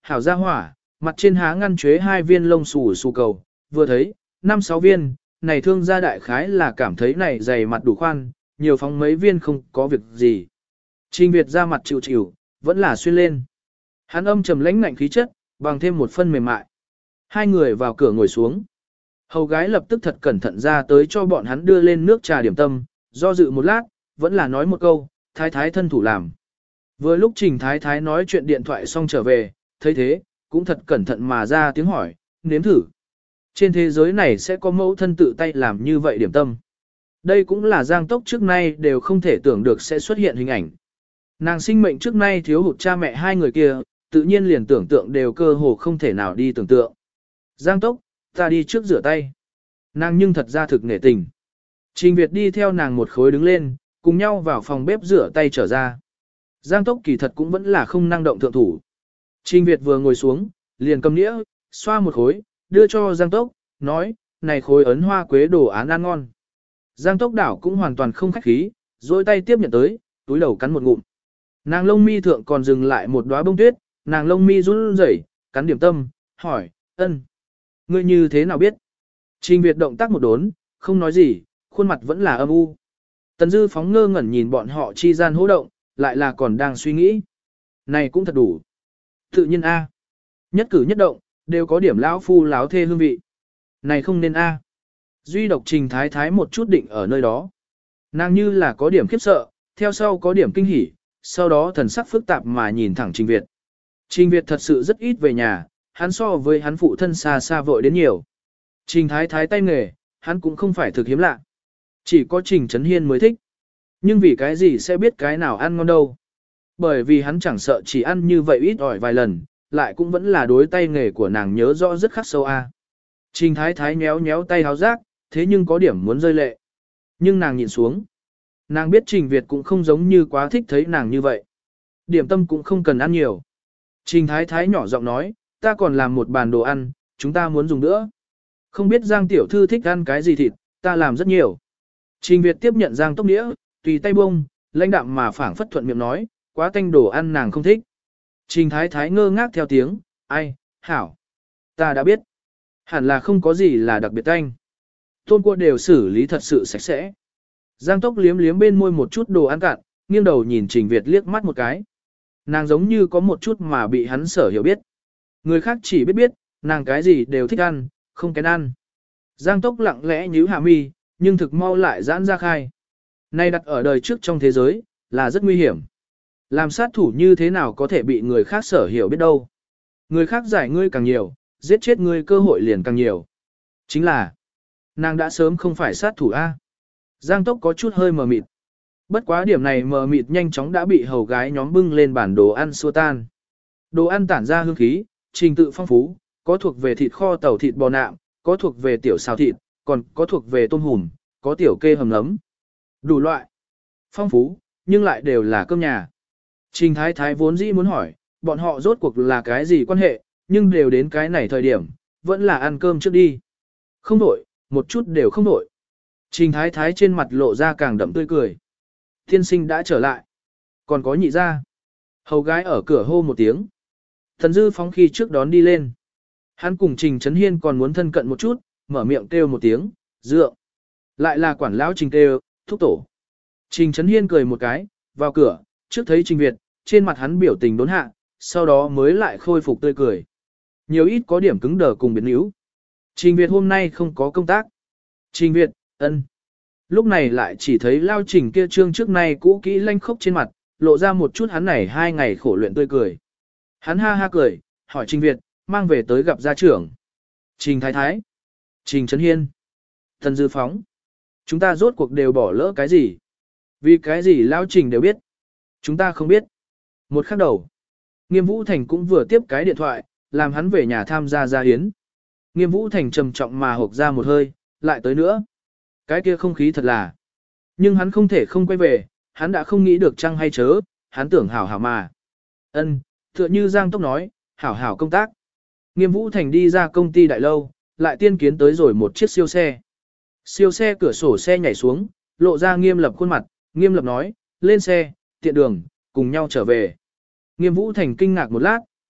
hảo gia hỏa, mặt trên há ngăn chế 2 viên lông xù xù cầu, vừa thấy, 5-6 viên, này thương gia đại khái là cảm thấy này dày mặt đủ khoan, nhiều phóng mấy viên không có việc gì. Trình Việt ra mặt chịu chịu, vẫn là xuyên lên. Hắn âm trầm lãnh ngạnh khí chất, bằng thêm một phân mềm mại. Hai người vào cửa ngồi xuống. Hầu gái lập tức thật cẩn thận ra tới cho bọn hắn đưa lên nước trà điểm tâm, do dự một lát, vẫn là nói một câu, thái thái thân thủ làm. Vừa lúc Trình thái thái nói chuyện điện thoại xong trở về, thấy thế, cũng thật cẩn thận mà ra tiếng hỏi, nếm thử. Trên thế giới này sẽ có mẫu thân tự tay làm như vậy điểm tâm. Đây cũng là Giang Tốc trước nay đều không thể tưởng được sẽ xuất hiện hình ảnh. Nàng sinh mệnh trước nay thiếu hụt cha mẹ hai người kia, tự nhiên liền tưởng tượng đều cơ hồ không thể nào đi tưởng tượng. Giang Tốc, ta đi trước rửa tay. Nàng nhưng thật ra thực nể tình. Trình Việt đi theo nàng một khối đứng lên, cùng nhau vào phòng bếp rửa tay trở ra. Giang Tốc kỳ thật cũng vẫn là không năng động thượng thủ. Trình Việt vừa ngồi xuống, liền cầm nĩa, xoa một khối, đưa cho Giang Tốc, nói, này khối ấn hoa quế đồ án ăn ngon. Giang Tốc đảo cũng hoàn toàn không khách khí, dôi tay tiếp nhận tới, túi đầu cắn một ngụm. Nàng lông mi thượng còn dừng lại một đóa bông tuyết, nàng lông mi run rẩy, cắn điểm tâm, hỏi, ân, ngươi như thế nào biết? Trình Việt động tác một đốn, không nói gì, khuôn mặt vẫn là âm u. Tần Dư phóng ngơ ngẩn nhìn bọn họ chi gian hô động, lại là còn đang suy nghĩ. Này cũng thật đủ. Tự nhiên A. Nhất cử nhất động, đều có điểm lão phu láo thê hương vị. Này không nên A. Duy độc Trình thái thái một chút định ở nơi đó. Nàng như là có điểm khiếp sợ, theo sau có điểm kinh hỉ, sau đó thần sắc phức tạp mà nhìn thẳng Trình Việt. Trình Việt thật sự rất ít về nhà, hắn so với hắn phụ thân xa xa vội đến nhiều. Trình thái thái tay nghề, hắn cũng không phải thực hiếm lạ. Chỉ có Trình Trấn Hiên mới thích. Nhưng vì cái gì sẽ biết cái nào ăn ngon đâu. Bởi vì hắn chẳng sợ chỉ ăn như vậy ít ỏi vài lần, lại cũng vẫn là đối tay nghề của nàng nhớ rõ rất khắc sâu a. Trình thái thái nhéo nhéo tay háo rác, thế nhưng có điểm muốn rơi lệ. Nhưng nàng nhịn xuống. Nàng biết Trình Việt cũng không giống như quá thích thấy nàng như vậy. Điểm tâm cũng không cần ăn nhiều. Trình thái thái nhỏ giọng nói, ta còn làm một bàn đồ ăn, chúng ta muốn dùng nữa. Không biết Giang tiểu thư thích ăn cái gì thịt, ta làm rất nhiều. Trình Việt tiếp nhận Giang Tốc đĩa, tùy tay bông, lãnh đạm mà phảng phất thuận miệng nói, quá tanh đồ ăn nàng không thích. Trình thái thái ngơ ngác theo tiếng, ai, hảo. Ta đã biết. Hẳn là không có gì là đặc biệt tanh. Tôm cua đều xử lý thật sự sạch sẽ. Giang Tốc liếm liếm bên môi một chút đồ ăn cạn, nghiêng đầu nhìn Trình Việt liếc mắt một cái. Nàng giống như có một chút mà bị hắn sở hiểu biết. Người khác chỉ biết nàng cái gì đều thích ăn, không kén ăn. Giang Tốc lặng lẽ nhíu hạ mi, nhưng thực mau lại giãn ra khai. Nay đặt ở đời trước trong thế giới, là rất nguy hiểm. Làm sát thủ như thế nào có thể bị người khác sở hiểu biết đâu. Người khác giải ngươi càng nhiều, giết chết ngươi cơ hội liền càng nhiều. Chính là, nàng đã sớm không phải sát thủ A. Giang Tốc có chút hơi mờ mịt. Bất quá điểm này mờ mịt nhanh chóng đã bị hầu gái nhóm bưng lên bản đồ ăn xua tan. Đồ ăn tản ra hương khí, trình tự phong phú, có thuộc về thịt kho tàu thịt bò nạm, có thuộc về tiểu xào thịt, còn có thuộc về tôm hùm, có tiểu kê hầm nấm. Đủ loại. Phong phú, nhưng lại đều là cơm nhà. Trình thái thái vốn dĩ muốn hỏi, bọn họ rốt cuộc là cái gì quan hệ, nhưng đều đến cái này thời điểm, vẫn là ăn cơm trước đi. Không đổi, một chút đều không đổi. Trình thái thái trên mặt lộ ra càng đậm tươi cười. Tiên sinh đã trở lại. Còn có nhị gia. Hầu gái ở cửa hô một tiếng. Thần Dư phóng khi trước đón đi lên. Hắn cùng Trình Trấn Hiên còn muốn thân cận một chút, mở miệng kêu một tiếng, dượng. Lại là quản lão Trình kêu, thúc tổ. Trình Trấn Hiên cười một cái, vào cửa, trước thấy Trình Việt, trên mặt hắn biểu tình đốn hạ, sau đó mới lại khôi phục tươi cười. Nhiều ít có điểm cứng đờ cùng biến yếu. Trình Việt hôm nay không có công tác. Trình Việt, ân. Lúc này lại chỉ thấy Lao Trình kia trương trước nay cũ kỹ lanh khốc trên mặt, lộ ra một chút hắn này 2 ngày khổ luyện tươi cười. Hắn ha ha cười, hỏi Trình Việt, mang về tới gặp gia trưởng. Trình Thái Thái, Trình Trấn Hiên, Thần Dư Phóng. Chúng ta rốt cuộc đều bỏ lỡ cái gì? Vì cái gì Lao Trình đều biết? Chúng ta không biết. Một khắc đầu, Nghiêm Vũ Thành cũng vừa tiếp cái điện thoại, làm hắn về nhà tham gia gia hiến. Nghiêm Vũ Thành trầm trọng mà hộc ra một hơi, lại tới nữa. Cái kia không khí thật là. Nhưng hắn không thể không quay về, hắn đã không nghĩ được chăng hay chớ, hắn tưởng hảo hảo mà. Ân, tựa như Giang Tốc nói, hảo hảo công tác. Nghiêm Vũ Thành đi ra công ty đại lâu, lại tiên kiến tới rồi một chiếc siêu xe. Siêu xe cửa sổ xe nhảy xuống, lộ ra Nghiêm Lập khuôn mặt, Nghiêm Lập nói, lên xe, tiện đường, cùng nhau trở về. Nghiêm Vũ Thành kinh ngạc một lát,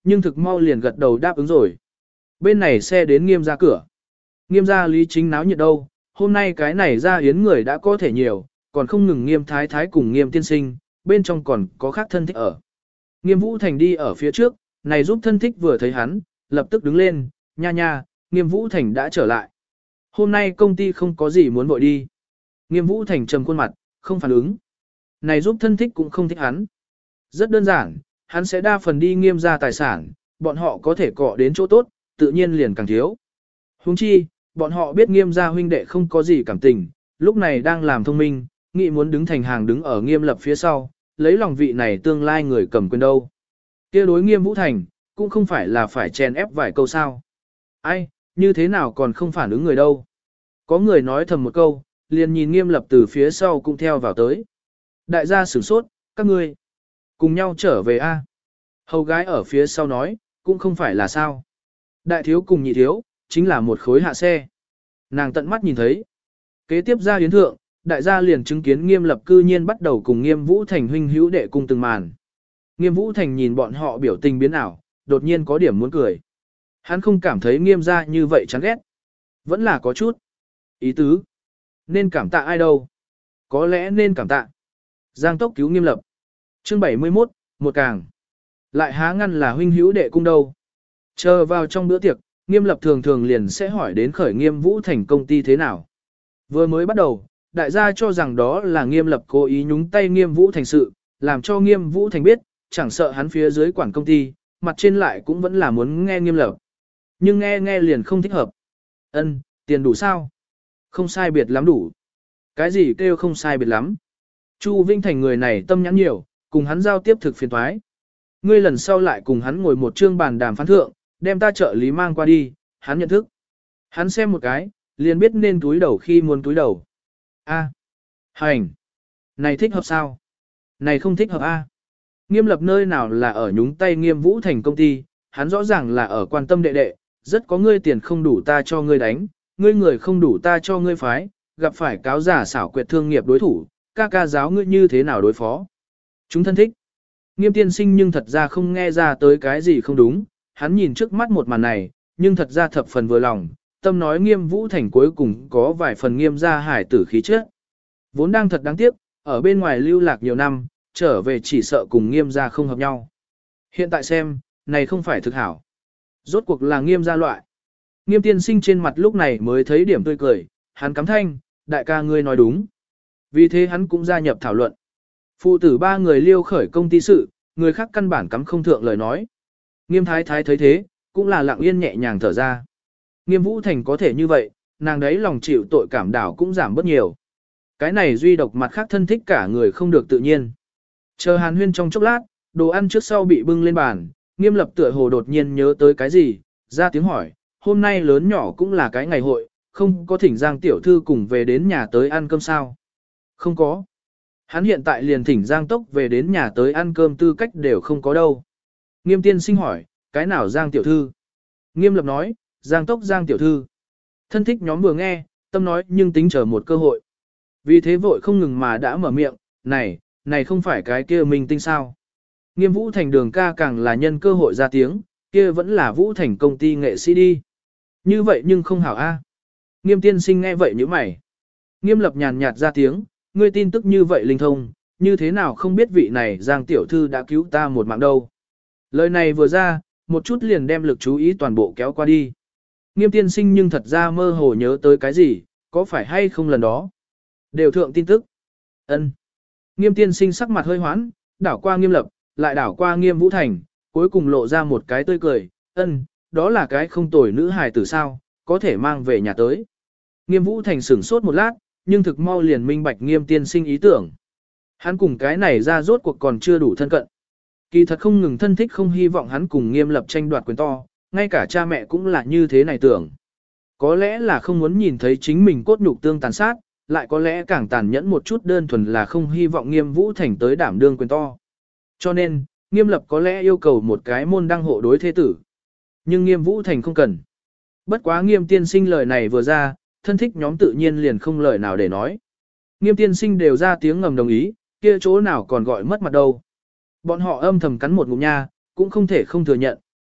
nhưng thực mau liền gật đầu đáp ứng rồi. Bên này xe đến Nghiêm ra cửa. Nghiêm gia Lý Chính náo nhiệt đâu, hôm nay cái này ra yến người đã có thể nhiều, còn không ngừng Nghiêm thái thái cùng Nghiêm tiên sinh, bên trong còn có khác thân thích ở. Nghiêm Vũ Thành đi ở phía trước, này giúp thân thích vừa thấy hắn, lập tức đứng lên, nha nha, Nghiêm Vũ Thành đã trở lại. Hôm nay công ty không có gì muốn vội đi. Nghiêm Vũ Thành trầm khuôn mặt, không phản ứng. Này giúp thân thích cũng không thích hắn. Rất đơn giản, hắn sẽ đa phần đi Nghiêm gia tài sản, bọn họ có thể cọ đến chỗ tốt, tự nhiên liền càng thiếu. Huống chi, bọn họ biết Nghiêm gia huynh đệ không có gì cảm tình, lúc này đang làm thông minh, nghĩ muốn đứng thành hàng đứng ở Nghiêm Lập phía sau, lấy lòng vị này tương lai người cầm quyền đâu. Kia đối Nghiêm Vũ Thành, cũng không phải là phải chèn ép vài câu sao. Ai, như thế nào còn không phản ứng người đâu. Có người nói thầm một câu, liền nhìn Nghiêm Lập từ phía sau cũng theo vào tới. Đại gia sửng sốt, các ngươi cùng nhau trở về a. Hầu gái ở phía sau nói, cũng không phải là sao. Đại thiếu cùng nhị thiếu, chính là một khối hạ xe. Nàng tận mắt nhìn thấy. Kế tiếp ra yến thượng, đại gia liền chứng kiến Nghiêm Lập cư nhiên bắt đầu cùng Nghiêm Vũ Thành huynh hữu đệ cùng từng màn. Nghiêm Vũ Thành nhìn bọn họ biểu tình biến ảo, đột nhiên có điểm muốn cười. Hắn không cảm thấy Nghiêm gia như vậy chán ghét. Vẫn là có chút ý tứ. Nên cảm tạ ai đâu? Có lẽ nên cảm tạ Giang Tốc cứu Nghiêm Lập. Chương 71, một càng. Lại há ngăn là huynh hữu đệ cung đâu. Chờ vào trong bữa tiệc, Nghiêm Lập thường thường liền sẽ hỏi đến khởi Nghiêm Vũ Thành công ty thế nào. Vừa mới bắt đầu, đại gia cho rằng đó là Nghiêm Lập cố ý nhúng tay Nghiêm Vũ Thành sự, làm cho Nghiêm Vũ Thành biết, chẳng sợ hắn phía dưới quản công ty, mặt trên lại cũng vẫn là muốn nghe Nghiêm Lập. Nhưng nghe liền không thích hợp. Ân, tiền đủ sao? Không sai biệt lắm đủ. Cái gì kêu không sai biệt lắm? Chu Vinh Thành người này tâm nhãn nhiều, cùng hắn giao tiếp thực phiền toái. Ngươi lần sau lại cùng hắn ngồi một trương bàn đàm phán thượng, đem ta trợ lý mang qua đi, hắn nhận thức. Hắn xem một cái, liền biết nên túi đầu khi muốn túi đầu. A, hành. Này thích hợp sao? Này không thích hợp a. Nghiêm Lập nơi nào là ở nhúng tay Nghiêm Vũ Thành công ty, hắn rõ ràng là ở quan tâm đệ đệ, rất có ngươi tiền không đủ ta cho ngươi đánh, ngươi người không đủ ta cho ngươi phái, gặp phải cáo giả xảo quyệt thương nghiệp đối thủ, ca giáo ngươi như thế nào đối phó. Chúng thân thích. Nghiêm tiên sinh nhưng thật ra không nghe ra tới cái gì không đúng, hắn nhìn trước mắt một màn này, nhưng thật ra thập phần vừa lòng, tâm nói Nghiêm Vũ Thành cuối cùng có vài phần Nghiêm gia hải tử khí chất. Vốn đang thật đáng tiếc, ở bên ngoài lưu lạc nhiều năm, trở về chỉ sợ cùng Nghiêm gia không hợp nhau. Hiện tại xem, này không phải thực hảo. Rốt cuộc là Nghiêm gia loại. Nghiêm tiên sinh trên mặt lúc này mới thấy điểm tươi cười, hắn cắm thanh, đại ca ngươi nói đúng. Vì thế hắn cũng gia nhập thảo luận. Phụ tử ba người liêu khởi công ty sự, người khác căn bản cắm không thượng lời nói. Nghiêm thái thái thấy thế, cũng là lặng yên nhẹ nhàng thở ra. Nghiêm Vũ Thành có thể như vậy, nàng đấy lòng chịu tội cảm đảo cũng giảm bớt nhiều. Cái này duy độc mặt khác thân thích cả người không được tự nhiên. Chờ hàn huyên trong chốc lát, đồ ăn trước sau bị bưng lên bàn, Nghiêm Lập tựa hồ đột nhiên nhớ tới cái gì, ra tiếng hỏi, hôm nay lớn nhỏ cũng là cái ngày hội, không có thỉnh Giang tiểu thư cùng về đến nhà tới ăn cơm sao? Không có. Hắn hiện tại liền thỉnh Giang Tốc về đến nhà tới ăn cơm tư cách đều không có đâu. Nghiêm tiên sinh hỏi, cái nào Giang tiểu thư? Nghiêm Lập nói, Giang Tốc Giang tiểu thư. Thân thích nhóm vừa nghe, tâm nói nhưng tính chờ một cơ hội. Vì thế vội không ngừng mà đã mở miệng, này không phải cái kia minh tinh sao? Nghiêm Vũ Thành đường ca càng là nhân cơ hội ra tiếng, kia vẫn là Vũ Thành công ty nghệ sĩ đi. Như vậy nhưng không hảo a. Nghiêm tiên sinh nghe vậy như mày. Nghiêm Lập nhàn nhạt ra tiếng, ngươi tin tức như vậy linh thông, như thế nào không biết vị này Giang tiểu thư đã cứu ta một mạng đâu. Lời này vừa ra, một chút liền đem lực chú ý toàn bộ kéo qua đi. Nghiêm tiên sinh nhưng thật ra mơ hồ nhớ tới cái gì, có phải hay không lần đó. Đều thượng tin tức. Ân. Nghiêm tiên sinh sắc mặt hơi hoãn, đảo qua Nghiêm Lập, lại đảo qua Nghiêm Vũ Thành, cuối cùng lộ ra một cái tươi cười, ân, đó là cái không tồi nữ hài tử sao, có thể mang về nhà tới. Nghiêm Vũ Thành sửng sốt một lát, nhưng thực mau liền minh bạch Nghiêm tiên sinh ý tưởng. Hắn cùng cái này ra rốt cuộc còn chưa đủ thân cận. Kỳ thật không ngừng thân thích không hy vọng hắn cùng Nghiêm Lập tranh đoạt quyền to, ngay cả cha mẹ cũng là như thế này tưởng. Có lẽ là không muốn nhìn thấy chính mình cốt nhục tương tàn sát, lại có lẽ càng tàn nhẫn một chút đơn thuần là không hy vọng Nghiêm Vũ Thành tới đảm đương quyền to. Cho nên, Nghiêm Lập có lẽ yêu cầu một cái môn đăng hộ đối thế tử. Nhưng Nghiêm Vũ Thành không cần. Bất quá Nghiêm tiên sinh lời này vừa ra, thân thích nhóm tự nhiên liền không lời nào để nói. Nghiêm tiên sinh đều ra tiếng ngầm đồng ý, kia chỗ nào còn gọi mất mặt đâu. Bọn họ âm thầm cắn một ngụm nha, cũng không thể không thừa nhận,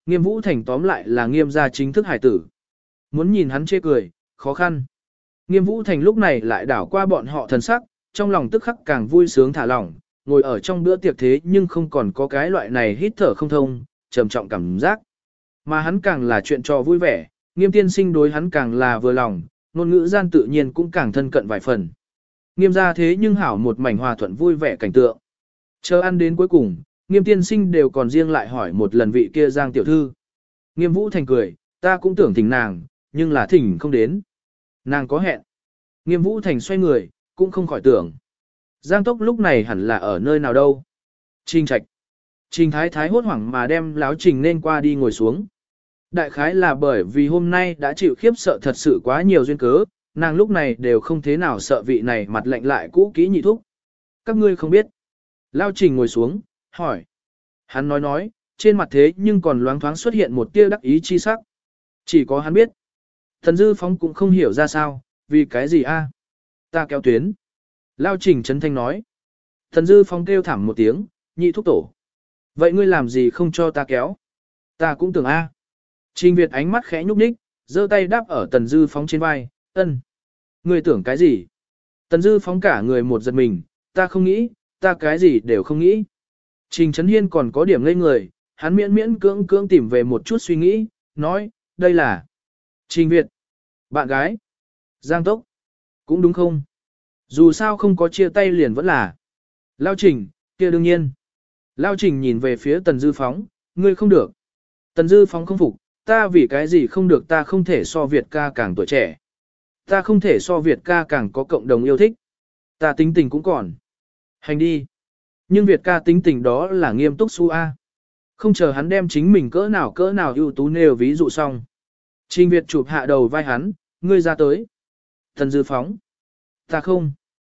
Nghiêm Vũ Thành tóm lại là Nghiêm gia chính thức hải tử. Muốn nhìn hắn chê cười, khó khăn. Nghiêm Vũ Thành lúc này lại đảo qua bọn họ thần sắc, trong lòng tức khắc càng vui sướng thả lỏng, ngồi ở trong bữa tiệc thế nhưng không còn có cái loại này hít thở không thông, trầm trọng cảm giác. Mà hắn càng là chuyện trò vui vẻ, Nghiêm tiên sinh đối hắn càng là vừa lòng, ngôn ngữ gian tự nhiên cũng càng thân cận vài phần. Nghiêm gia thế nhưng hảo một mảnh hòa thuận vui vẻ cảnh tượng. Chờ ăn đến cuối cùng, Nghiêm tiên sinh đều còn riêng lại hỏi một lần vị kia Giang tiểu thư. Nghiêm Vũ Thành cười, ta cũng tưởng thỉnh nàng, nhưng là thỉnh không đến. Nàng có hẹn. Nghiêm Vũ Thành xoay người, cũng không khỏi tưởng. Giang Tốc lúc này hẳn là ở nơi nào đâu. Trình Trạch. Trình Thái Thái hốt hoảng mà đem láo Trình nên qua đi ngồi xuống. Đại khái là bởi vì hôm nay đã chịu khiếp sợ thật sự quá nhiều duyên cớ, nàng lúc này đều không thế nào sợ vị này mặt lạnh lại cũ kỹ nhị thúc. Các ngươi không biết. Lao Trình ngồi xuống, hỏi. Hắn nói, trên mặt thế nhưng còn loáng thoáng xuất hiện một tia đắc ý chi sắc. Chỉ có hắn biết. Thần Dư Phóng cũng không hiểu ra sao, vì cái gì a? Ta kéo tuyến. Lao Trình chấn thanh nói. Thần Dư Phóng kêu thảm một tiếng, nhị thúc tổ. Vậy ngươi làm gì không cho ta kéo? Ta cũng tưởng a. Trình Việt ánh mắt khẽ nhúc nhích, giơ tay đáp ở Tần Dư Phóng trên vai, ân. Ngươi tưởng cái gì? Tần Dư Phóng cả người một giật mình, ta không nghĩ, ta cái gì đều không nghĩ. Trình Trấn Hiên còn có điểm ngây người, hắn miễn cưỡng tìm về một chút suy nghĩ, nói, đây là Trình Việt, bạn gái, Giang Tốc, cũng đúng không? Dù sao không có chia tay liền vẫn là Lao Trình, kia đương nhiên. Lao Trình nhìn về phía Tần Dư Phóng, ngươi không được. Tần Dư Phóng không phục, ta vì cái gì không được, ta không thể so Việt ca càng tuổi trẻ. Ta không thể so Việt ca càng có cộng đồng yêu thích. Ta tính tình cũng còn. Hành đi. Nhưng Việt ca tính tình đó là nghiêm túc su A. Không chờ hắn đem chính mình cỡ nào ưu tú nêu ví dụ xong. Trình Việt chụp hạ đầu vai hắn, ngươi ra tới. Tần Dư Phóng. Ta không.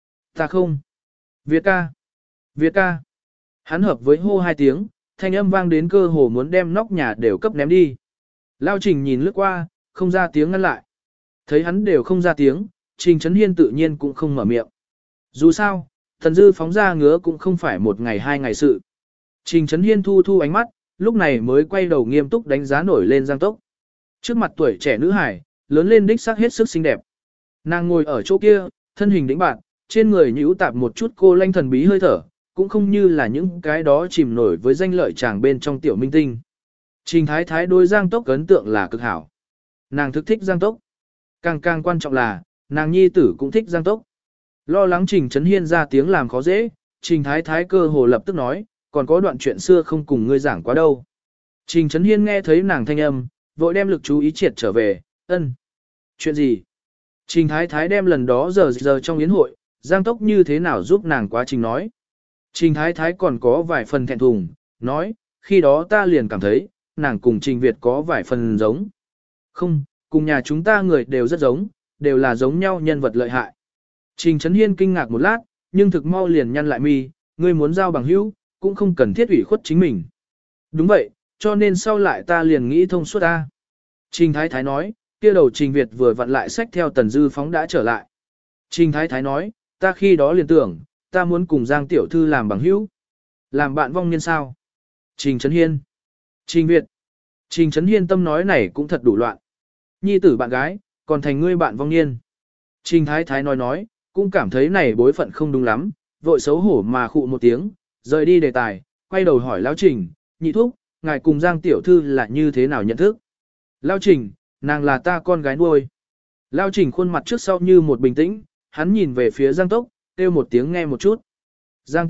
Việt ca. Việt ca. Hắn hợp với hô hai tiếng, thanh âm vang đến cơ hồ muốn đem nóc nhà đều cấp ném đi. Lao Trình nhìn lướt qua, không ra tiếng ngăn lại. Thấy hắn đều không ra tiếng, Trình Trấn Hiên tự nhiên cũng không mở miệng. Dù sao, Tần Dư Phóng ra ngứa cũng không phải một ngày hai ngày sự. Trình Trấn Hiên thu ánh mắt, lúc này mới quay đầu nghiêm túc đánh giá nổi lên Giang Tốc. Trước mặt tuổi trẻ nữ hải, lớn lên đích xác hết sức xinh đẹp. Nàng ngồi ở chỗ kia, thân hình đĩnh bạn, trên người nhũ tạp một chút cô lanh thần bí hơi thở, cũng không như là những cái đó chìm nổi với danh lợi chàng bên trong tiểu minh tinh. Trình Thái Thái đối Giang Tốc ấn tượng là cực hảo. Nàng thực thích Giang Tốc. Càng quan trọng là, nàng nhi tử cũng thích Giang Tốc. Lo lắng Trình Trấn Hiên ra tiếng làm khó dễ, Trình Thái Thái cơ hồ lập tức nói, còn có đoạn chuyện xưa không cùng ngươi giảng quá đâu. Trình Trấn Hiên nghe thấy nàng thanh âm, vội đem lực chú ý triệt trở về, ân. Chuyện gì? Trình Thái Thái đem lần đó giờ trong yến hội, Giang Tốc như thế nào giúp nàng quá trình nói. Trình Thái Thái còn có vài phần thẹn thùng, nói, khi đó ta liền cảm thấy, nàng cùng Trình Việt có vài phần giống. Không, cùng nhà chúng ta người đều rất giống, đều là giống nhau nhân vật lợi hại. Trình Trấn Hiên kinh ngạc một lát, nhưng thực mau liền nhăn lại mi, ngươi muốn giao bằng hữu, cũng không cần thiết ủy khuất chính mình. Đúng vậy, cho nên sau lại ta liền nghĩ thông suốt ta. Trình Thái Thái nói, kia đầu Trình Việt vừa vặn lại xách theo Tần Dư Phóng đã trở lại. Trình Thái Thái nói, ta khi đó liền tưởng, ta muốn cùng Giang Tiểu Thư làm bằng hữu. Làm bạn vong niên sao? Trình Trấn Hiên. Trình Việt. Trình Trấn Hiên tâm nói này cũng thật đủ loạn. Nhi tử bạn gái, còn thành ngươi bạn vong niên. Trình Thái Thái nói, cũng cảm thấy này bối phận không đúng lắm, vội xấu hổ mà khụ một tiếng, rời đi đề tài, quay đầu hỏi Lão Trình, nhị thúc, ngài cùng Giang Tiểu Thư là như thế nào nhận thức? Lão Trình, nàng là ta con gái nuôi. Lão Trình khuôn mặt trước sau như một bình tĩnh, hắn nhìn về phía Giang Tốc, kêu một tiếng nghe một chút. Giang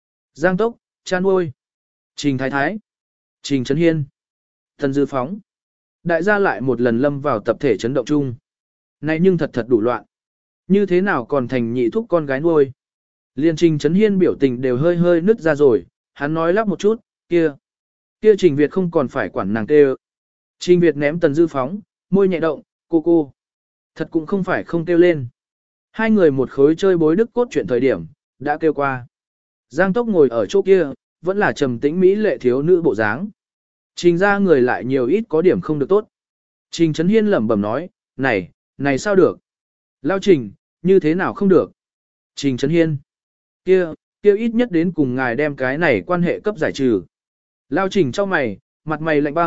Tốc, cha nuôi. Trình Thái Thái. Trình Trấn Hiên. Tần Dư Phóng. Đại gia lại một lần lâm vào tập thể chấn động chung. Này nhưng thật đủ loạn. Như thế nào còn thành nhị thúc con gái nuôi? Liên Trình Trấn Hiên biểu tình đều hơi nứt ra rồi, hắn nói lắp một chút, kia Trình Việt không còn phải quản nàng kêu. Trình Việt ném Tần Dư Phóng, môi nhẹ động, cô. Thật cũng không phải không kêu lên. Hai người một khối chơi bối đức cốt chuyện thời điểm, đã kêu qua. Giang Tốc ngồi ở chỗ kia, vẫn là trầm tĩnh mỹ lệ thiếu nữ bộ dáng. Trình ra người lại nhiều ít có điểm không được tốt. Trình Trấn Hiên lẩm bẩm nói, này sao được? Lao Trình, như thế nào không được? Trình Trấn Hiên, kia ít nhất đến cùng ngài đem cái này quan hệ cấp giải trừ. Lao Trình cho mày, mặt mày lạnh băng,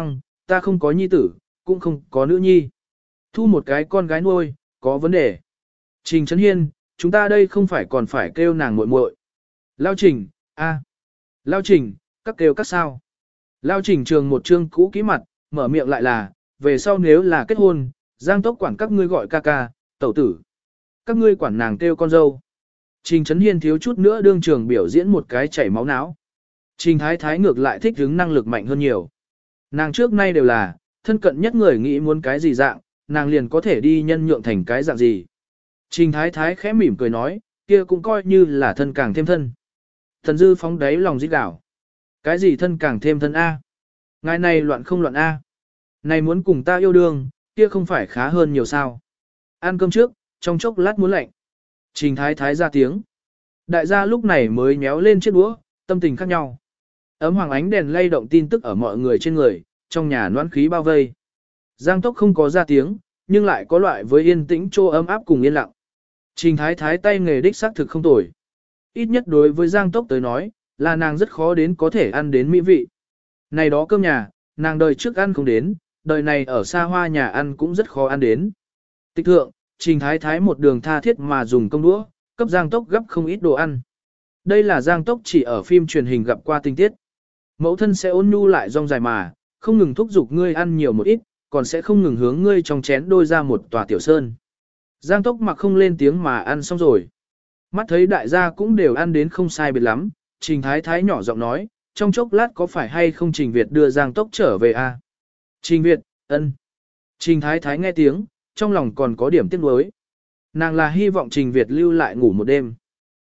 ta không có nhi tử, cũng không có nữ nhi. Thu một cái con gái nuôi, có vấn đề. Trình Trấn Hiên, chúng ta đây không phải còn phải kêu nàng muội muội. Lao Trình, Lao Trình, các kêu các sao. Lao Trình trường một trương cũ kỹ mặt, mở miệng lại là, về sau nếu là kết hôn, Giang Tốc quản các ngươi gọi ca ca, tẩu tử. Các ngươi quản nàng kêu con dâu. Trình Trấn Hiên thiếu chút nữa đương trường biểu diễn một cái chảy máu não. Trình Thái Thái ngược lại thích hứng năng lực mạnh hơn nhiều. Nàng trước nay đều là, thân cận nhất người nghĩ muốn cái gì dạng, nàng liền có thể đi nhân nhượng thành cái dạng gì. Trình Thái Thái khẽ mỉm cười nói, kia cũng coi như là thân càng thêm thân. Thần Dư phóng đáy lòng rít gào. Cái gì thân càng thêm thân A? Ngài này loạn không loạn A? Này muốn cùng ta yêu đương, kia không phải khá hơn nhiều sao? Ăn cơm trước, trong chốc lát muốn lạnh. Trình Thái Thái ra tiếng. Đại gia lúc này mới méo lên chiếc đũa, tâm tình khác nhau. Ấm hoàng ánh đèn lay động tin tức ở mọi người trên người, trong nhà noãn khí bao vây. Giang Tốc không có ra tiếng, nhưng lại có loại với yên tĩnh trô ấm áp cùng yên lặng. Trình Thái Thái tay nghề đích xác thực không tồi. Ít nhất đối với Giang Tốc tới nói, là nàng rất khó đến có thể ăn đến mỹ vị. Này đó cơm nhà, nàng đời trước ăn không đến, đời này ở xa hoa nhà ăn cũng rất khó ăn đến. Tịch thượng, Trình Thái Thái một đường tha thiết mà dùng công đũa, cấp Giang Tốc gấp không ít đồ ăn. Đây là Giang Tốc chỉ ở phim truyền hình gặp qua tình tiết. Mẫu thân sẽ ôn nhu lại rong dài mà, không ngừng thúc giục ngươi ăn nhiều một ít, còn sẽ không ngừng hướng ngươi trong chén đôi ra một tòa tiểu sơn. Giang Tốc mặc không lên tiếng mà ăn xong rồi. Mắt thấy đại gia cũng đều ăn đến không sai biệt lắm, Trình Thái Thái nhỏ giọng nói, trong chốc lát có phải hay không Trình Việt đưa Giang Tốc trở về a? Trình Việt, ân. Trình Thái Thái nghe tiếng, trong lòng còn có điểm tiếc nuối. Nàng là hy vọng Trình Việt lưu lại ngủ một đêm.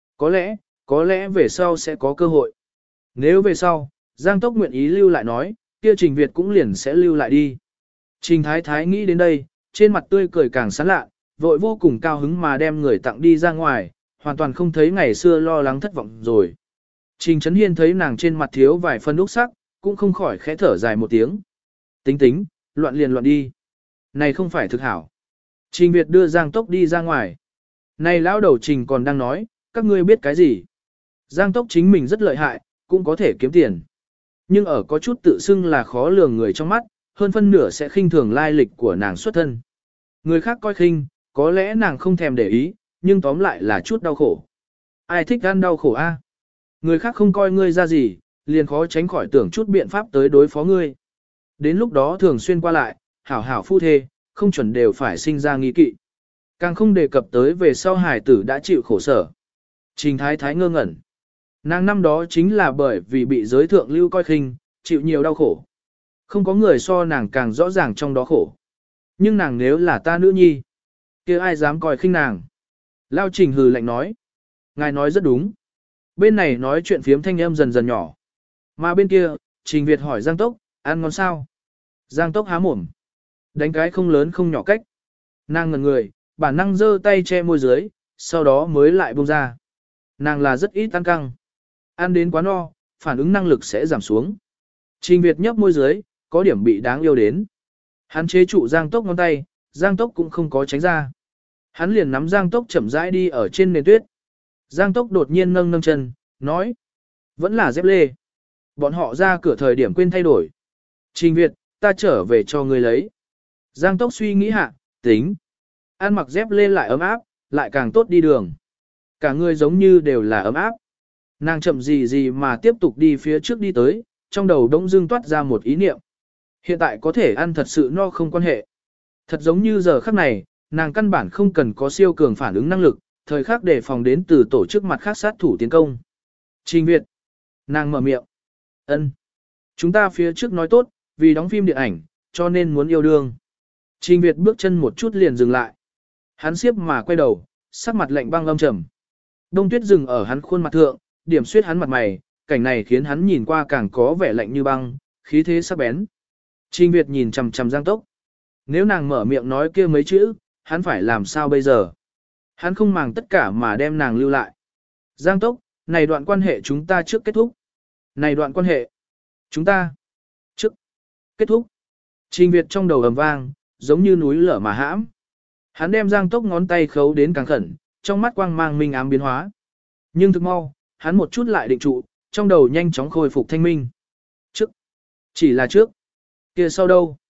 Có lẽ về sau sẽ có cơ hội. Nếu về sau, Giang Tốc nguyện ý lưu lại nói, kia Trình Việt cũng liền sẽ lưu lại đi. Trình Thái Thái nghĩ đến đây, trên mặt tươi cười càng sán lạ, vội vô cùng cao hứng mà đem người tặng đi ra ngoài, hoàn toàn không thấy ngày xưa lo lắng thất vọng rồi. Trình Trấn Hiên thấy nàng trên mặt thiếu vài phân úc sắc, cũng không khỏi khẽ thở dài một tiếng. Tính, loạn liền loạn đi. Này không phải thực hảo. Trình Việt đưa Giang Tốc đi ra ngoài. Này lão đầu Trình còn đang nói, các ngươi biết cái gì? Giang Tốc chính mình rất lợi hại, cũng có thể kiếm tiền. Nhưng ở có chút tự xưng là khó lường người trong mắt, hơn phân nửa sẽ khinh thường lai lịch của nàng xuất thân. Người khác coi khinh, có lẽ nàng không thèm để ý, nhưng tóm lại là chút đau khổ. Ai thích ăn đau khổ a? Người khác không coi ngươi ra gì, liền khó tránh khỏi tưởng chút biện pháp tới đối phó ngươi. Đến lúc đó thường xuyên qua lại, hảo hảo phu thê, không chuẩn đều phải sinh ra nghi kỵ. Càng không đề cập tới về sau hài tử đã chịu khổ sở. Trình Thái Thái ngơ ngẩn. Nàng năm đó chính là bởi vì bị giới thượng lưu coi khinh, chịu nhiều đau khổ. Không có người so nàng càng rõ ràng trong đó khổ. Nhưng nàng nếu là ta nữ nhi, kia ai dám coi khinh nàng. Lao Trình hừ lạnh nói. Ngài nói rất đúng. Bên này nói chuyện phiếm thanh âm dần dần nhỏ. Mà bên kia, Trình Việt hỏi Giang Tốc, ăn ngon sao? Giang Tốc há mồm. Đánh cái không lớn không nhỏ cách. Nàng ngẩn người, bản năng giơ tay che môi dưới, sau đó mới lại buông ra. Nàng là rất ít ăn căng. Ăn đến quá no, phản ứng năng lực sẽ giảm xuống. Trình Việt nhấp môi dưới, có điểm bị đáng yêu đến. Hắn chế trụ Giang Tốc ngón tay, Giang Tốc cũng không có tránh ra. Hắn liền nắm Giang Tốc chậm rãi đi ở trên nền tuyết. Giang Tốc đột nhiên nâng nâng chân, nói. Vẫn là dép lê. Bọn họ ra cửa thời điểm quên thay đổi. Trình Việt, ta trở về cho ngươi lấy. Giang Tốc suy nghĩ hạ, tính. Ăn mặc dép lê lại ấm áp, lại càng tốt đi đường. Cả người giống như đều là ấm áp. Nàng chậm gì mà tiếp tục đi phía trước đi tới, trong đầu đông dưng toát ra một ý niệm. Hiện tại có thể ăn thật sự no không quan hệ. Thật giống như giờ khắc này, nàng căn bản không cần có siêu cường phản ứng năng lực, thời khắc đề phòng đến từ tổ chức mặt khác sát thủ tiến công. Trình Việt. Nàng mở miệng. Ân. Chúng ta phía trước nói tốt, vì đóng phim điện ảnh, cho nên muốn yêu đương. Trình Việt bước chân một chút liền dừng lại. Hắn siếp mà quay đầu, sắc mặt lạnh băng âm trầm. Đông tuyết dừng ở hắn khuôn mặt thượng, điểm xuyết hắn mặt mày, cảnh này khiến hắn nhìn qua càng có vẻ lạnh như băng, khí thế sắc bén. Trình Việt nhìn chằm chằm Giang Tốc. Nếu nàng mở miệng nói kia mấy chữ, hắn phải làm sao bây giờ? Hắn không màng tất cả mà đem nàng lưu lại. Giang Tốc, này đoạn quan hệ chúng ta trước kết thúc. Này đoạn quan hệ chúng ta trước kết thúc. Trình Việt trong đầu ầm vang, giống như núi lở mà hãm. Hắn đem Giang Tốc ngón tay khấu đến càng khẩn, trong mắt quang mang minh ám biến hóa. Nhưng thực mau, hắn một chút lại định trụ, trong đầu nhanh chóng khôi phục thanh minh. Trước. Chỉ là trước. Kia sau đâu?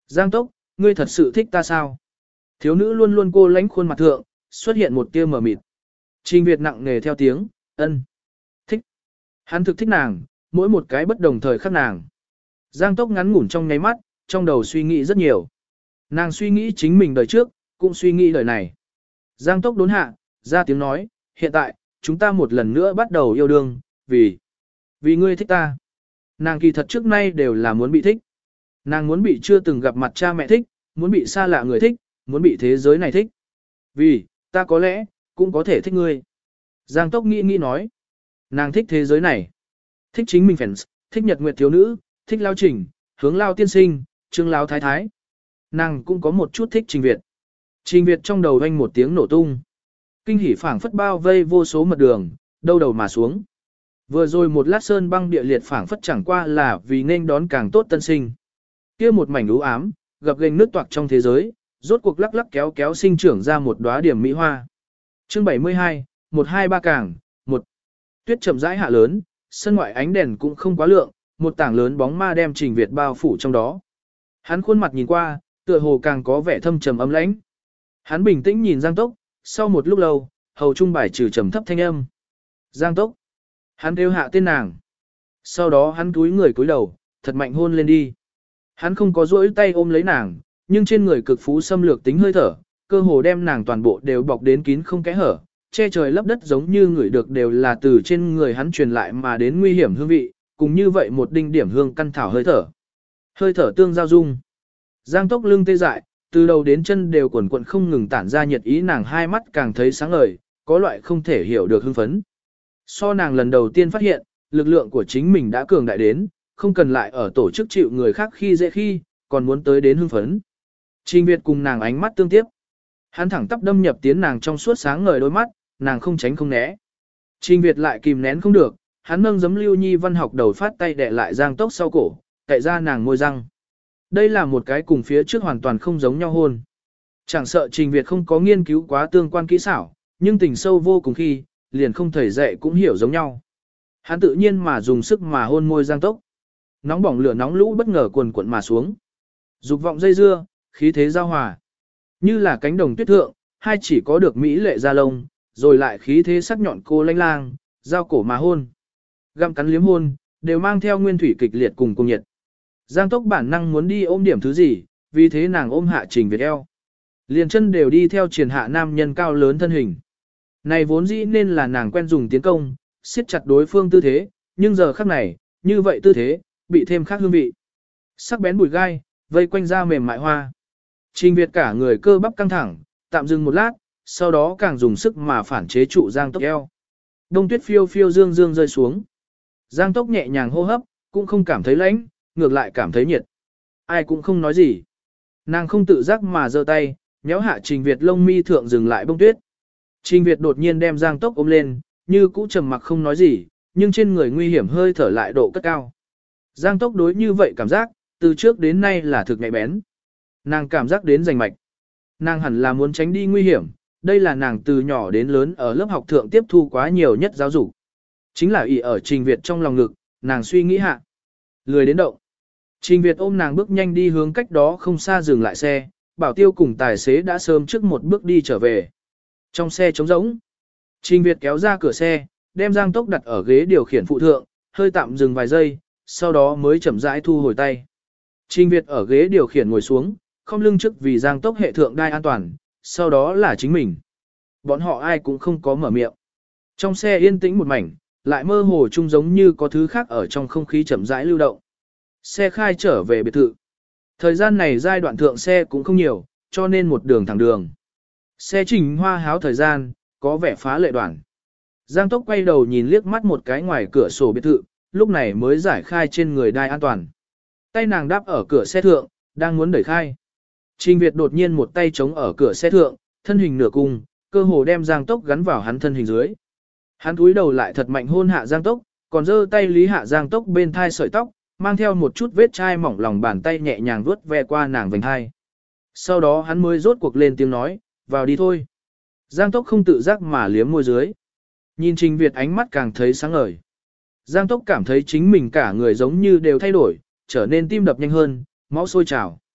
Giang Tốc, ngươi thật sự thích ta sao? Thiếu nữ luôn luôn cô lánh khuôn mặt thượng, xuất hiện một tia mờ mịt. Trình Việt nặng nề theo tiếng, ân, thích. Hắn thực thích nàng, mỗi một cái bất đồng thời khắc nàng. Giang Tốc ngắn ngủn trong nháy mắt, trong đầu suy nghĩ rất nhiều. Nàng suy nghĩ chính mình đời trước, cũng suy nghĩ đời này. Giang Tốc đốn hạ, ra tiếng nói, hiện tại, chúng ta một lần nữa bắt đầu yêu đương, vì ngươi thích ta. Nàng kỳ thật trước nay đều là muốn bị thích. Nàng muốn bị chưa từng gặp mặt cha mẹ thích, muốn bị xa lạ người thích, muốn bị thế giới này thích. Vì, ta có lẽ, cũng có thể thích ngươi. Giang Tốc nghĩ nói. Nàng thích thế giới này. Thích chính mình fans, thích nhật nguyệt thiếu nữ, thích lao trình, hướng lao tiên sinh, trương lao thái thái. Nàng cũng có một chút thích Trình Việt. Trình Việt trong đầu vang một tiếng nổ tung. Kinh hỉ phảng phất bao vây vô số mật đường, đâu đầu mà xuống. Vừa rồi một lát sơn băng địa liệt phảng phất chẳng qua là vì nên đón càng tốt tân sinh. Kia một mảnh u ám, gập ghềnh nước toạc trong thế giới, rốt cuộc lắc lắc kéo kéo sinh trưởng ra một đóa điểm mỹ hoa. Chương 72, 123 càng, 1. Tuyết chậm rãi hạ lớn, sân ngoại ánh đèn cũng không quá lượng, một tảng lớn bóng ma đem Trình Việt bao phủ trong đó. Hắn khuôn mặt nhìn qua, tựa hồ càng có vẻ thâm trầm ấm lãnh. Hắn bình tĩnh nhìn Giang Tốc, sau một lúc lâu, hầu trung bài trừ trầm thấp thanh âm. Giang Tốc. Hắn kêu hạ tên nàng. Sau đó hắn cúi người cúi đầu, thật mạnh hôn lên đi. Hắn không có duỗi tay ôm lấy nàng, nhưng trên người cực phú xâm lược tính hơi thở, cơ hồ đem nàng toàn bộ đều bọc đến kín không kẽ hở, che trời lấp đất giống như người được đều là từ trên người hắn truyền lại mà đến nguy hiểm hương vị, cùng như vậy một đinh điểm hương căn thảo hơi thở. Hơi thở tương giao dung. Giang Tốc lưng tê dại, từ đầu đến chân đều quần quận không ngừng tản ra nhiệt ý, nàng hai mắt càng thấy sáng ngời, có loại không thể hiểu được hưng phấn. So nàng lần đầu tiên phát hiện, lực lượng của chính mình đã cường đại đến, không cần lại ở tổ chức chịu người khác khi dễ khi, còn muốn tới đến hưng phấn. Trình Việt cùng nàng ánh mắt tương tiếp. Hắn thẳng tắp đâm nhập tiến nàng trong suốt sáng ngời đôi mắt, nàng không tránh không né. Trình Việt lại kìm nén không được, hắn nâng giấm Lưu Nhi văn học đầu phát tay đè lại Giang Tốc sau cổ, cậy ra nàng môi răng. Đây là một cái cùng phía trước hoàn toàn không giống nhau hôn. Chẳng sợ Trình Việt không có nghiên cứu quá tương quan kỹ xảo, nhưng tình sâu vô cùng khi, liền không thầy dạy cũng hiểu giống nhau. Hắn tự nhiên mà dùng sức mà hôn môi Giang Tốc. Nóng bỏng lửa nóng lũ bất ngờ cuồn cuộn mà xuống. Dục vọng dây dưa, khí thế giao hòa. Như là cánh đồng tuyết thượng, hai chỉ có được mỹ lệ da lông, rồi lại khí thế sắc nhọn cô lanh lang, giao cổ mà hôn. Gặm cắn liếm hôn, đều mang theo nguyên thủy kịch liệt cùng nhiệt. Giang Tốc bản năng muốn đi ôm điểm thứ gì, vì thế nàng ôm hạ Trình Việt eo. Liền chân đều đi theo triền hạ nam nhân cao lớn thân hình. Này vốn dĩ nên là nàng quen dùng tiến công, siết chặt đối phương tư thế, nhưng giờ khắc này, như vậy tư thế, bị thêm khác hương vị. Sắc bén bùi gai, vây quanh da mềm mại hoa. Trình Việt cả người cơ bắp căng thẳng, tạm dừng một lát, sau đó càng dùng sức mà phản chế trụ Giang Tốc eo. Đông tuyết phiêu phiêu dương dương rơi xuống. Giang Tốc nhẹ nhàng hô hấp, cũng không cảm thấy lạnh, ngược lại cảm thấy nhiệt. Ai cũng không nói gì. Nàng không tự giác mà giơ tay, nhéo hạ Trình Việt lông mi thượng dừng lại bông tuyết. Trình Việt đột nhiên đem Giang Tốc ôm lên, như cũ trầm mặc không nói gì, nhưng trên người nguy hiểm hơi thở lại độ cất cao. Giang Tốc đối như vậy cảm giác, từ trước đến nay là thực nhạy bén. Nàng cảm giác đến rành mạch. Nàng hẳn là muốn tránh đi nguy hiểm, đây là nàng từ nhỏ đến lớn ở lớp học thượng tiếp thu quá nhiều nhất giáo dục. Chính là ỷ ở Trình Việt trong lòng ngực, nàng suy nghĩ hạ. Lười đến động. Trình Việt ôm nàng bước nhanh đi hướng cách đó không xa dừng lại xe, Bảo Tiêu cùng tài xế đã sớm trước một bước đi trở về. Trong xe trống rỗng. Trình Việt kéo ra cửa xe, đem Giang Tốc đặt ở ghế điều khiển phụ thượng, hơi tạm dừng vài giây, sau đó mới chậm rãi thu hồi tay. Trình Việt ở ghế điều khiển ngồi xuống, không lưng trước vì Giang Tốc hệ thượng đai an toàn, sau đó là chính mình. Bọn họ ai cũng không có mở miệng. Trong xe yên tĩnh một mảnh, lại mơ hồ chung giống như có thứ khác ở trong không khí chậm rãi lưu động. Xe khai trở về biệt thự. Thời gian này giai đoạn thượng xe cũng không nhiều, cho nên một đường thẳng đường. Xe Trình Hoa háo thời gian, có vẻ phá lệ đoạn. Giang Tốc quay đầu nhìn liếc mắt một cái ngoài cửa sổ biệt thự, lúc này mới giải khai trên người đai an toàn. Tay nàng đáp ở cửa xe thượng, đang muốn đẩy khai. Trình Việt đột nhiên một tay chống ở cửa xe thượng, thân hình nửa cung, cơ hồ đem Giang Tốc gắn vào hắn thân hình dưới. Hắn cúi đầu lại thật mạnh hôn hạ Giang Tốc, còn giơ tay lý hạ Giang Tốc bên thai sợi tóc, mang theo một chút vết chai mỏng lòng bàn tay nhẹ nhàng vuốt ve qua nàng vành thai. Sau đó hắn mới rốt cuộc lên tiếng nói, vào đi thôi. Giang Tốc không tự giác mà liếm môi dưới. Nhìn Trình Việt ánh mắt càng thấy sáng ngời. Giang Tốc cảm thấy chính mình cả người giống như đều thay đổi, trở nên tim đập nhanh hơn, máu sôi trào.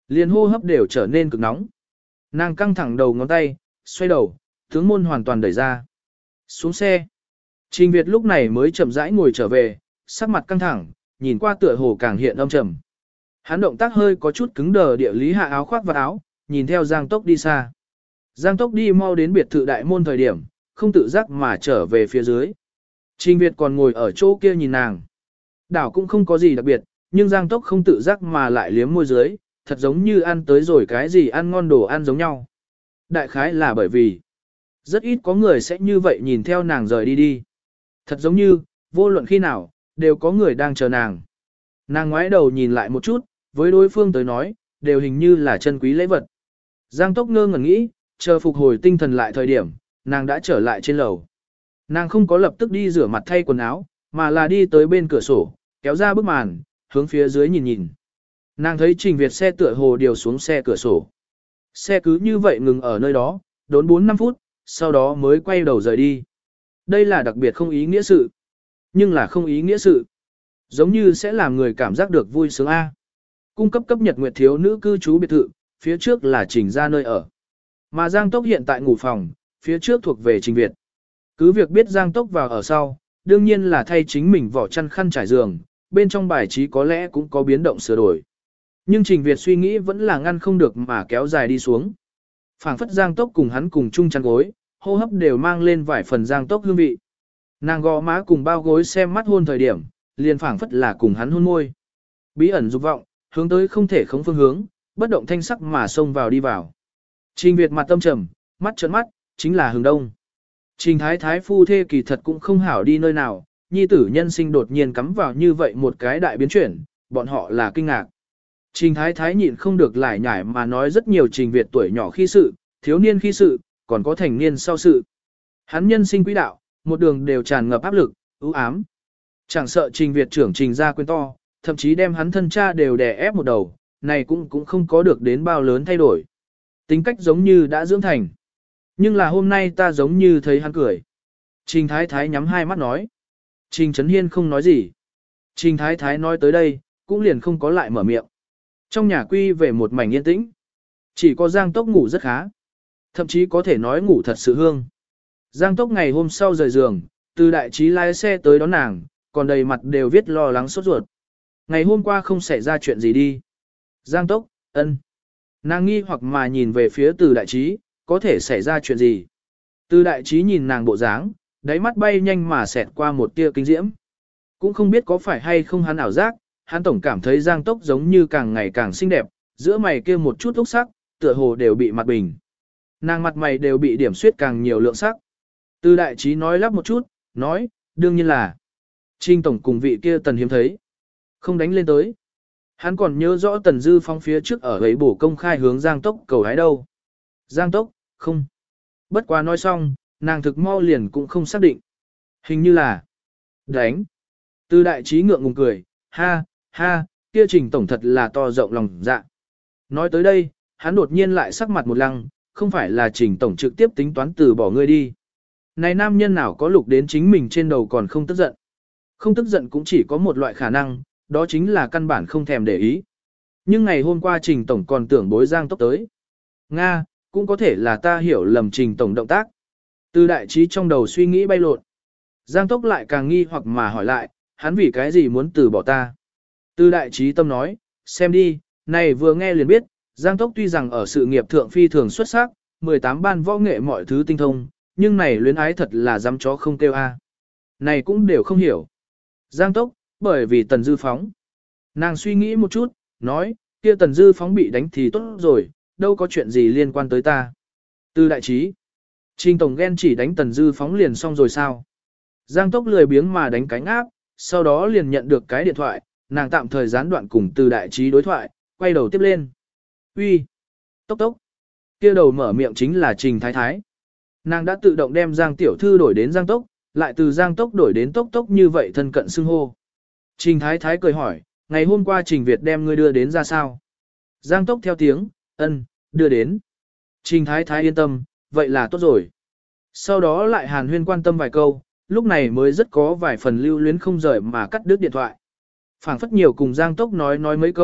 liền hô hấp đều trở nên cực nóng. Nàng căng thẳng đầu ngón tay, xoay đầu, tướng môn hoàn toàn đẩy ra. Xuống xe. Trình Việt lúc này mới chậm rãi ngồi trở về, sắc mặt căng thẳng, nhìn qua tựa hồ càng hiện âm trầm. Hắn động tác hơi có chút cứng đờ, địa lý hạ áo khoác vào áo, nhìn theo Giang Tốc đi xa. Giang Tốc đi mau đến biệt thự đại môn thời điểm, không tự giác mà trở về phía dưới. Trình Việt còn ngồi ở chỗ kia nhìn nàng. Đảo cũng không có gì đặc biệt, nhưng Giang Tốc không tự giác mà lại liếm môi dưới, thật giống như ăn tới rồi cái gì ăn ngon đồ ăn giống nhau. Đại khái là bởi vì rất ít có người sẽ như vậy nhìn theo nàng rời đi đi. Thật giống như, vô luận khi nào, đều có người đang chờ nàng. Nàng ngoái đầu nhìn lại một chút, với đối phương tới nói, đều hình như là chân quý lễ vật. Giang Tốc ngơ ngẩn nghĩ, chờ phục hồi tinh thần lại thời điểm, nàng đã trở lại trên lầu. Nàng không có lập tức đi rửa mặt thay quần áo, mà là đi tới bên cửa sổ, kéo ra bức màn, hướng phía dưới nhìn nhìn. Nàng thấy Trình Việt xe tựa hồ điều xuống xe cửa sổ. Xe cứ như vậy ngừng ở nơi đó, đốn 4-5 phút, sau đó mới quay đầu rời đi. Đây là đặc biệt không ý nghĩa sự. Nhưng là không ý nghĩa sự. Giống như sẽ làm người cảm giác được vui sướng A. Cung cấp cấp nhật nguyệt thiếu nữ cư trú biệt thự, phía trước là Trình ra nơi ở. Mà Giang Tốc hiện tại ngủ phòng, phía trước thuộc về Trình Việt. Cứ việc biết Giang Tốc vào ở sau, đương nhiên là thay chính mình vỏ chăn khăn trải giường, bên trong bài trí có lẽ cũng có biến động sửa đổi. Nhưng Trình Việt suy nghĩ vẫn là ngăn không được mà kéo dài đi xuống. Phảng phất Giang Tốc cùng hắn cùng chung chăn gối, hô hấp đều mang lên vài phần Giang Tốc hương vị. Nàng gò má cùng bao gối xem mắt hôn thời điểm, liền phảng phất là cùng hắn hôn môi. Bí ẩn dục vọng, hướng tới không thể không phương hướng, bất động thanh sắc mà xông vào đi vào. Trình Việt mặt tâm trầm, mắt trợn mắt, chính là hướng đông. Trình Thái Thái phu thê kỳ thật cũng không hảo đi nơi nào, nhi tử nhân sinh đột nhiên cắm vào như vậy một cái đại biến chuyển, bọn họ là kinh ngạc. Trình Thái Thái nhịn không được lải nhải mà nói rất nhiều Trình Việt tuổi nhỏ khi sự, thiếu niên khi sự, còn có thành niên sau sự. Hắn nhân sinh quỹ đạo, một đường đều tràn ngập áp lực, ưu ám. Chẳng sợ Trình Việt trưởng Trình ra quyền to, thậm chí đem hắn thân cha đều đè ép một đầu, này cũng không có được đến bao lớn thay đổi. Tính cách giống như đã dưỡng thành. Nhưng là hôm nay ta giống như thấy hắn cười. Trình Thái Thái nhắm hai mắt nói. Trình Trấn Hiên không nói gì. Trình Thái Thái nói tới đây, cũng liền không có lại mở miệng. Trong nhà quy về một mảnh yên tĩnh. Chỉ có Giang Tốc ngủ rất khá. Thậm chí có thể nói ngủ thật sự hương. Giang Tốc ngày hôm sau rời giường, từ đại trí lái xe tới đón nàng, còn đầy mặt đều viết lo lắng sốt ruột. Ngày hôm qua không xảy ra chuyện gì đi. Giang Tốc, ân. Nàng nghi hoặc mà nhìn về phía từ đại trí, có thể xảy ra chuyện gì. Từ đại trí nhìn nàng bộ dáng, đáy mắt bay nhanh mà xẹt qua một tia kinh diễm. Cũng không biết có phải hay không hắn ảo giác, hắn tổng cảm thấy Giang Tốc giống như càng ngày càng xinh đẹp, giữa mày kia một chút ốc sắc, tựa hồ đều bị mặt bình. Nàng mặt mày đều bị điểm suyết càng nhiều lượng sắc. Từ đại trí nói lắp một chút, nói, đương nhiên là Trinh tổng cùng vị kia Tần hiếm thấy. Không đánh lên tới. Hắn còn nhớ rõ Tần Dư Phong phía trước ở ấy bổ công khai hướng Giang Tốc cầu hái đâu. Giang Tốc, không. Bất quá nói xong, nàng thực mau liền cũng không xác định. Hình như là đánh. Từ đại trí ngượng ngùng cười, ha, ha, kia Trình tổng thật là to rộng lòng dạ. Nói tới đây, hắn đột nhiên lại sắc mặt một lăng, không phải là Trình tổng trực tiếp tính toán từ bỏ ngươi đi. Này nam nhân nào có lục đến chính mình trên đầu còn không tức giận. Không tức giận cũng chỉ có một loại khả năng, đó chính là căn bản không thèm để ý. Nhưng ngày hôm qua Trình tổng còn tưởng bối Giang Tốc tới. Nga, cũng có thể là ta hiểu lầm Trình tổng động tác. Từ đại trí trong đầu suy nghĩ bay lộn. Giang Tốc lại càng nghi hoặc mà hỏi lại, hắn vì cái gì muốn từ bỏ ta. Từ đại trí tâm nói, xem đi, này vừa nghe liền biết, Giang Tốc tuy rằng ở sự nghiệp thượng phi thường xuất sắc, 18 ban võ nghệ mọi thứ tinh thông, nhưng này luyến ái thật là dám chó không kêu a. Này cũng đều không hiểu. Giang Tốc, bởi vì Tần Dư Phóng. Nàng suy nghĩ một chút, nói, kia Tần Dư Phóng bị đánh thì tốt rồi, đâu có chuyện gì liên quan tới ta. Từ đại trí, Trình tổng ghen chỉ đánh Tần Dư Phóng liền xong rồi sao? Giang Tốc lười biếng mà đánh cánh áp, sau đó liền nhận được cái điện thoại, nàng tạm thời gián đoạn cùng từ đại trí đối thoại, quay đầu tiếp lên. Uy, Tốc Tốc, kia đầu mở miệng chính là Trình Thái Thái. Nàng đã tự động đem Giang Tiểu Thư đổi đến Giang Tốc, lại từ Giang Tốc đổi đến Tốc Tốc như vậy thân cận xưng hô. Trình Thái Thái cười hỏi, ngày hôm qua Trình Việt đem ngươi đưa đến ra sao? Giang Tốc theo tiếng, ân, đưa đến. Trình Thái Thái yên tâm, vậy là tốt rồi. Sau đó lại hàn huyên quan tâm vài câu, lúc này mới rất có vài phần lưu luyến không rời mà cắt đứt điện thoại. Phảng phất nhiều cùng Giang Tốc nói mấy câu,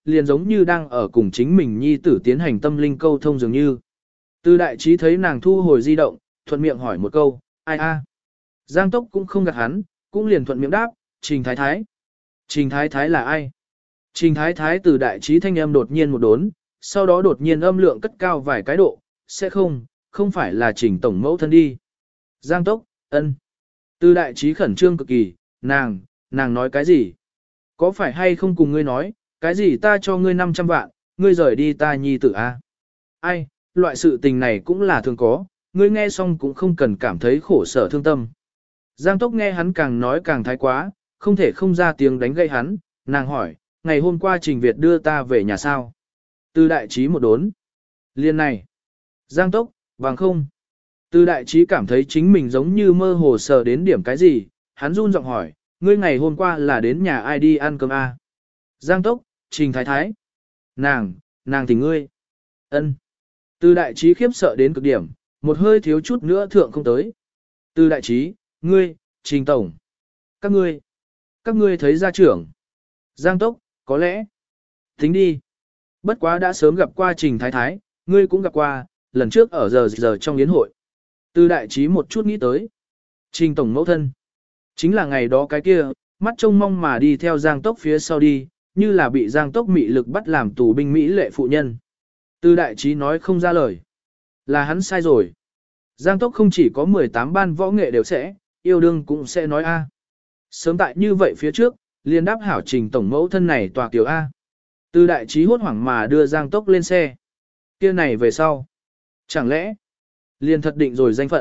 liền giống như đang ở cùng chính mình nhi tử tiến hành tâm linh câu thông dường như. Từ đại trí thấy nàng thu hồi di động, thuận miệng hỏi một câu, ai a? Giang Tốc cũng không gạt hắn, cũng liền thuận miệng đáp, Trình Thái Thái. Trình Thái Thái là ai? Trình Thái Thái từ đại trí thanh âm đột nhiên một đốn, sau đó đột nhiên âm lượng cất cao vài cái độ, sẽ không phải là Trình Tổng mẫu thân đi. Giang Tốc, ân. Từ đại trí khẩn trương cực kỳ, nàng nói cái gì? Có phải hay không cùng ngươi nói, cái gì ta cho ngươi 500 vạn, ngươi rời đi ta nhi tử a? Ai, loại sự tình này cũng là thường có, ngươi nghe xong cũng không cần cảm thấy khổ sở thương tâm. Giang Tốc nghe hắn càng nói càng thái quá, không thể không ra tiếng đánh gây hắn, nàng hỏi, ngày hôm qua Trình Việt đưa ta về nhà sao? Từ đại trí một đốn. Liên này. Giang Tốc, bằng không. Từ đại trí cảm thấy chính mình giống như mơ hồ sờ đến điểm cái gì, hắn run giọng hỏi, ngươi ngày hôm qua là đến nhà ai đi ăn cơm à? Giang Tốc, Trình Thái Thái. Nàng thì ngươi. Ân. Từ đại trí khiếp sợ đến cực điểm, một hơi thiếu chút nữa thượng không tới. Từ đại trí, ngươi, Trình Tổng. Các ngươi thấy gia trưởng. Giang Tốc, có lẽ. Tính đi. Bất quá đã sớm gặp qua Trình Thái Thái, ngươi cũng gặp qua, lần trước ở giờ trong yến hội. Từ đại trí một chút nghĩ tới. Trình Tổng mẫu thân. Chính là ngày đó cái kia, mắt trông mong mà đi theo Giang Tốc phía sau đi, như là bị Giang Tốc mị lực bắt làm tù binh Mỹ lệ phụ nhân. Từ đại trí nói không ra lời. Là hắn sai rồi. Giang Tốc không chỉ có 18 ban võ nghệ đều sẽ, yêu đương cũng sẽ nói A. Sớm tại như vậy phía trước, liền đáp hảo Trình Tổng mẫu thân này tòa kiểu A. Từ đại trí hốt hoảng mà đưa Giang Tốc lên xe. Kia này về sau. Chẳng lẽ, liền thật định rồi danh phận.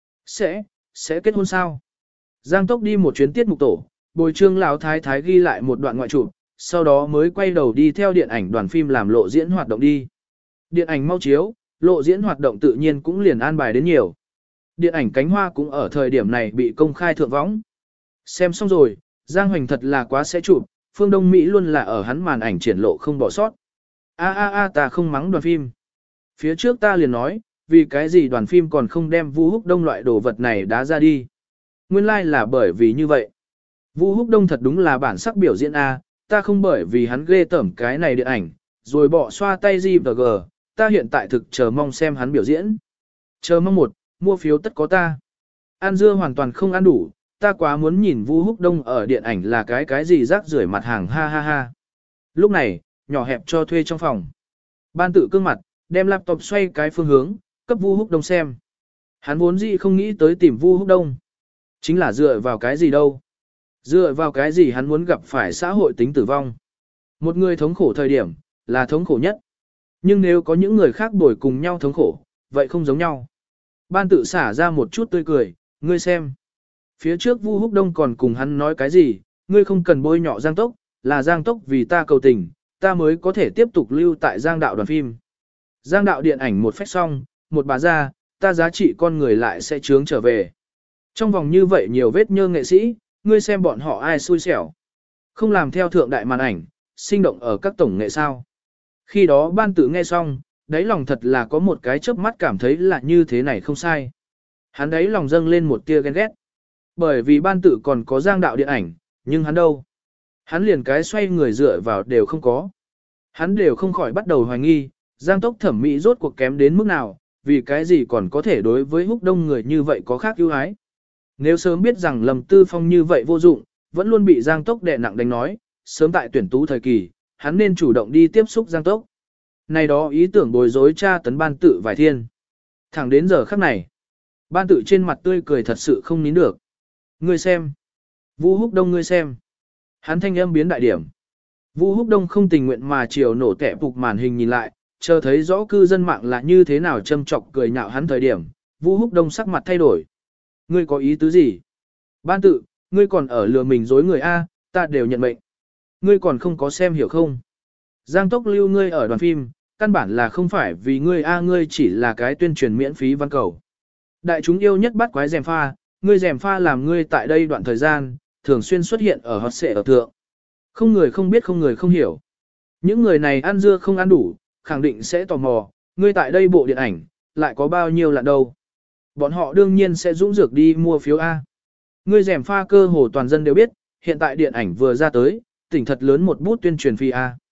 Sẽ kết hôn sao? Giang Tốc đi một chuyến tiết mục tổ, bồi trương lão thái thái ghi lại một đoạn ngoại chụp, sau đó mới quay đầu đi theo điện ảnh đoàn phim làm lộ diễn hoạt động đi. Điện ảnh mau chiếu, lộ diễn hoạt động tự nhiên cũng liền an bài đến nhiều. Điện ảnh cánh hoa cũng ở thời điểm này bị công khai thượng võng. Xem xong rồi, Giang Hoành thật là quá sẽ chụp, Phương Đông Mỹ luôn là ở hắn màn ảnh triển lộ không bỏ sót. Ta không mắng đoàn phim. Phía trước ta liền nói, vì cái gì đoàn phim còn không đem Vu Húc Đông loại đồ vật này đá ra đi. Nguyên lai là bởi vì như vậy. Vu Húc Đông thật đúng là bản sắc biểu diễn A, ta không bởi vì hắn ghê tởm cái này điện ảnh, rồi bỏ xoa tay gì và gờ, ta hiện tại thực chờ mong xem hắn biểu diễn. Chờ mong một, mua phiếu tất có ta. Ăn dưa hoàn toàn không ăn đủ, ta quá muốn nhìn Vu Húc Đông ở điện ảnh là cái gì rác rưởi mặt hàng ha ha ha. Lúc này, nhỏ hẹp cho thuê trong phòng. Ban tự cương mặt, đem laptop xoay cái phương hướng, cấp Vu Húc Đông xem. Hắn vốn gì không nghĩ tới tìm Vu Húc Đông. Chính là dựa vào cái gì đâu. Dựa vào cái gì hắn muốn gặp phải xã hội tính tử vong. Một người thống khổ thời điểm, là thống khổ nhất. Nhưng nếu có những người khác bồi cùng nhau thống khổ, vậy không giống nhau. Ban tự xả ra một chút tươi cười, ngươi xem. Phía trước Vu Húc Đông còn cùng hắn nói cái gì, ngươi không cần bôi nhọ Giang Tốc, là Giang Tốc vì ta cầu tình, ta mới có thể tiếp tục lưu tại Giang đạo đoàn phim. Giang đạo điện ảnh một phách xong, một bà ra, ta giá trị con người lại sẽ trướng trở về. Trong vòng như vậy nhiều vết nhơ nghệ sĩ, ngươi xem bọn họ ai xui xẻo. Không làm theo thượng đại màn ảnh, sinh động ở các tổng nghệ sao. Khi đó ban tự nghe xong, đáy lòng thật là có một cái chớp mắt cảm thấy là như thế này không sai. Hắn đáy lòng dâng lên một tia ghen ghét. Bởi vì ban tự còn có Giang đạo điện ảnh, nhưng hắn đâu? Hắn liền cái xoay người dựa vào đều không có. Hắn đều không khỏi bắt đầu hoài nghi, Giang Tốc thẩm mỹ rốt cuộc kém đến mức nào, vì cái gì còn có thể đối với Húc Đông người như vậy có khác ưu ái. Nếu sớm biết rằng Lâm Tư Phong như vậy vô dụng, vẫn luôn bị Giang Tốc đè nặng đánh nói, sớm tại tuyển tú thời kỳ, hắn nên chủ động đi tiếp xúc Giang Tốc. Này đó ý tưởng bối rối tra tấn ban tự vài thiên. Thẳng đến giờ khắc này, ban tự trên mặt tươi cười thật sự không nín được. Ngươi xem. Vu Húc Đông ngươi xem. Hắn thanh âm biến đại điểm. Vu Húc Đông không tình nguyện mà chiều nổ tẻ phục màn hình nhìn lại, chờ thấy rõ cư dân mạng là như thế nào châm chọc cười nhạo hắn thời điểm, Vu Húc Đông sắc mặt thay đổi. Ngươi có ý tứ gì? Ban tự, ngươi còn ở lừa mình dối người A, ta đều nhận mệnh. Ngươi còn không có xem hiểu không? Giang Tốc lưu ngươi ở đoàn phim, căn bản là không phải vì ngươi A, ngươi chỉ là cái tuyên truyền miễn phí văn cầu. Đại chúng yêu nhất bắt quái rèm pha, ngươi rèm pha làm ngươi tại đây đoạn thời gian, thường xuyên xuất hiện ở hot xệ ở thượng. Không người không biết không người không hiểu. Những người này ăn dưa không ăn đủ, khẳng định sẽ tò mò, ngươi tại đây bộ điện ảnh, lại có bao nhiêu lận đâu. Bọn họ đương nhiên sẽ dũng dược đi mua phiếu A. Ngươi rèm pha cơ hồ toàn dân đều biết, hiện tại điện ảnh vừa ra tới, tỉnh thật lớn một bút tuyên truyền phi A.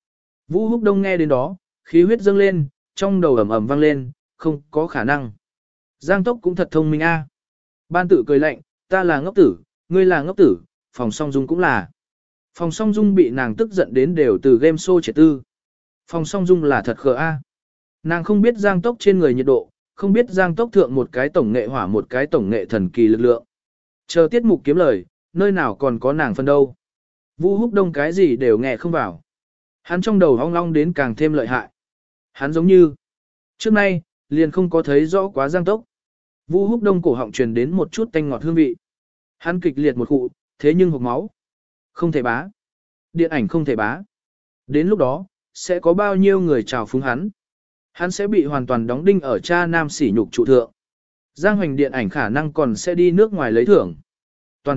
Vũ Húc Đông nghe đến đó, khí huyết dâng lên, trong đầu ầm ầm vang lên, không có khả năng. Giang Tốc cũng thật thông minh a. Ban Tự cười lạnh, ta là ngốc tử, ngươi là ngốc tử, Phòng Song Dung cũng là. Phòng Song Dung bị nàng tức giận đến đều từ game show triệt tư. Phòng Song Dung là thật khờ a. Nàng không biết Giang Tốc trên người nhiệt độ, không biết Giang Tốc thượng một cái tổng nghệ hỏa một cái tổng nghệ thần kỳ lực lượng. Chờ tiết mục kiếm lời, nơi nào còn có nàng phân đâu. Vũ Húc Đông cái gì đều nghe không vào. Hắn trong đầu hong long đến càng thêm lợi hại. Hắn giống như, trước nay, liền không có thấy rõ quá Giang Tốc. Vũ Húc Đông cổ họng truyền đến một chút tanh ngọt hương vị. Hắn kịch liệt một khụ, thế nhưng hộc máu. Không thể bá. Điện ảnh không thể bá. Đến lúc đó, sẽ có bao nhiêu người chào phúng hắn. Hắn sẽ bị hoàn toàn đóng đinh ở cha nam sỉ nhục trụ thượng. Giang Hoành điện ảnh khả năng còn sẽ đi nước ngoài lấy thưởng. Toàn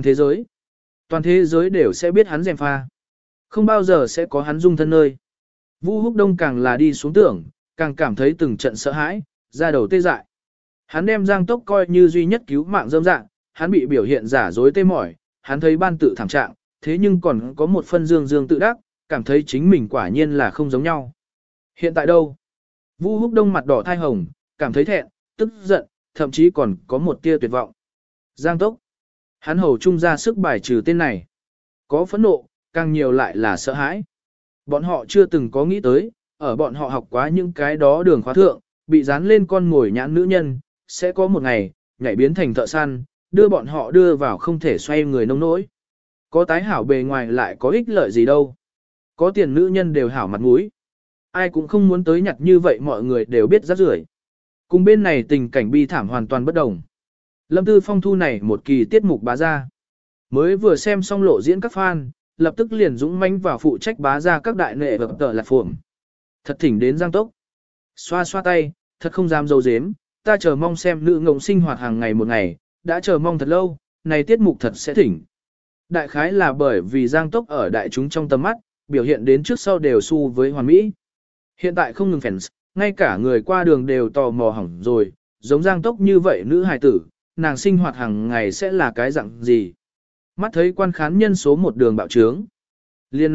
thế giới đều sẽ biết hắn gièm pha. Không bao giờ sẽ có hắn dung thân nơi. Vũ Húc Đông càng là đi xuống tưởng, càng cảm thấy từng trận sợ hãi, da đầu tê dại. Hắn đem Giang Tốc coi như duy nhất cứu mạng dâm dạng, hắn bị biểu hiện giả dối tê mỏi, hắn thấy Ban Tự thảm trạng, thế nhưng còn có một phân dương dương tự đắc, cảm thấy chính mình quả nhiên là không giống nhau. Hiện tại đâu? Vũ Húc Đông mặt đỏ thai hồng, cảm thấy thẹn, tức giận, thậm chí còn có một tia tuyệt vọng. Giang Tốc. Hắn hầu trung ra sức bài trừ tên này. Có phẫn nộ, càng nhiều lại là sợ hãi. Bọn họ chưa từng có nghĩ tới, ở bọn họ học quá những cái đó đường khóa thượng, bị dán lên con ngồi nhãn nữ nhân, sẽ có một ngày, nhảy biến thành thợ săn, đưa bọn họ đưa vào không thể xoay người nông nỗi. Có tái hảo bề ngoài lại có ích lợi gì đâu. Có tiền nữ nhân đều hảo mặt mũi. Ai cũng không muốn tới nhặt như vậy mọi người đều biết rác rưởi. Cùng bên này tình cảnh bi thảm hoàn toàn bất đồng. Lâm Tư Phong thu này một kỳ tiết mục bá ra. Mới vừa xem xong lộ diễn các fan, lập tức liền dũng mãnh vào phụ trách bá ra các đại nệ vật tờ lạc phồm. Thật thỉnh đến Giang Tốc. Xoa xoa tay, thật không dám dâu dếm, ta chờ mong xem nữ ngộng sinh hoạt hàng ngày một ngày, đã chờ mong thật lâu, này tiết mục thật sẽ thỉnh. Đại khái là bởi vì Giang Tốc ở đại chúng trong tầm mắt, biểu hiện đến trước sau đều xu với hoàn mỹ. Hiện tại không ngừng fans, ngay cả người qua đường đều tò mò hỏng rồi, giống Giang Tốc như vậy nữ hài tử, nàng sinh hoạt hàng ngày sẽ là cái dạng gì. Mắt thấy quan khán nhân số một đường bạo trướng. Liên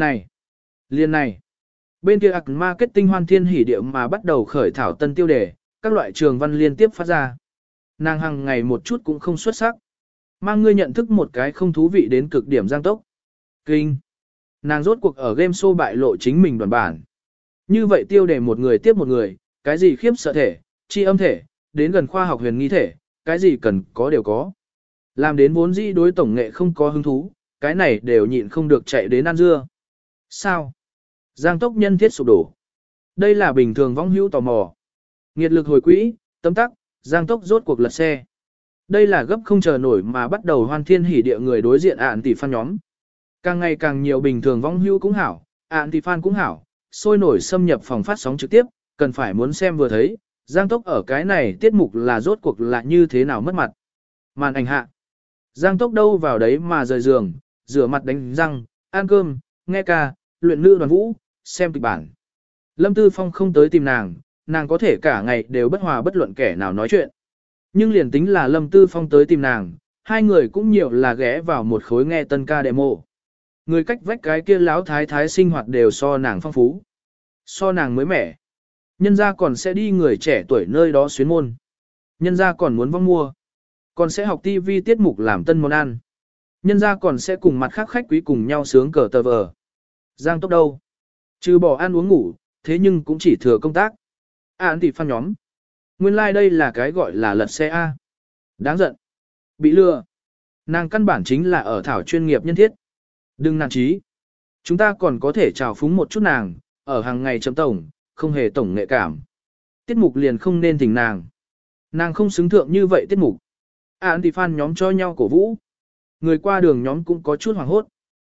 này. Bên kia marketing hoan thiên hỉ điệu mà bắt đầu khởi thảo tân tiêu đề, các loại trường văn liên tiếp phát ra. Nàng hàng ngày một chút cũng không xuất sắc. Mang ngươi nhận thức một cái không thú vị đến cực điểm Giang Tốc. Kinh. Nàng rốt cuộc ở game show bại lộ chính mình đoàn bản. Như vậy tiêu đề một người tiếp một người, cái gì khiếp sợ thể, chi âm thể, đến gần khoa học huyền nghi thể, cái gì cần có đều có. Làm đến vốn dĩ đối tổng nghệ không có hứng thú, cái này đều nhịn không được chạy đến ăn dưa. Sao? Giang Tốc nhân thiết sụp đổ. Đây là bình thường vong hữu tò mò. Nghiệt lực hồi quỹ, tấm tắc, Giang Tốc rốt cuộc lật xe. Đây là gấp không chờ nổi mà bắt đầu hoan thiên hỉ địa người đối diện ạn tỷ fan nhóm. Càng ngày càng nhiều bình thường vong hữu cũng hảo, ạn tỷ fan cũng hảo, sôi nổi xâm nhập phòng phát sóng trực tiếp, cần phải muốn xem vừa thấy, Giang Tốc ở cái này tiết mục là rốt cuộc là như thế nào mất mặt. Màn ảnh hạ. Giang Tốc đâu vào đấy mà rời giường, rửa mặt đánh răng, ăn cơm, nghe ca, luyện nữ đoàn vũ, xem kịch bản. Lâm Tư Phong không tới tìm nàng, nàng có thể cả ngày đều bất hòa bất luận kẻ nào nói chuyện. Nhưng liền tính là Lâm Tư Phong tới tìm nàng, hai người cũng nhiều là ghé vào một khối nghe tân ca demo. Người cách vách cái kia láo thái thái sinh hoạt đều so nàng phong phú. So nàng mới mẻ. Nhân gia còn sẽ đi người trẻ tuổi nơi đó xuyến môn. Nhân gia còn muốn vong mua. Còn sẽ học TV tiết mục làm tân món ăn. Nhân gia còn sẽ cùng mặt khác khách quý cùng nhau sướng cờ tờ vờ. Giang Tốc đâu? Trừ bỏ ăn uống ngủ, thế nhưng cũng chỉ thừa công tác. Thì fan nhóm. Nguyên lai like đây là cái gọi là lật xe A. Đáng giận. Bị lừa. Nàng căn bản chính là ở thảo chuyên nghiệp nhân thiết. Đừng nản chí. Chúng ta còn có thể chào phúng một chút nàng, ở hàng ngày chấm tổng, không hề tổng nghệ cảm. Tiết mục liền không nên thỉnh nàng. Nàng không xứng thượng như vậy tiết mục. Thì fan nhóm cho nhau cổ vũ. Người qua đường nhóm cũng có chút hoảng hốt.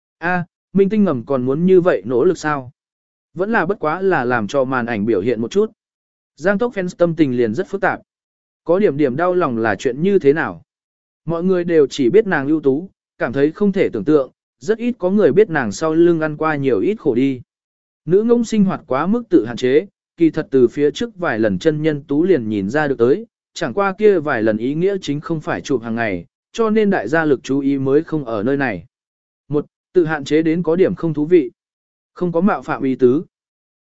Minh Tinh ngầm còn muốn như vậy nỗ lực sao? Vẫn là bất quá là làm cho màn ảnh biểu hiện một chút. Giang Tốc fans tâm tình liền rất phức tạp. Có điểm đau lòng là chuyện như thế nào? Mọi người đều chỉ biết nàng ưu tú, cảm thấy không thể tưởng tượng, rất ít có người biết nàng sau lưng ăn qua nhiều ít khổ đi. Nữ ngỗng sinh hoạt quá mức tự hạn chế, kỳ thật từ phía trước vài lần chân nhân tú liền nhìn ra được tới, chẳng qua kia vài lần ý nghĩa chính không phải chụp hàng ngày, cho nên đại gia lực chú ý mới không ở nơi này. Một, tự hạn chế đến có điểm không thú vị, không có mạo phạm ý tứ.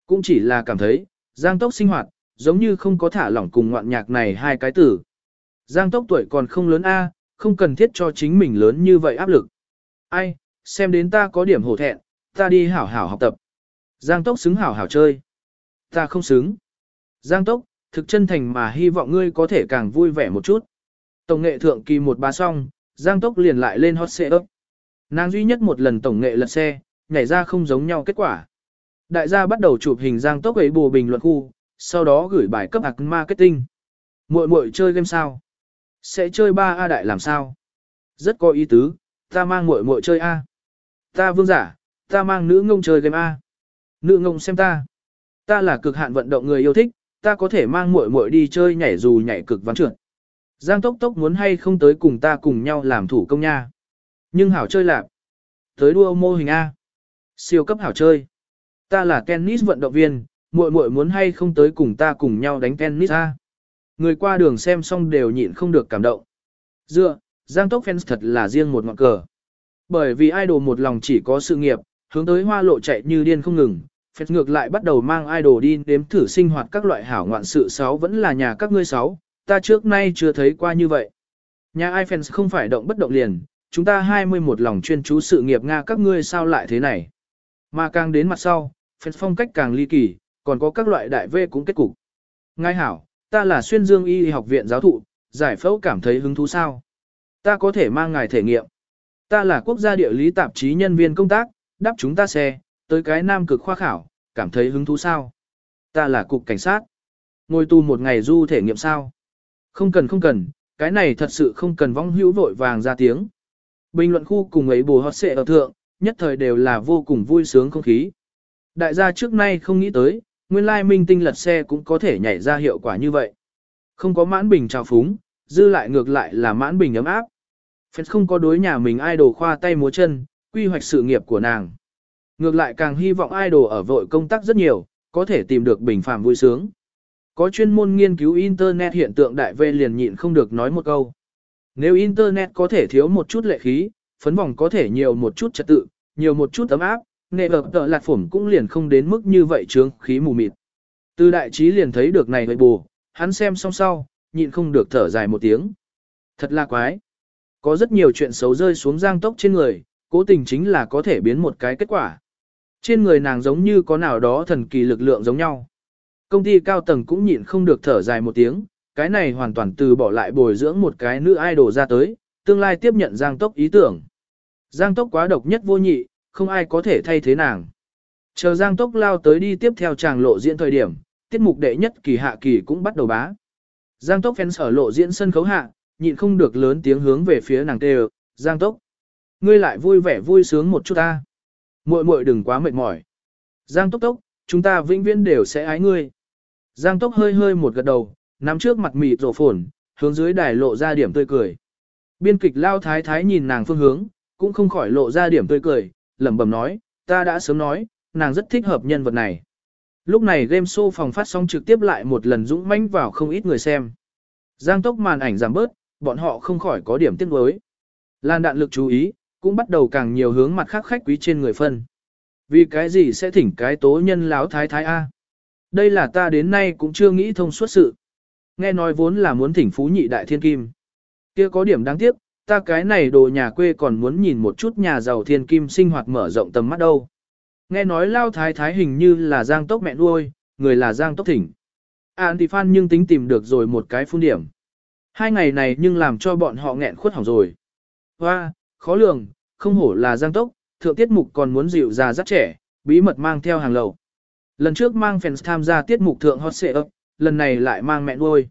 Cũng chỉ là cảm thấy, Giang Tốc sinh hoạt, giống như không có thả lỏng cùng ngoạn nhạc này hai cái từ. Giang Tốc tuổi còn không lớn A, không cần thiết cho chính mình lớn như vậy áp lực. Ai, xem đến ta có điểm hổ thẹn, ta đi hảo hảo học tập. Giang Tốc xứng hảo hảo chơi. Ta không xứng. Giang Tốc, thực chân thành mà hy vọng ngươi có thể càng vui vẻ một chút. Tổng nghệ thượng kỳ một ba xong, Giang Tốc liền lại lên hot seat. Nàng duy nhất một lần tổng nghệ lật xe, nhảy ra không giống nhau kết quả. Đại gia bắt đầu chụp hình Giang Tốc ấy bù bình luận khu, sau đó gửi bài cấp ạc marketing. Muội muội chơi game sao? Sẽ chơi 3A đại làm sao? Rất có ý tứ, ta mang muội muội chơi A. Ta vương giả, ta mang nữ ngông chơi game A. Nữ ngông xem ta. Ta là cực hạn vận động người yêu thích, ta có thể mang muội muội đi chơi nhảy dù nhảy cực ván trượt. Giang Tốc Tốc muốn hay không tới cùng ta cùng nhau làm thủ công nha. Nhưng hảo chơi lạp. Tới đua mô hình A. Siêu cấp hảo chơi. Ta là tennis vận động viên, muội muội muốn hay không tới cùng ta cùng nhau đánh tennis A. Người qua đường xem xong đều nhịn không được cảm động. Dựa, Giang Tốc fans thật là riêng một ngọn cờ. Bởi vì idol một lòng chỉ có sự nghiệp, hướng tới hoa lộ chạy như điên không ngừng, fans ngược lại bắt đầu mang idol đi đếm thử sinh hoạt các loại hảo ngoạn sự sáu vẫn là nhà các ngươi sáu, ta trước nay chưa thấy qua như vậy. Nhà ai fans không phải động bất động liền, chúng ta 21 lòng chuyên chú sự nghiệp Nga các ngươi sao lại thế này. Mà càng đến mặt sau, fans phong cách càng ly kỳ, còn có các loại đại V cũng kết cục. Ngài hảo, ta là xuyên dương y học viện giáo thụ, giải phẫu cảm thấy hứng thú sao? Ta có thể mang ngài thể nghiệm. Ta là quốc gia địa lý tạp chí nhân viên công tác, đáp chúng ta xe, tới cái nam cực khoa khảo, cảm thấy hứng thú sao? Ta là cục cảnh sát. Ngồi tù một ngày du thể nghiệm sao? Không cần, cái này thật sự không cần vong hữu vội vàng ra tiếng. Bình luận khu cùng ấy bù hot xệ ở thượng, nhất thời đều là vô cùng vui sướng không khí. Đại gia trước nay không nghĩ tới, nguyên lai minh tinh lật xe cũng có thể nhảy ra hiệu quả như vậy. Không có mãn bình trào phúng, dư lại ngược lại là mãn bình ấm áp. Fans không có đối nhà mình idol khoa tay múa chân, quy hoạch sự nghiệp của nàng. Ngược lại càng hy vọng idol ở vội công tác rất nhiều, có thể tìm được bình phàm vui sướng. Có chuyên môn nghiên cứu Internet hiện tượng đại V liền nhịn không được nói một câu. Nếu Internet có thể thiếu một chút lệ khí, phấn vòng có thể nhiều một chút trật tự, nhiều một chút ấm áp, nghệ vật tợ lạc phổm cũng liền không đến mức như vậy trướng khí mù mịt. Từ đại trí liền thấy được này hơi bù, hắn xem xong sau, nhịn không được thở dài một tiếng. Thật là quái. Có rất nhiều chuyện xấu rơi xuống Giang Tốc trên người, cố tình chính là có thể biến một cái kết quả. Trên người nàng giống như có nào đó thần kỳ lực lượng giống nhau. Công ty cao tầng cũng nhịn không được thở dài một tiếng, cái này hoàn toàn từ bỏ lại bồi dưỡng một cái nữ idol ra tới, tương lai tiếp nhận Giang Tốc ý tưởng. Giang Tốc quá độc nhất vô nhị, không ai có thể thay thế nàng. Chờ Giang Tốc lao tới đi tiếp theo chàng lộ diễn thời điểm, tiết mục đệ nhất kỳ hạ kỳ cũng bắt đầu bá. Giang Tốc fans ở lộ diễn sân khấu hạ, nhịn không được lớn tiếng hướng về phía nàng kêu, Giang Tốc, ngươi lại vui vẻ vui sướng một chút ta. Muội muội đừng quá mệt mỏi. Giang Tốc Tốc, chúng ta vĩnh viễn đều sẽ ái ngươi. Giang Tốc hơi hơi một gật đầu, nắm trước mặt mịt rổ phồn, hướng dưới đài lộ ra điểm tươi cười. Biên kịch Lao Thái Thái nhìn nàng phương hướng, cũng không khỏi lộ ra điểm tươi cười, lẩm bẩm nói, ta đã sớm nói, nàng rất thích hợp nhân vật này. Lúc này game show phòng phát sóng trực tiếp lại một lần dũng mãnh vào không ít người xem. Giang Tốc màn ảnh giảm bớt, bọn họ không khỏi có điểm tiếc nuối. Lan đạn lực chú ý, cũng bắt đầu càng nhiều hướng mặt khác khách quý trên người phân. Vì cái gì sẽ thỉnh cái tố nhân Lão Thái Thái A? Đây là ta đến nay cũng chưa nghĩ thông suốt sự. Nghe nói vốn là muốn thỉnh phú nhị đại thiên kim. Kia có điểm đáng tiếc, ta cái này đồ nhà quê còn muốn nhìn một chút nhà giàu thiên kim sinh hoạt mở rộng tầm mắt đâu. Nghe nói Lao Thái Thái hình như là Giang Tốc mẹ nuôi, người là Giang Tốc thỉnh. Antifan nhưng tính tìm được rồi một cái phun điểm. Hai ngày này nhưng làm cho bọn họ nghẹn khuất hỏng rồi. Hoa, khó lường, không hổ là Giang Tốc, thượng tiết mục còn muốn dịu già rất trẻ, bí mật mang theo hàng lầu. Lần trước mang fans tham gia tiết mục thượng hot xệ ấp, lần này lại mang mẹ nuôi.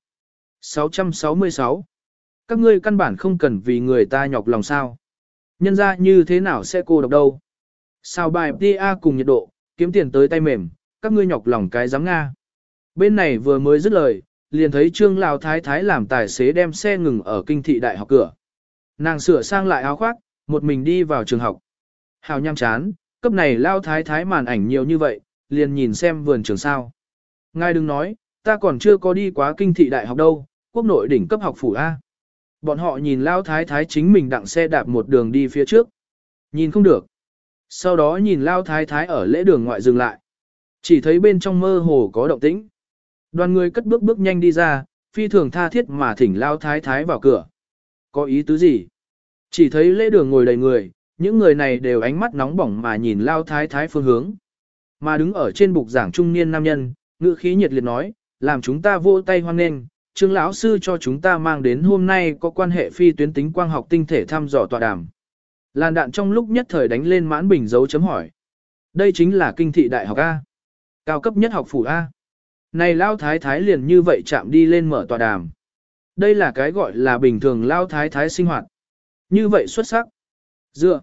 666. Các ngươi căn bản không cần vì người ta nhọc lòng sao. Nhân ra như thế nào sẽ cô độc đâu. Sao bài PA cùng nhiệt độ, kiếm tiền tới tay mềm, các ngươi nhọc lòng cái giám Nga. Bên này vừa mới dứt lời, liền thấy Trương Lão Thái Thái làm tài xế đem xe ngừng ở kinh thị đại học cửa. Nàng sửa sang lại áo khoác, một mình đi vào trường học. Hào nham chán, cấp này Lão Thái Thái màn ảnh nhiều như vậy, liền nhìn xem vườn trường sao. Ngài đừng nói, ta còn chưa có đi quá kinh thị đại học đâu, quốc nội đỉnh cấp học phủ A. Bọn họ nhìn Lão Thái Thái chính mình đặng xe đạp một đường đi phía trước. Nhìn không được. Sau đó nhìn Lão Thái Thái ở lễ đường ngoại dừng lại. Chỉ thấy bên trong mơ hồ có động tĩnh. Đoàn người cất bước bước nhanh đi ra, phi thường tha thiết mà thỉnh Lao Thái Thái vào cửa. Có ý tứ gì? Chỉ thấy lễ đường ngồi đầy người, những người này đều ánh mắt nóng bỏng mà nhìn Lao Thái Thái phương hướng. Mà đứng ở trên bục giảng trung niên nam nhân, ngữ khí nhiệt liệt nói, làm chúng ta vỗ tay hoan nghênh, Trương lão sư cho chúng ta mang đến hôm nay có quan hệ phi tuyến tính quang học tinh thể thăm dò tọa đàm. Làn đạn trong lúc nhất thời đánh lên mãn bình dấu chấm hỏi. Đây chính là kinh thị đại học A. Cao cấp nhất học phủ A. Này Lao Thái Thái liền như vậy chạm đi lên mở tọa đàm. Đây là cái gọi là bình thường Lao Thái Thái sinh hoạt. Như vậy xuất sắc. Dựa.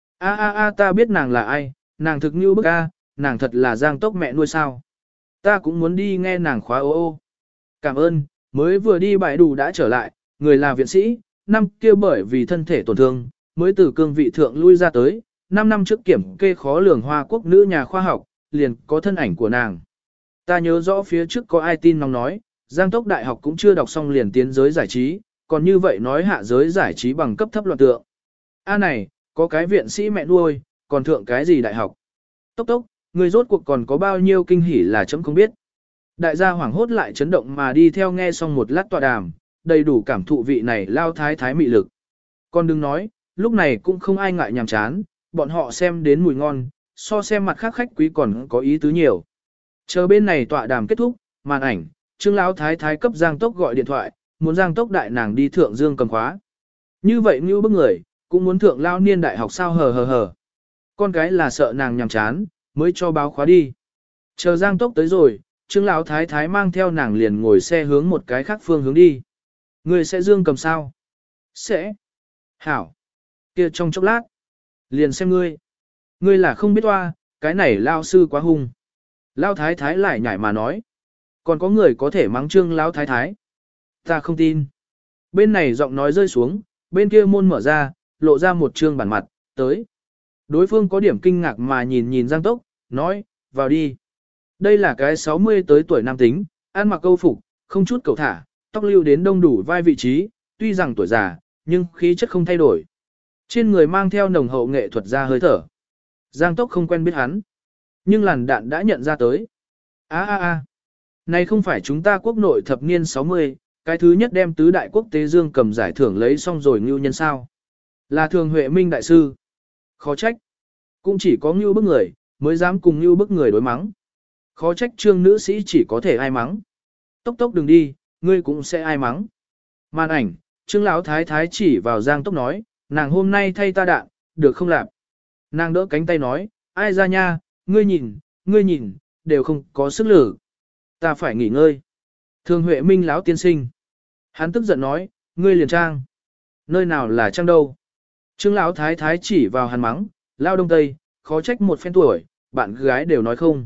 Ta biết nàng là ai, nàng thực như bức A, nàng thật là Giang Tốc mẹ nuôi sao. Ta cũng muốn đi nghe nàng khóa ô ô. Cảm ơn, mới vừa đi bãi đủ đã trở lại, người là viện sĩ, năm kia bởi vì thân thể tổn thương, mới từ cương vị thượng lui ra tới, 5 năm trước kiểm kê khó lường Hoa Quốc nữ nhà khoa học, liền có thân ảnh của nàng. Ta nhớ rõ phía trước có ai tin nóng nói, Giang Tốc đại học cũng chưa đọc xong liền tiến giới giải trí, còn như vậy nói hạ giới giải trí bằng cấp thấp loạn tượng. Này, có cái viện sĩ mẹ nuôi, còn thượng cái gì đại học? Tốc, người rốt cuộc còn có bao nhiêu kinh hỉ là chấm không biết. Đại gia hoảng hốt lại chấn động mà đi theo nghe xong một lát tọa đàm, đầy đủ cảm thụ vị này Lao Thái Thái mị lực. Còn đừng nói, lúc này cũng không ai ngại nhàm chán, bọn họ xem đến mùi ngon, so xem mặt khác khách quý còn có ý tứ nhiều. Chờ bên này tọa đàm kết thúc, màn ảnh, Trương Lão Thái Thái cấp Giang Tốc gọi điện thoại, muốn Giang Tốc đại nàng đi thượng dương cầm khóa. Như vậy như bức người, cũng muốn thượng lao niên đại học sao hờ. Con cái là sợ nàng nhàm chán, mới cho báo khóa đi. Chờ Giang Tốc tới rồi, Trương Lão Thái Thái mang theo nàng liền ngồi xe hướng một cái khác phương hướng đi. Người sẽ dương cầm sao? Sẽ. Hảo. Kia trong chốc lát. Liền xem ngươi. Ngươi là không biết toa, cái này lao sư quá hung. Lao Thái Thái lại nhảy mà nói. Còn có người có thể mắng Trương Lão Thái Thái. Ta không tin. Bên này giọng nói rơi xuống, bên kia môn mở ra, lộ ra một trương bản mặt, tới. Đối phương có điểm kinh ngạc mà nhìn Giang Tốc, nói, vào đi. Đây là cái 60 tới tuổi nam tính, ăn mặc câu phục, không chút cầu thả, tóc lưu đến đông đủ vai vị trí, tuy rằng tuổi già, nhưng khí chất không thay đổi. Trên người mang theo nồng hậu nghệ thuật ra hơi thở. Giang Tốc không quen biết hắn, nhưng làn đạn đã nhận ra tới. Này không phải chúng ta quốc nội thập niên 60, cái thứ nhất đem tứ đại quốc tế dương cầm giải thưởng lấy xong rồi ngưu nhân sao. Là Thường Huệ Minh đại sư. Khó trách. Cũng chỉ có ngưu bức người, mới dám cùng ngưu bức người đối mắng. Khó trách Trương nữ sĩ chỉ có thể ai mắng. Tốc đừng đi, ngươi cũng sẽ ai mắng. Màn ảnh, Trương Lão Thái Thái chỉ vào Giang Tốc nói, nàng hôm nay thay ta đạn, được không lạp? Nàng đỡ cánh tay nói, ai ra nha, ngươi nhìn, đều không có sức lực. Ta phải nghỉ ngơi. Thường Huệ Minh lão tiên sinh. Hắn tức giận nói, ngươi liền trang. Nơi nào là trang đâu? Trương Lão Thái Thái chỉ vào hắn mắng, lao đông tây, khó trách một phen tuổi, bạn gái đều nói không.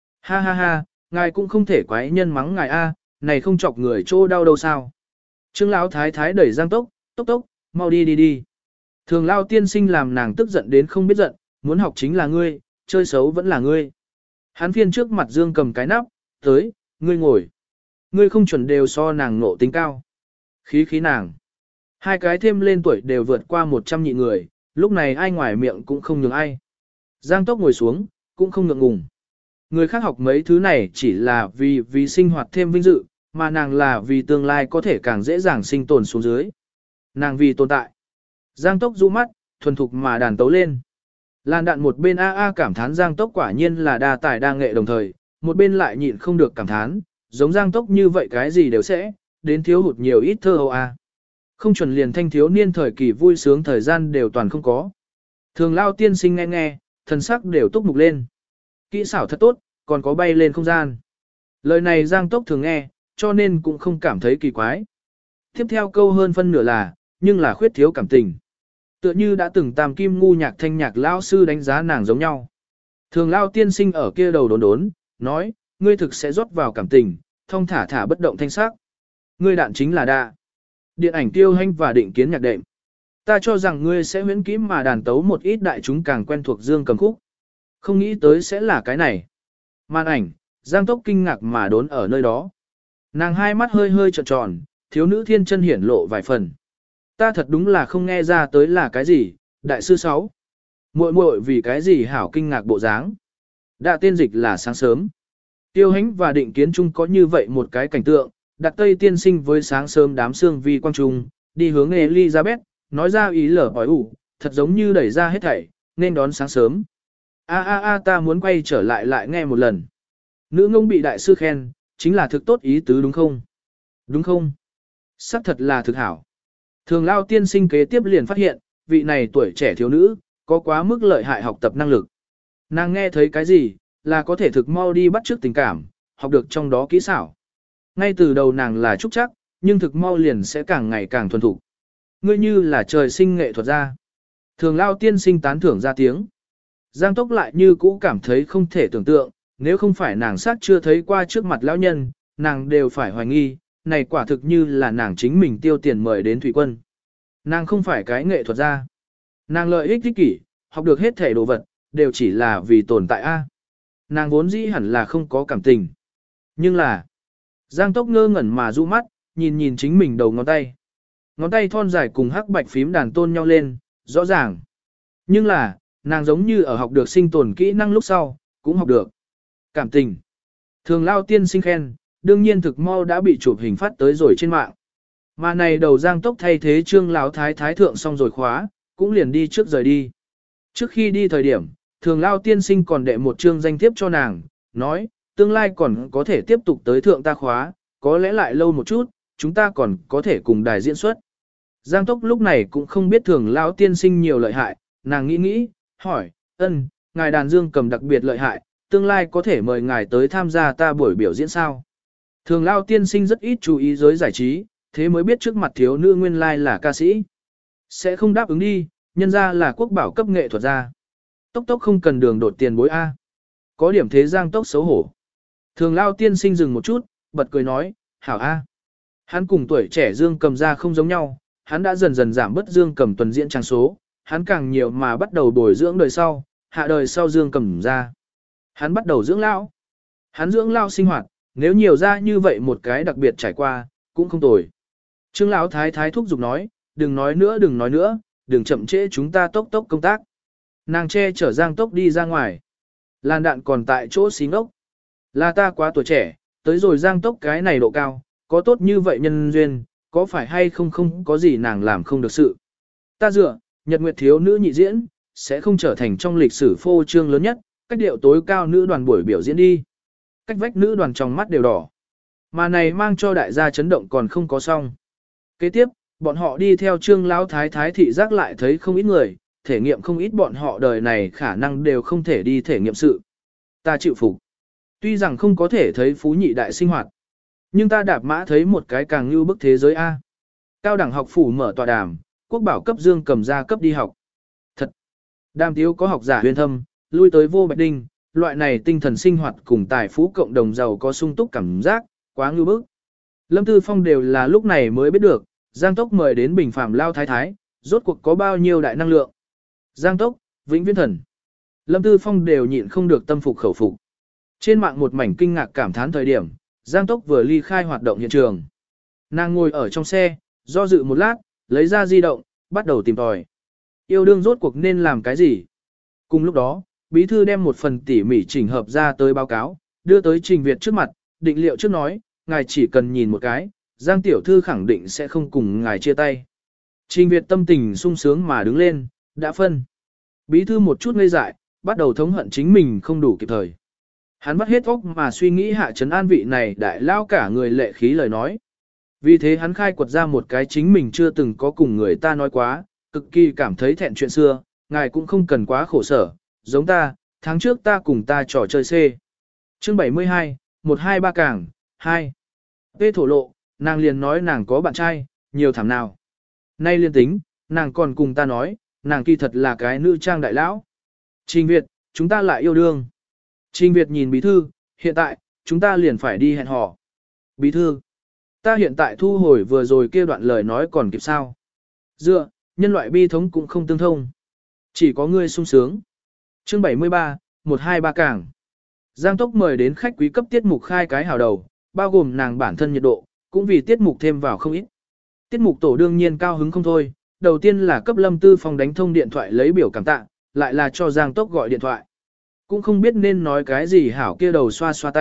Ha, ngài cũng không thể quái nhân mắng ngài a, này không chọc người chỗ đau đâu sao. Trương Lão Thái Thái đẩy Giang Tốc, tốc, mau đi. Thường Lao tiên sinh làm nàng tức giận đến không biết giận, muốn học chính là ngươi, chơi xấu vẫn là ngươi. Hắn phiên trước mặt Dương cầm cái nắp, tới, ngươi ngồi. Ngươi không chuẩn đều so nàng nộ tính cao. Khí nàng. Hai cái thêm lên tuổi đều vượt qua 100 nhị người, lúc này ai ngoài miệng cũng không nhường ai. Giang Tốc ngồi xuống, cũng không ngượng ngùng. Người khác học mấy thứ này chỉ là vì sinh hoạt thêm vinh dự, mà nàng là vì tương lai có thể càng dễ dàng sinh tồn xuống dưới. Nàng vì tồn tại. Giang Tốc rũ mắt, thuần thục mà đàn tấu lên. Làn đạn một bên cảm thán Giang Tốc quả nhiên là đa tài đa nghệ đồng thời, một bên lại nhịn không được cảm thán, giống Giang Tốc như vậy cái gì đều sẽ, đến thiếu hụt nhiều ít thơ hậu a. Không chuẩn liền thanh thiếu niên thời kỳ vui sướng thời gian đều toàn không có. Thường Lao tiên sinh nghe, thần sắc đều túc mục lên. Kỹ xảo thật tốt, còn có bay lên không gian. Lời này Giang Tốc thường nghe, cho nên cũng không cảm thấy kỳ quái. Tiếp theo câu hơn phân nửa là, nhưng là khuyết thiếu cảm tình. Tựa như đã từng tam kim ngu nhạc thanh nhạc lao sư đánh giá nàng giống nhau. Thường Lao tiên sinh ở kia đầu đốn, nói, ngươi thực sẽ rót vào cảm tình, thông thả bất động thanh sắc. Ngươi đạn chính là đa. Điện ảnh Tiêu Hanh và định kiến nhạc đệm. Ta cho rằng ngươi sẽ huyễn kỹ mà đàn tấu một ít đại chúng càng quen thuộc dương cầm khúc. Không nghĩ tới sẽ là cái này. Màn ảnh, Giang Tốc kinh ngạc mà đốn ở nơi đó. Nàng hai mắt hơi tròn tròn, thiếu nữ thiên chân hiển lộ vài phần. Ta thật đúng là không nghe ra tới là cái gì, đại sư sáu. Muội vì cái gì hảo kinh ngạc bộ dáng. Đã tên dịch là sáng sớm. Tiêu Hánh và Định Kiến Trung có như vậy một cái cảnh tượng, đặt Tây tiên sinh với sáng sớm đám sương vi quang trung, đi hướng Elizabeth, nói ra ý lở hỏi ủ, thật giống như đẩy ra hết thảy, nên đón sáng sớm. Ta muốn quay trở lại nghe một lần. Nữ ngông bị đại sư khen, chính là thực tốt ý tứ đúng không? Đúng không? Sắc thật là thực hảo. Thường Lao tiên sinh kế tiếp liền phát hiện, vị này tuổi trẻ thiếu nữ, có quá mức lợi hại học tập năng lực. Nàng nghe thấy cái gì, là có thể thực mau đi bắt chước tình cảm, học được trong đó kỹ xảo. Ngay từ đầu nàng là trúc chắc, nhưng thực mau liền sẽ càng ngày càng thuần thục. Ngươi như là trời sinh nghệ thuật gia. Thường Lao tiên sinh tán thưởng ra tiếng. Giang Tốc lại như cũ cảm thấy không thể tưởng tượng, nếu không phải nàng sát chưa thấy qua trước mặt lão nhân, nàng đều phải hoài nghi, này quả thực như là nàng chính mình tiêu tiền mời đến thủy quân. Nàng không phải cái nghệ thuật gia. Nàng lợi ích ích kỷ, học được hết thể đồ vật, đều chỉ là vì tồn tại A. Nàng vốn dĩ hẳn là không có cảm tình. Nhưng là, Giang Tốc ngơ ngẩn mà du mắt, nhìn chính mình đầu ngón tay. Ngón tay thon dài cùng hắc bạch phím đàn tôn nhau lên, rõ ràng. Nhưng là, nàng giống như ở học được sinh tồn kỹ năng lúc sau, cũng học được. Cảm tình. Thường Lao tiên sinh khen, đương nhiên thực mau đã bị chụp hình phát tới rồi trên mạng. Mà này đầu Giang Tốc thay thế Trương Lão thái thái thượng xong rồi khóa, cũng liền đi trước rời đi. Trước khi đi thời điểm, Thường Lao tiên sinh còn đệ một chương danh thiếp cho nàng, nói, tương lai còn có thể tiếp tục tới thượng ta khóa, có lẽ lại lâu một chút, chúng ta còn có thể cùng đài diễn xuất. Giang Tốc lúc này cũng không biết Thường Lao tiên sinh nhiều lợi hại, nàng nghĩ, hỏi, ngài đàn dương cầm đặc biệt lợi hại, tương lai có thể mời ngài tới tham gia ta buổi biểu diễn sao? Thường Lao tiên sinh rất ít chú ý giới giải trí, thế mới biết trước mặt thiếu nữ nguyên lai là ca sĩ. Sẽ không đáp ứng đi, nhân ra là quốc bảo cấp nghệ thuật gia. Tốc không cần đường đột tiền bối A. Có điểm thế Giang Tốc xấu hổ. Thường Lao tiên sinh dừng một chút, bật cười nói, hảo A. Hắn cùng tuổi trẻ dương cầm ra không giống nhau, hắn đã dần dần giảm bớt dương cầm tuần diễn trang số, hắn càng nhiều mà bắt đầu bồi dưỡng đời sau, hạ đời sau dương cầm ra. Hắn bắt đầu dưỡng lão. Hắn dưỡng lão sinh hoạt, nếu nhiều ra như vậy một cái đặc biệt trải qua, cũng không tồi. Trương lão thái thái thúc giục nói, đừng nói nữa, đừng chậm trễ chúng ta tốc công tác. Nàng che chở Giang Tốc đi ra ngoài. Làn đạn còn tại chỗ xí ngốc. Là ta quá tuổi trẻ, tới rồi Giang Tốc cái này độ cao, có tốt như vậy nhân duyên, có phải hay không có gì nàng làm không được sự. Ta dựa, Nhật Nguyệt thiếu nữ nhị diễn, sẽ không trở thành trong lịch sử phô trương lớn nhất, cách điệu tối cao nữ đoàn buổi biểu diễn đi. Cách vách nữ đoàn trong mắt đều đỏ. Mà này mang cho đại gia chấn động còn không có xong. Kế tiếp, bọn họ đi theo Trương lão thái thái thị giác lại thấy không ít người, thể nghiệm không ít bọn họ đời này khả năng đều không thể đi thể nghiệm sự. Ta chịu phục. Tuy rằng không có thể thấy phú nhị đại sinh hoạt, nhưng ta đạp mã thấy một cái càng như bức thế giới A. Cao đẳng học phủ mở tọa đàm, quốc bảo cấp dương cầm ra cấp đi học. Thật! Đàm tiếu có học giả huyền thâm, lui tới vô bạch đinh, loại này tinh thần sinh hoạt cùng tài phú cộng đồng giàu có sung túc cảm giác, quá ngư bức. Lâm Tư Phong đều là lúc này mới biết được, Giang Tốc mời đến bình phàm lao thái thái, rốt cuộc có bao nhiêu đại năng lượng. Giang Tốc, vĩnh viễn thần. Lâm Tư Phong đều nhịn không được tâm phục khẩu phục. Trên mạng một mảnh kinh ngạc cảm thán thời điểm, Giang Tốc vừa ly khai hoạt động hiện trường. Nàng ngồi ở trong xe, do dự một lát, lấy ra di động, bắt đầu tìm tòi. Yêu đương rốt cuộc nên làm cái gì? Cùng lúc đó, bí thư đem một phần tỉ mỉ chỉnh hợp ra tới báo cáo, đưa tới Trình Việt trước mặt, định liệu trước nói, ngài chỉ cần nhìn một cái, Giang tiểu thư khẳng định sẽ không cùng ngài chia tay. Trình Việt tâm tình sung sướng mà đứng lên, đã phân. Bí thư một chút ngây dại, bắt đầu thống hận chính mình không đủ kịp thời. Hắn vắt hết óc mà suy nghĩ hạ trấn an vị này đại lao cả người lệ khí lời nói. Vì thế hắn khai quật ra một cái chính mình chưa từng có cùng người ta nói quá, cực kỳ cảm thấy thẹn chuyện xưa, ngài cũng không cần quá khổ sở, giống ta, tháng trước ta cùng ta trò chơi C. Chương 72, 123 cảng, 2. Vê thổ lộ, nàng liền nói nàng có bạn trai, nhiều thảm nào. Nay liên tính, nàng còn cùng ta nói, nàng kỳ thật là cái nữ trang đại lão. Trình Việt, chúng ta lại yêu đương. Trình Việt nhìn bí thư, hiện tại, chúng ta liền phải đi hẹn hò. Bí thư, ta hiện tại thu hồi vừa rồi kia đoạn lời nói còn kịp sao. Dựa, nhân loại bi thống cũng không tương thông. Chỉ có ngươi sung sướng. Chương 73, 123 cảng. Giang Tốc mời đến khách quý cấp tiết mục khai cái hào đầu, bao gồm nàng bản thân nhiệt độ, cũng vì tiết mục thêm vào không ít. Tiết mục tổ đương nhiên cao hứng không thôi, đầu tiên là cấp Lâm Tư Phong đánh thông điện thoại lấy biểu cảm tạ, lại là cho Giang Tốc gọi điện thoại. Cũng không biết nên nói cái gì hảo kia đầu xoa xoa tay,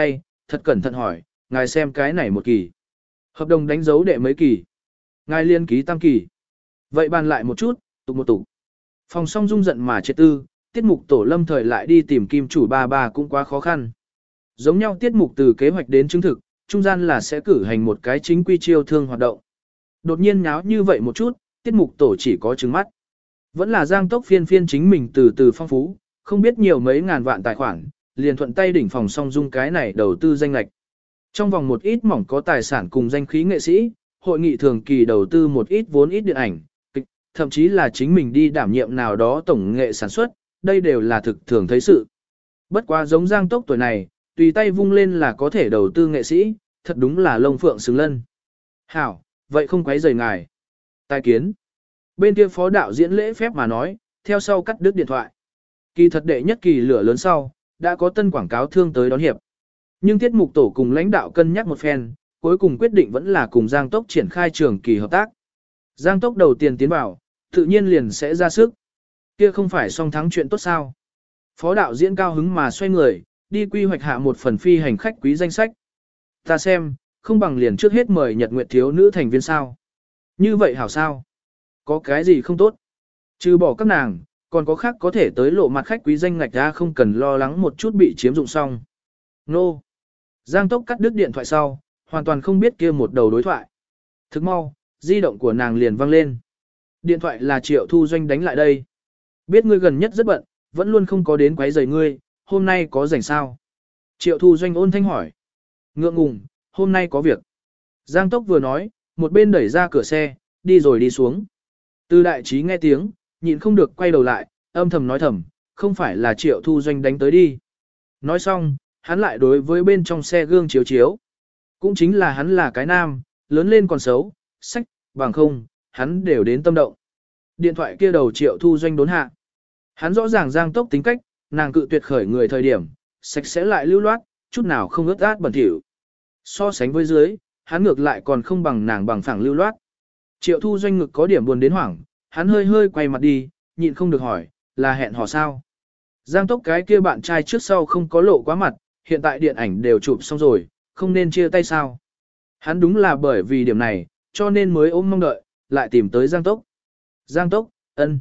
thật cẩn thận hỏi, ngài xem cái này một kỳ. Hợp đồng đánh dấu đệ mấy kỳ. Ngài liên ký tam kỳ. Vậy bàn lại một chút, tục một tục. Phòng song dung giận mà chết tư, tiết mục tổ lâm thời lại đi tìm kim chủ ba cũng quá khó khăn. Giống nhau tiết mục từ kế hoạch đến chứng thực, trung gian là sẽ cử hành một cái chính quy chiêu thương hoạt động. Đột nhiên nháo như vậy một chút, tiết mục tổ chỉ có trừng mắt. Vẫn là Giang Tốc phiên chính mình từ từ phong phú, không biết nhiều mấy ngàn vạn tài khoản, liền thuận tay đỉnh phòng song dung cái này đầu tư danh lệch. Trong vòng một ít mỏng có tài sản cùng danh khí nghệ sĩ, hội nghị thường kỳ đầu tư một ít vốn ít điện ảnh, kịch, thậm chí là chính mình đi đảm nhiệm nào đó tổng nghệ sản xuất, đây đều là thực thường thấy sự. Bất quá giống Giang Tốc tuổi này, tùy tay vung lên là có thể đầu tư nghệ sĩ, thật đúng là lông phượng xứng lân. Hảo, vậy không quấy rầy ngài. Tài kiến. Bên kia phó đạo diễn lễ phép mà nói, theo sau cắt đứt điện thoại. Kỳ thật đệ nhất kỳ lửa lớn sau, đã có tân quảng cáo thương tới đón hiệp. Nhưng tiết mục tổ cùng lãnh đạo cân nhắc một phen, cuối cùng quyết định vẫn là cùng Giang Tốc triển khai trường kỳ hợp tác. Giang Tốc đầu tiên tiến vào, tự nhiên liền sẽ ra sức. Kia không phải song thắng chuyện tốt sao. Phó đạo diễn cao hứng mà xoay người, đi quy hoạch hạ một phần phi hành khách quý danh sách. Ta xem, không bằng liền trước hết mời Nhật Nguyệt thiếu nữ thành viên sao. Như vậy hảo sao? Có cái gì không tốt? Trừ bỏ các nàng, còn có khác có thể tới lộ mặt khách quý danh ngạch ra không cần lo lắng một chút bị chiếm dụng xong. Nô! Giang Tốc cắt đứt điện thoại sau, hoàn toàn không biết kia một đầu đối thoại. Thức mau, di động của nàng liền vang lên. Điện thoại là Triệu Thu Doanh đánh lại đây. Biết ngươi gần nhất rất bận, vẫn luôn không có đến quấy rầy ngươi, hôm nay có rảnh sao? Triệu Thu Doanh ôn thanh hỏi. Ngượng ngùng, hôm nay có việc. Giang Tốc vừa nói, một bên đẩy ra cửa xe, đi rồi đi xuống. Từ đại trí nghe tiếng, nhịn không được quay đầu lại, âm thầm nói thầm, không phải là Triệu Thu Doanh đánh tới đi. Nói xong, hắn lại đối với bên trong xe gương chiếu chiếu. Cũng chính là hắn là cái nam, lớn lên còn xấu, sách, bằng không, hắn đều đến tâm động. Điện thoại kia đầu Triệu Thu Doanh đốn hạ. Hắn rõ ràng Giang Tốc tính cách, nàng cự tuyệt khởi người thời điểm, sạch sẽ lại lưu loát, chút nào không ướt át bẩn thỉu. So sánh với dưới, hắn ngược lại còn không bằng nàng bằng phẳng lưu loát. Triệu Thu Doanh ngực có điểm buồn đến hoảng, hắn hơi hơi quay mặt đi, nhịn không được hỏi, là hẹn hò sao? Giang Tốc cái kia bạn trai trước sau không có lộ quá mặt, hiện tại điện ảnh đều chụp xong rồi, không nên chia tay sao? Hắn đúng là bởi vì điểm này, cho nên mới ôm mong đợi, lại tìm tới Giang Tốc. Giang Tốc, ân.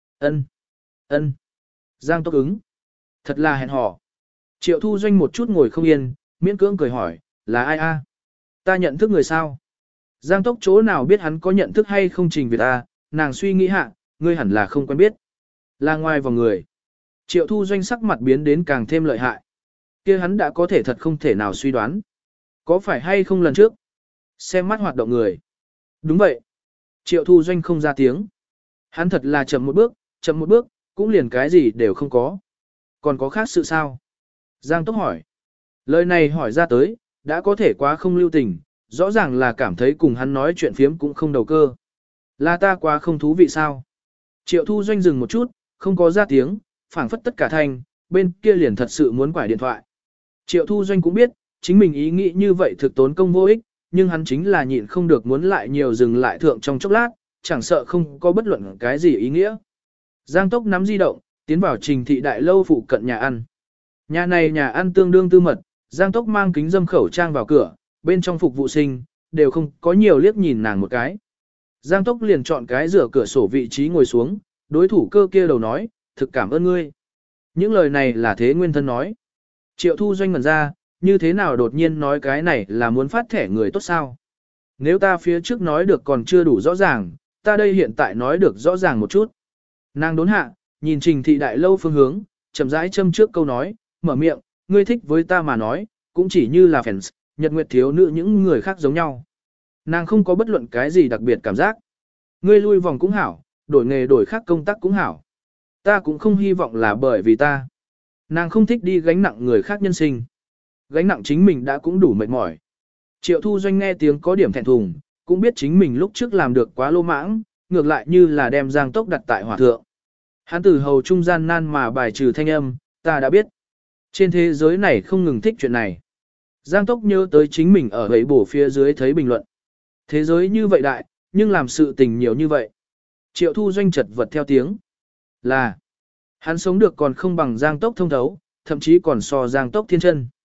Giang Tốc ứng. Thật là hẹn hò. Triệu Thu Doanh một chút ngồi không yên, miễn cưỡng cười hỏi, là ai a? Ta nhận thức người sao? Giang Tốc chỗ nào biết hắn có nhận thức hay không Trình Việt a? Nàng suy nghĩ hạ, ngươi hẳn là không quen biết. Là ngoài vào người. Triệu Thu Doanh sắc mặt biến đến càng thêm lợi hại. Kia hắn đã có thể thật không thể nào suy đoán. Có phải hay không lần trước? Xem mắt hoạt động người. Đúng vậy. Triệu Thu Doanh không ra tiếng. Hắn thật là chậm một bước, cũng liền cái gì đều không có. Còn có khác sự sao? Giang Tốc hỏi. Lời này hỏi ra tới, đã có thể quá không lưu tình, rõ ràng là cảm thấy cùng hắn nói chuyện phiếm cũng không đầu cơ. Là ta quá không thú vị sao? Triệu Thu Doanh dừng một chút, không có ra tiếng, phảng phất tất cả thanh, bên kia liền thật sự muốn quải điện thoại. Triệu Thu Doanh cũng biết, chính mình ý nghĩ như vậy thực tốn công vô ích, nhưng hắn chính là nhịn không được muốn lại nhiều dừng lại thượng trong chốc lát, chẳng sợ không có bất luận cái gì ý nghĩa. Giang Tốc nắm di động, tiến vào Trình thị đại lâu phụ cận nhà ăn. Nhà này nhà ăn tương đương tư mật, Giang Tốc mang kính dâm khẩu trang vào cửa, bên trong phục vụ sinh, đều không có nhiều liếc nhìn nàng một cái. Giang Tốc liền chọn cái rửa cửa sổ vị trí ngồi xuống, đối thủ cơ kia đầu nói, thực cảm ơn ngươi. Những lời này là thế nguyên thân nói. Triệu Thu Doanh ngẩn ra, như thế nào đột nhiên nói cái này là muốn phát thẻ người tốt sao? Nếu ta phía trước nói được còn chưa đủ rõ ràng, ta đây hiện tại nói được rõ ràng một chút. Nàng đốn hạ, nhìn Trình thị đại lâu phương hướng, chậm rãi châm trước câu nói, mở miệng, ngươi thích với ta mà nói, cũng chỉ như là fans, Nhật Nguyệt thiếu nữ những người khác giống nhau. Nàng không có bất luận cái gì đặc biệt cảm giác. Ngươi lui vòng cũng hảo, đổi nghề đổi khác công tác cũng hảo. Ta cũng không hy vọng là bởi vì ta. Nàng không thích đi gánh nặng người khác nhân sinh. Gánh nặng chính mình đã cũng đủ mệt mỏi. Triệu Thu Doanh nghe tiếng có điểm thẹn thùng, cũng biết chính mình lúc trước làm được quá lô mãng, ngược lại như là đem Giang Tốc đặt tại hỏa thượng. Hắn từ hầu trung gian nan mà bài trừ thanh âm, ta đã biết. Trên thế giới này không ngừng thích chuyện này. Giang Tốc nhớ tới chính mình ở ấy bổ phía dưới thấy bình luận. Thế giới như vậy đại, nhưng làm sự tình nhiều như vậy. Triệu Thu Doanh chật vật theo tiếng. Là, hắn sống được còn không bằng Giang Tốc thông thấu, thậm chí còn so Giang Tốc thiên chân.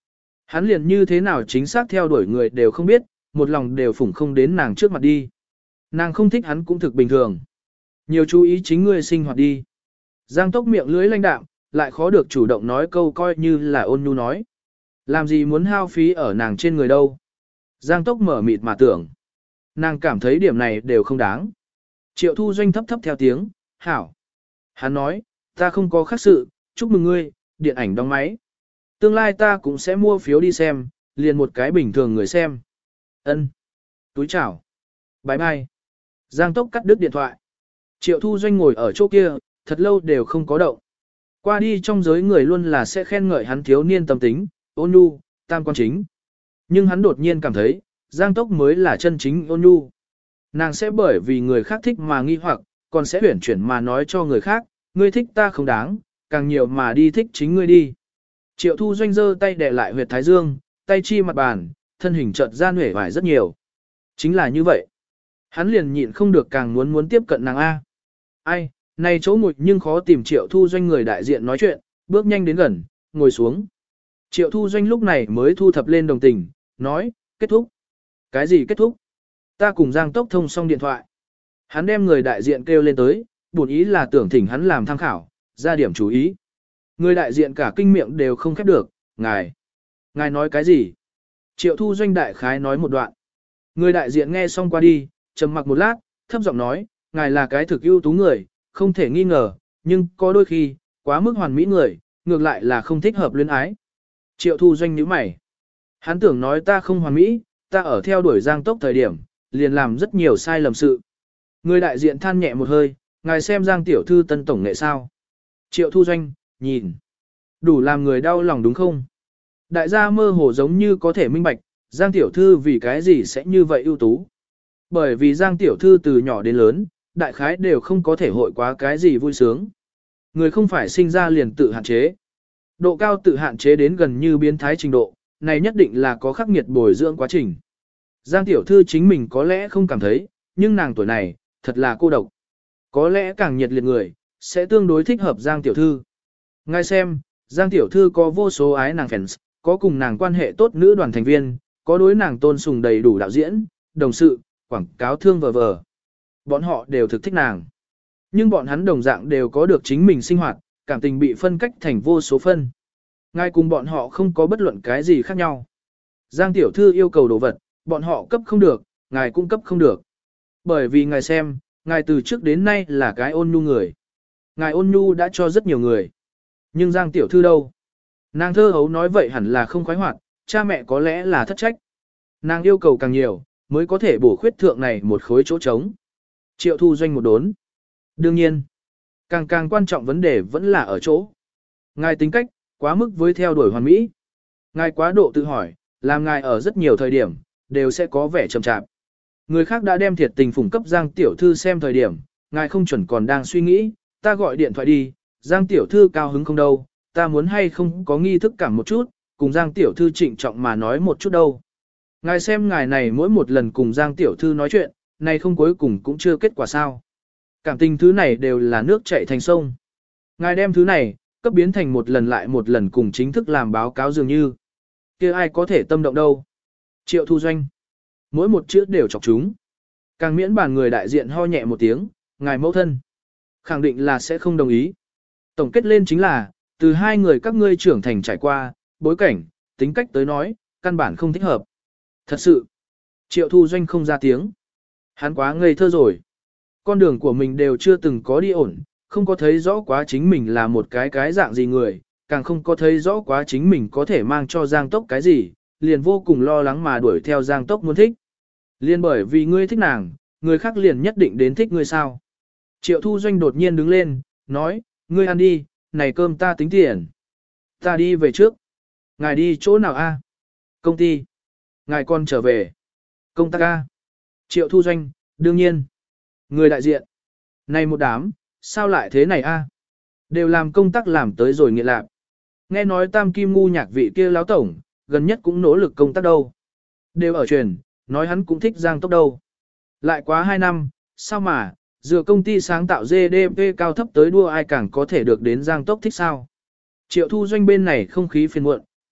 Hắn liền như thế nào chính xác theo đuổi người đều không biết, một lòng đều phủng không đến nàng trước mặt đi. Nàng không thích hắn cũng thực bình thường. Nhiều chú ý chính ngươi sinh hoạt đi. Giang Tốc miệng lưới lanh đạm, lại khó được chủ động nói câu coi như là ôn nhu nói. Làm gì muốn hao phí ở nàng trên người đâu. Giang Tốc mở mịt mà tưởng. Nàng cảm thấy điểm này đều không đáng. Triệu Thu Doanh thấp thấp theo tiếng, hảo. Hắn nói, ta không có khác sự, chúc mừng ngươi, điện ảnh đóng máy. Tương lai ta cũng sẽ mua phiếu đi xem, liền một cái bình thường người xem. Ân. Túi chào. Bye bye. Giang Tốc cắt đứt điện thoại. Triệu Thu Doanh ngồi ở chỗ kia, thật lâu đều không có động. Qua đi trong giới người luôn là sẽ khen ngợi hắn thiếu niên tâm tính, ôn nhu, tam quan chính. Nhưng hắn đột nhiên cảm thấy, Giang Tốc mới là chân chính ôn nhu. Nàng sẽ bởi vì người khác thích mà nghi hoặc, còn sẽ huyển chuyển mà nói cho người khác, ngươi thích ta không đáng, càng nhiều mà đi thích chính ngươi đi. Triệu Thu Doanh giơ tay đè lại huyệt thái dương, tay chi mặt bàn, thân hình chợt gian huệ vải rất nhiều. Chính là như vậy. Hắn liền nhịn không được càng muốn tiếp cận nàng A. Ai, này chỗ ngồi nhưng khó tìm Triệu Thu Doanh người đại diện nói chuyện, bước nhanh đến gần, ngồi xuống. Triệu Thu Doanh lúc này mới thu thập lên đồng tình, nói, kết thúc. Cái gì kết thúc? Ta cùng Giang Tốc thông xong điện thoại. Hắn đem người đại diện kêu lên tới, buồn ý là tưởng thỉnh hắn làm tham khảo, ra điểm chú ý. Người đại diện cả kinh miệng đều không khép được, ngài nói cái gì? Triệu Thu Doanh đại khái nói một đoạn. Người đại diện nghe xong qua đi, trầm mặc một lát, thấp giọng nói, ngài là cái thực ưu tú người, không thể nghi ngờ, nhưng có đôi khi, quá mức hoàn mỹ người, ngược lại là không thích hợp luyến ái. Triệu Thu Doanh nhíu mày. Hắn tưởng nói ta không hoàn mỹ, ta ở theo đuổi Giang Tốc thời điểm, liền làm rất nhiều sai lầm sự. Người đại diện than nhẹ một hơi, ngài xem Giang tiểu thư tân tổng nghệ sao. Triệu Thu Doanh, nhìn. Đủ làm người đau lòng đúng không? Đại gia mơ hồ giống như có thể minh bạch, Giang tiểu thư vì cái gì sẽ như vậy ưu tú. Bởi vì Giang tiểu thư từ nhỏ đến lớn, đại khái đều không có thể hội quá cái gì vui sướng. Người không phải sinh ra liền tự hạn chế. Độ cao tự hạn chế đến gần như biến thái trình độ, này nhất định là có khắc nghiệt bồi dưỡng quá trình. Giang tiểu thư chính mình có lẽ không cảm thấy, nhưng nàng tuổi này, thật là cô độc. Có lẽ càng nhiệt liệt người, sẽ tương đối thích hợp Giang tiểu thư. Ngay xem, Giang tiểu thư có vô số ái nàng fans, có cùng nàng quan hệ tốt nữ đoàn thành viên, có đối nàng tôn sùng đầy đủ đạo diễn, đồng sự, quảng cáo thương vờ vờ. Bọn họ đều thực thích nàng. Nhưng bọn hắn đồng dạng đều có được chính mình sinh hoạt, cảm tình bị phân cách thành vô số phân. Ngay cùng bọn họ không có bất luận cái gì khác nhau. Giang tiểu thư yêu cầu đồ vật, bọn họ cấp không được, ngài cũng cấp không được. Bởi vì ngài xem, ngài từ trước đến nay là cái ôn nhu người. Ngài ôn nhu đã cho rất nhiều người. Nhưng Giang tiểu thư đâu? Nàng thơ hấu nói vậy hẳn là không khoái hoạt, cha mẹ có lẽ là thất trách. Nàng yêu cầu càng nhiều, mới có thể bổ khuyết thượng này một khối chỗ trống. Triệu Thu Doanh một đốn. Đương nhiên, càng quan trọng vấn đề vẫn là ở chỗ. Ngài tính cách, quá mức với theo đuổi hoàn mỹ. Ngài quá độ tự hỏi, làm ngài ở rất nhiều thời điểm, đều sẽ có vẻ chậm chạp. Người khác đã đem thiệt tình phủng cấp Giang tiểu thư xem thời điểm, ngài không chuẩn còn đang suy nghĩ, ta gọi điện thoại đi, Giang tiểu thư cao hứng không đâu, ta muốn hay không có nghi thức cảm một chút, cùng Giang tiểu thư trịnh trọng mà nói một chút đâu. Ngài xem ngài này mỗi một lần cùng Giang tiểu thư nói chuyện, này không cuối cùng cũng chưa kết quả sao. Cảm tình thứ này đều là nước chảy thành sông. Ngài đem thứ này, cấp biến thành một lần lại một lần cùng chính thức làm báo cáo dường như. Kia ai có thể tâm động đâu. Triệu Thu Doanh. Mỗi một chữ đều chọc chúng. Càng miễn bàn người đại diện ho nhẹ một tiếng, ngài mẫu thân. Khẳng định là sẽ không đồng ý. Tổng kết lên chính là, từ hai người các ngươi trưởng thành trải qua, bối cảnh, tính cách tới nói, căn bản không thích hợp. Thật sự. Triệu Thu Doanh không ra tiếng. Hắn quá ngây thơ rồi. Con đường của mình đều chưa từng có đi ổn, không có thấy rõ quá chính mình là một cái dạng gì người, càng không có thấy rõ quá chính mình có thể mang cho Giang Tốc cái gì, liền vô cùng lo lắng mà đuổi theo Giang Tốc muốn thích. Liền bởi vì ngươi thích nàng, người khác liền nhất định đến thích ngươi sao. Triệu Thu Doanh đột nhiên đứng lên, nói, ngươi ăn đi, này cơm ta tính tiền. Ta đi về trước. Ngài đi chỗ nào a? Công ty. Ngài còn trở về. Công tác a? Triệu Thu Doanh, đương nhiên. Người đại diện. Này một đám, sao lại thế này a? Đều làm công tác làm tới rồi nghiện lạc. Nghe nói Tam Kim ngu nhạc vị kia láo tổng, gần nhất cũng nỗ lực công tác đâu. Đều ở truyền, nói hắn cũng thích Giang Tốc đâu. Lại quá 2 năm, sao mà, dựa công ty sáng tạo GDP cao thấp tới đua ai càng có thể được đến Giang Tốc thích sao. Triệu Thu Doanh bên này không khí phiền muộn,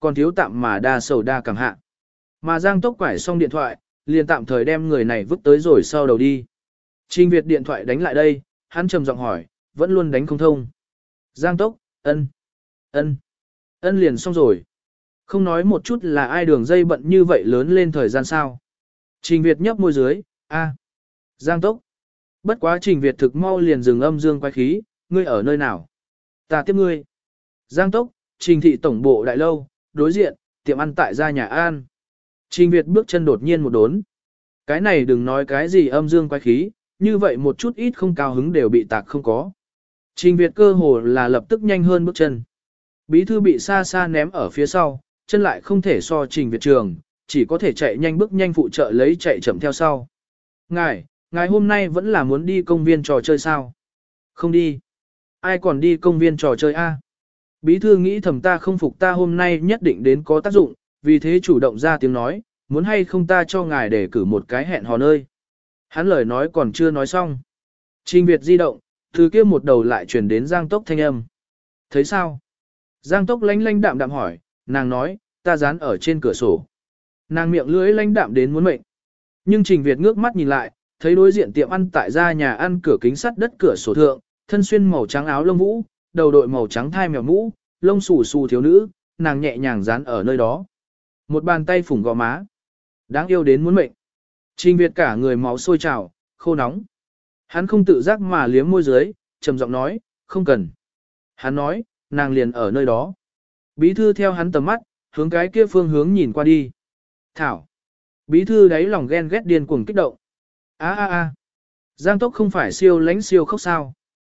còn thiếu tạm mà đa sầu đa cảm hạ. Mà Giang Tốc quải xong điện thoại, liền tạm thời đem người này vứt tới rồi sau đầu đi. Trình Việt điện thoại đánh lại đây, hắn trầm giọng hỏi, vẫn luôn đánh không thông. Giang Tốc, ân liền xong rồi. Không nói một chút là ai đường dây bận như vậy lớn lên thời gian sao. Trình Việt nhấp môi dưới, Giang Tốc. Bất quá Trình Việt thực mau liền dừng âm dương quái khí, ngươi ở nơi nào? Ta tiếp ngươi. Giang Tốc, Trình thị tổng bộ đại lâu, đối diện, tiệm ăn tại gia nhà An. Trình Việt bước chân đột nhiên một đốn. Cái này đừng nói cái gì âm dương quái khí, như vậy một chút ít không cao hứng đều bị tạc không có. Trình Việt cơ hồ là lập tức nhanh hơn bước chân. Bí thư bị xa xa ném ở phía sau, chân lại không thể so Trình Việt trường, chỉ có thể chạy nhanh bước nhanh phụ trợ lấy chạy chậm theo sau. Ngài hôm nay vẫn là muốn đi công viên trò chơi sao? Không đi. Ai còn đi công viên trò chơi a? Bí thư nghĩ thầm ta không phục ta hôm nay nhất định đến có tác dụng, vì thế chủ động ra tiếng nói, muốn hay không ta cho ngài để cử một cái hẹn hò nơi. Hắn lời nói còn chưa nói xong. Trình Việt di động, từ kia một đầu lại chuyển đến Giang Tốc thanh âm. Thấy sao? Giang Tốc lanh lanh đạm đạm hỏi, nàng nói, ta dán ở trên cửa sổ. Nàng miệng lưỡi lanh đạm đến muốn mệnh. Nhưng Trình Việt ngước mắt nhìn lại, thấy đối diện tiệm ăn tại gia nhà ăn cửa kính sắt đất cửa sổ thượng, thân xuyên màu trắng áo lông vũ, đầu đội màu trắng thai mèo mũ, lông xù xù thiếu nữ, nàng nhẹ nhàng dán ở nơi đó. Một bàn tay phủng gò má. Đáng yêu đến muốn mệnh. Trình Việt cả người máu sôi trào, khô nóng. Hắn không tự giác mà liếm môi dưới, trầm giọng nói, không cần. Hắn nói, nàng liền ở nơi đó. Bí thư theo hắn tầm mắt, hướng cái kia phương hướng nhìn qua đi. Thảo. Bí thư đáy lòng ghen ghét điên cuồng kích động. Giang Tốc không phải siêu lánh siêu khóc sao.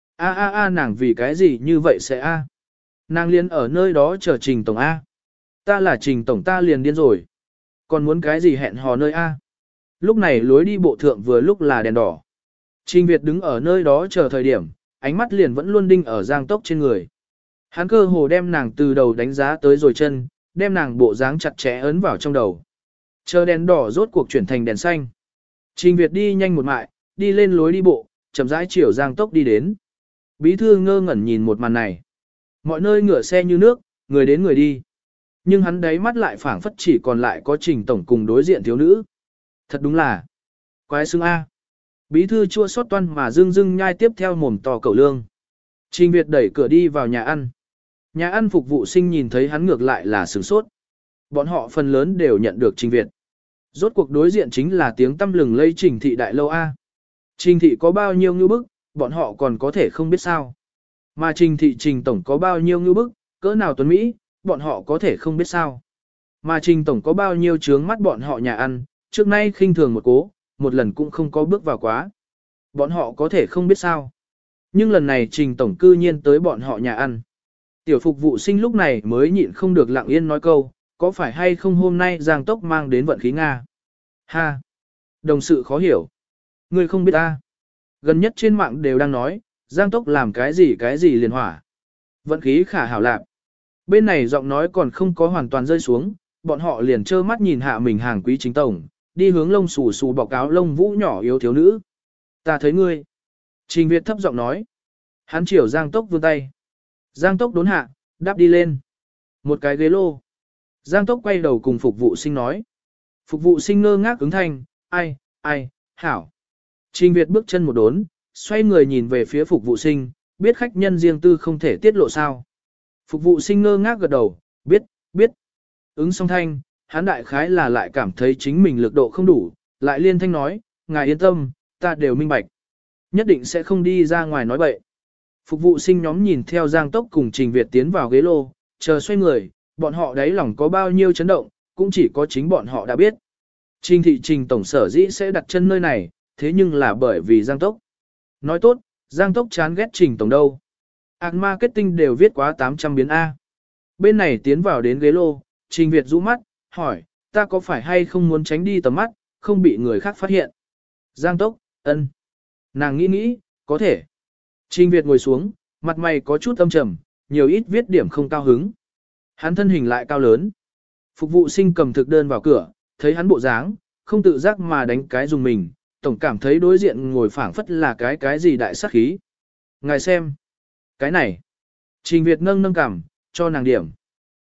Nàng vì cái gì như vậy sẽ Nàng liền ở nơi đó chờ Trình Tổng A. Ta là Trình Tổng ta liền điên rồi. Còn muốn cái gì hẹn hò nơi A. Lúc này lối đi bộ thượng vừa lúc là đèn đỏ. Trình Việt đứng ở nơi đó chờ thời điểm, ánh mắt liền vẫn luôn đinh ở Giang Tốc trên người. Hắn cơ hồ đem nàng từ đầu đánh giá tới rồi chân, đem nàng bộ dáng chặt chẽ ấn vào trong đầu. Chờ đèn đỏ rốt cuộc chuyển thành đèn xanh. Trình Việt đi nhanh một mại, đi lên lối đi bộ, chậm rãi chiều Giang Tốc đi đến. Bí thư ngơ ngẩn nhìn một màn này. Mọi nơi ngựa xe như nước, người đến người đi. Nhưng hắn đáy mắt lại phảng phất chỉ còn lại có Trình Tổng cùng đối diện thiếu nữ. Thật đúng là quái xưng A. Bí thư chua xót toan mà dưng dưng nhai tiếp theo mồm to cẩu lương. Trình Việt đẩy cửa đi vào nhà ăn. Nhà ăn phục vụ sinh nhìn thấy hắn ngược lại là sửng sốt. Bọn họ phần lớn đều nhận được Trình Việt. Rốt cuộc đối diện chính là tiếng tăm lừng lây Trình thị đại lâu A. Trình thị có bao nhiêu ngư bức, bọn họ còn có thể không biết sao. Mà Trình thị Trình Tổng có bao nhiêu ngư bức, cỡ nào tuấn Mỹ, bọn họ có thể không biết sao. Mà Trình Tổng có bao nhiêu trướng mắt bọn họ nhà ăn, trước nay khinh thường một cố, một lần cũng không có bước vào quá. Bọn họ có thể không biết sao. Nhưng lần này Trình Tổng cư nhiên tới bọn họ nhà ăn. Tiểu phục vụ sinh lúc này mới nhịn không được lặng yên nói câu, có phải hay không hôm nay Giang Tốc mang đến vận khí Nga? Ha! Đồng sự khó hiểu. Người không biết ta. Gần nhất trên mạng đều đang nói, Giang Tốc làm cái gì liền hỏa. Vận khí khả hảo lạc. Bên này giọng nói còn không có hoàn toàn rơi xuống, bọn họ liền trơ mắt nhìn hạ mình hàng quý chính tổng, đi hướng lông xù xù bọc áo lông vũ nhỏ yếu thiếu nữ. Ta thấy ngươi. Trình Việt thấp giọng nói. Hắn chiều Giang Tốc vươn tay. Giang Tốc đốn hạ, đáp đi lên. Một cái ghế lô. Giang Tốc quay đầu cùng phục vụ sinh nói. Phục vụ sinh ngơ ngác ứng thanh, ai, hảo. Trình Việt bước chân một đốn, xoay người nhìn về phía phục vụ sinh, biết khách nhân riêng tư không thể tiết lộ sao. Phục vụ sinh ngơ ngác gật đầu, biết. Ứng song thanh, hắn đại khái là lại cảm thấy chính mình lực độ không đủ, lại liên thanh nói, ngài yên tâm, ta đều minh bạch. Nhất định sẽ không đi ra ngoài nói bậy. Phục vụ sinh nhóm nhìn theo Giang Tốc cùng Trình Việt tiến vào ghế lô, chờ xoay người, bọn họ đáy lòng có bao nhiêu chấn động, cũng chỉ có chính bọn họ đã biết. Trình thị Trình tổng sở dĩ sẽ đặt chân nơi này, thế nhưng là bởi vì Giang Tốc. Nói tốt, Giang Tốc chán ghét Trình tổng đâu. Marketing đều viết quá 800 biến A. Bên này tiến vào đến ghế lô, Trình Việt rũ mắt, hỏi, ta có phải hay không muốn tránh đi tầm mắt, không bị người khác phát hiện. Giang Tốc, ân. Nàng nghĩ, có thể. Trình Việt ngồi xuống, mặt mày có chút âm trầm, nhiều ít viết điểm không cao hứng. Hắn thân hình lại cao lớn. Phục vụ sinh cầm thực đơn vào cửa, thấy hắn bộ dáng, không tự giác mà đánh cái dùng mình, tổng cảm thấy đối diện ngồi phảng phất là cái gì đại sát khí. Ngài xem. Cái này. Trình Việt nâng cằm, cho nàng điểm.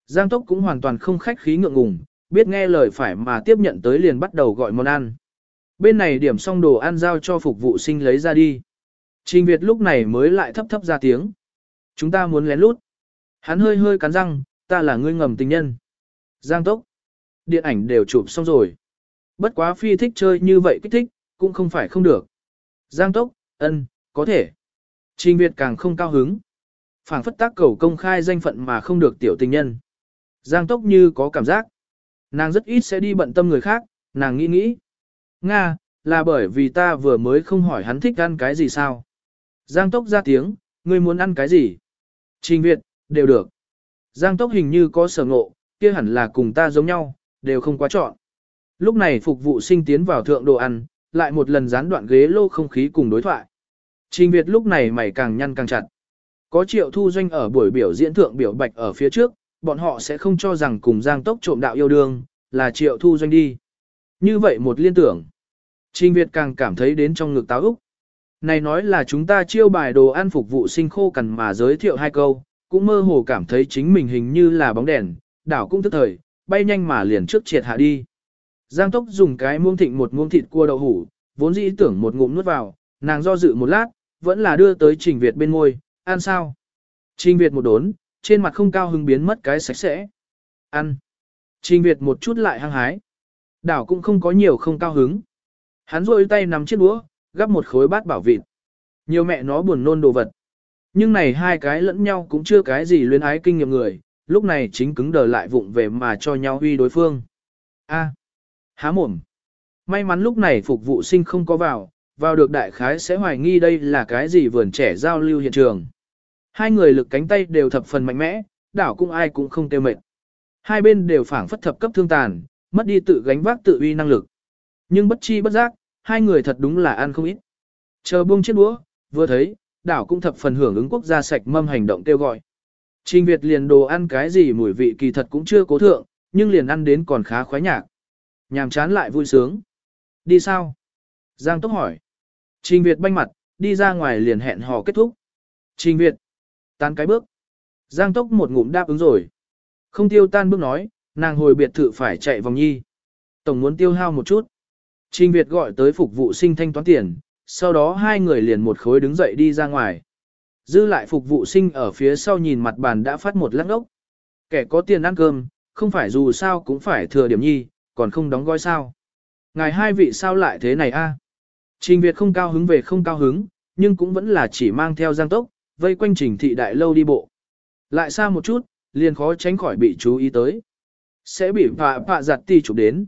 Giang Tốc cũng hoàn toàn không khách khí ngượng ngùng, biết nghe lời phải mà tiếp nhận tới liền bắt đầu gọi món ăn. Bên này điểm xong đồ ăn giao cho phục vụ sinh lấy ra đi. Trình Việt lúc này mới lại thấp thấp ra tiếng. Chúng ta muốn lén lút. Hắn hơi hơi cắn răng, ta là ngươi ngầm tình nhân. Giang Tốc. Điện ảnh đều chụp xong rồi. Bất quá phi thích chơi như vậy kích thích, cũng không phải không được. Giang Tốc, có thể. Trình Việt càng không cao hứng. Phảng phất tác cầu công khai danh phận mà không được tiểu tình nhân. Giang Tốc như có cảm giác. Nàng rất ít sẽ đi bận tâm người khác, nàng nghĩ. Nga, là bởi vì ta vừa mới không hỏi hắn thích ăn cái gì sao. Giang Tốc ra tiếng, ngươi muốn ăn cái gì? Trình Việt, đều được. Giang Tốc hình như có sở ngộ, kia hẳn là cùng ta giống nhau, đều không quá chọn. Lúc này phục vụ sinh tiến vào thượng đồ ăn, lại một lần gián đoạn ghế lô không khí cùng đối thoại. Trình Việt lúc này mày càng nhăn càng chặt. Có Triệu Thu Doanh ở buổi biểu diễn thượng biểu bạch ở phía trước, bọn họ sẽ không cho rằng cùng Giang Tốc trộm đạo yêu đương, là Triệu Thu Doanh đi. Như vậy một liên tưởng. Trình Việt càng cảm thấy đến trong ngực táo úc. Này nói là chúng ta chiêu bài đồ ăn phục vụ sinh khô cằn mà giới thiệu hai câu, cũng mơ hồ cảm thấy chính mình hình như là bóng đèn, đảo cũng tức thời, bay nhanh mà liền trước triệt hạ đi. Giang Tốc dùng cái muông thịnh một muông thịt cua đậu hủ, vốn dĩ tưởng một ngụm nuốt vào, nàng do dự một lát, vẫn là đưa tới Trình Việt bên môi, ăn sao? Trình Việt một đốn, trên mặt không cao hứng biến mất cái sạch sẽ. Ăn. Trình Việt một chút lại hăng hái. Đảo cũng không có nhiều không cao hứng. Hắn rôi tay nắm chiếc đũa, gắp một khối bát bảo vịt. Nhiều mẹ nó buồn nôn đồ vật. Nhưng này hai cái lẫn nhau cũng chưa cái gì luyến ái kinh nghiệm người, lúc này chính cứng đờ lại vụng về mà cho nhau huy đối phương. A. Há mồm. May mắn lúc này phục vụ sinh không có vào được đại khái sẽ hoài nghi đây là cái gì vườn trẻ giao lưu hiện trường. Hai người lực cánh tay đều thập phần mạnh mẽ, đảo cũng ai cũng không tiêu mệt. Hai bên đều phảng phất thập cấp thương tàn, mất đi tự gánh vác tự uy năng lực. Nhưng bất chi bất giác, hai người thật đúng là ăn không ít. Chờ buông chiếc đũa, vừa thấy, đảo cũng thập phần hưởng ứng quốc gia sạch mâm hành động kêu gọi. Trình Việt liền đồ ăn cái gì mùi vị kỳ thật cũng chưa cố thượng, nhưng liền ăn đến còn khá khoái nhạc. Nhàm chán lại vui sướng. Đi sao? Giang Tốc hỏi. Trình Việt banh mặt, đi ra ngoài liền hẹn hò kết thúc. Trình Việt. Tan cái bước. Giang Tốc một ngụm đáp ứng rồi. Không tiêu tan bước nói, nàng hồi biệt thự phải chạy vòng nhi. Tổng muốn tiêu hao một chút. Trình Việt gọi tới phục vụ sinh thanh toán tiền, sau đó hai người liền một khối đứng dậy đi ra ngoài. Dư lại phục vụ sinh ở phía sau nhìn mặt bàn đã phát một lắc ốc. Kẻ có tiền ăn cơm, không phải dù sao cũng phải thừa điểm nhi, còn không đóng gói sao. Ngài hai vị sao lại thế này a? Trình Việt không cao hứng về không cao hứng, nhưng cũng vẫn là chỉ mang theo Giang Tốc, vây quanh Trình thị đại lâu đi bộ. Lại xa một chút, liền khó tránh khỏi bị chú ý tới. Sẽ bị phạ giặt ti chụp đến.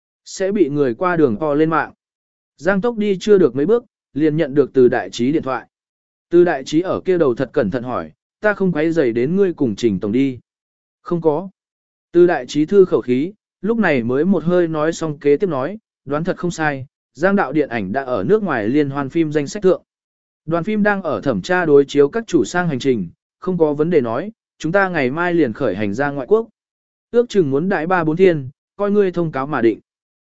Sẽ bị người qua đường to lên mạng. Giang Tốc đi chưa được mấy bước, liền nhận được từ đại trí điện thoại. Từ đại trí ở kia đầu thật cẩn thận hỏi, ta không quấy rầy đến ngươi cùng Trình tổng đi. Không có. Từ đại trí thư khẩu khí, lúc này mới một hơi nói xong kế tiếp nói, đoán thật không sai, Giang đạo điện ảnh đã ở nước ngoài liên hoan phim danh sách thượng. Đoàn phim đang ở thẩm tra đối chiếu các chủ sang hành trình, không có vấn đề nói, chúng ta ngày mai liền khởi hành ra ngoại quốc. Ước chừng muốn đại 3-4 thiên, coi ngươi thông cáo mà định.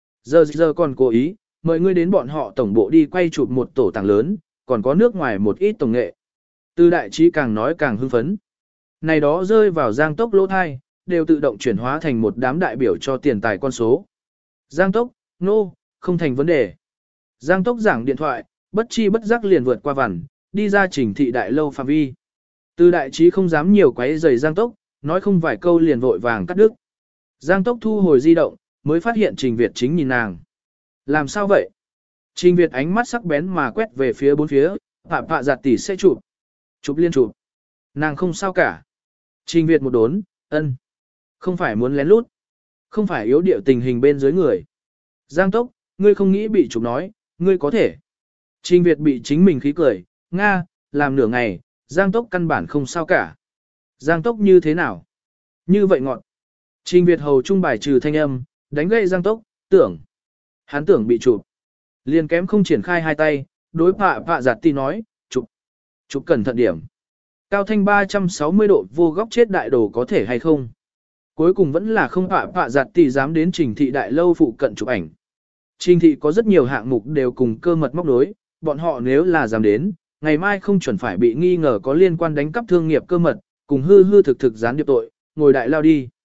Giờ còn cố ý, mời ngươi đến bọn họ tổng bộ đi quay chụp một tổ tàng lớn, còn có nước ngoài một ít tổng nghệ. Từ đại trí càng nói càng hưng phấn. Này đó rơi vào Giang Tốc lỗ thai, đều tự động chuyển hóa thành một đám đại biểu cho tiền tài con số. Giang Tốc, không thành vấn đề. Giang Tốc giảng điện thoại, bất chi bất giác liền vượt qua vằn, đi ra Trình thị đại lâu phạm vi. Từ đại trí không dám nhiều quấy rầy Giang Tốc, nói không vài câu liền vội vàng cắt đứt. Giang Tốc thu hồi di động, mới phát hiện Trình Việt chính nhìn nàng. Làm sao vậy? Trình Việt ánh mắt sắc bén mà quét về phía bốn phía, phạ giặt tỷ sẽ chụp. Chụp liên chụp. Nàng không sao cả. Trình Việt một đốn, không phải muốn lén lút. Không phải yếu điệu tình hình bên dưới người. Giang Tốc, ngươi không nghĩ bị chụp nói, ngươi có thể. Trình Việt bị chính mình khí cười, Nga, làm nửa ngày, Giang Tốc căn bản không sao cả. Giang Tốc như thế nào? Như vậy ngọn. Trình Việt hầu trung bài trừ thanh âm, đánh gậy Giang Tốc, tưởng. Hắn tưởng bị chụp. Liền kém không triển khai hai tay, đối phạ giặt tỷ nói, chụp cẩn thận điểm. Cao thanh 360 độ vô góc chết đại đồ có thể hay không? Cuối cùng vẫn là không phạ giặt tỷ dám đến Trình thị đại lâu phụ cận chụp ảnh. Trình thị có rất nhiều hạng mục đều cùng cơ mật móc đối, bọn họ nếu là dám đến, ngày mai không chuẩn phải bị nghi ngờ có liên quan đánh cắp thương nghiệp cơ mật, cùng hư thực gián điệp tội, ngồi đại lao đi.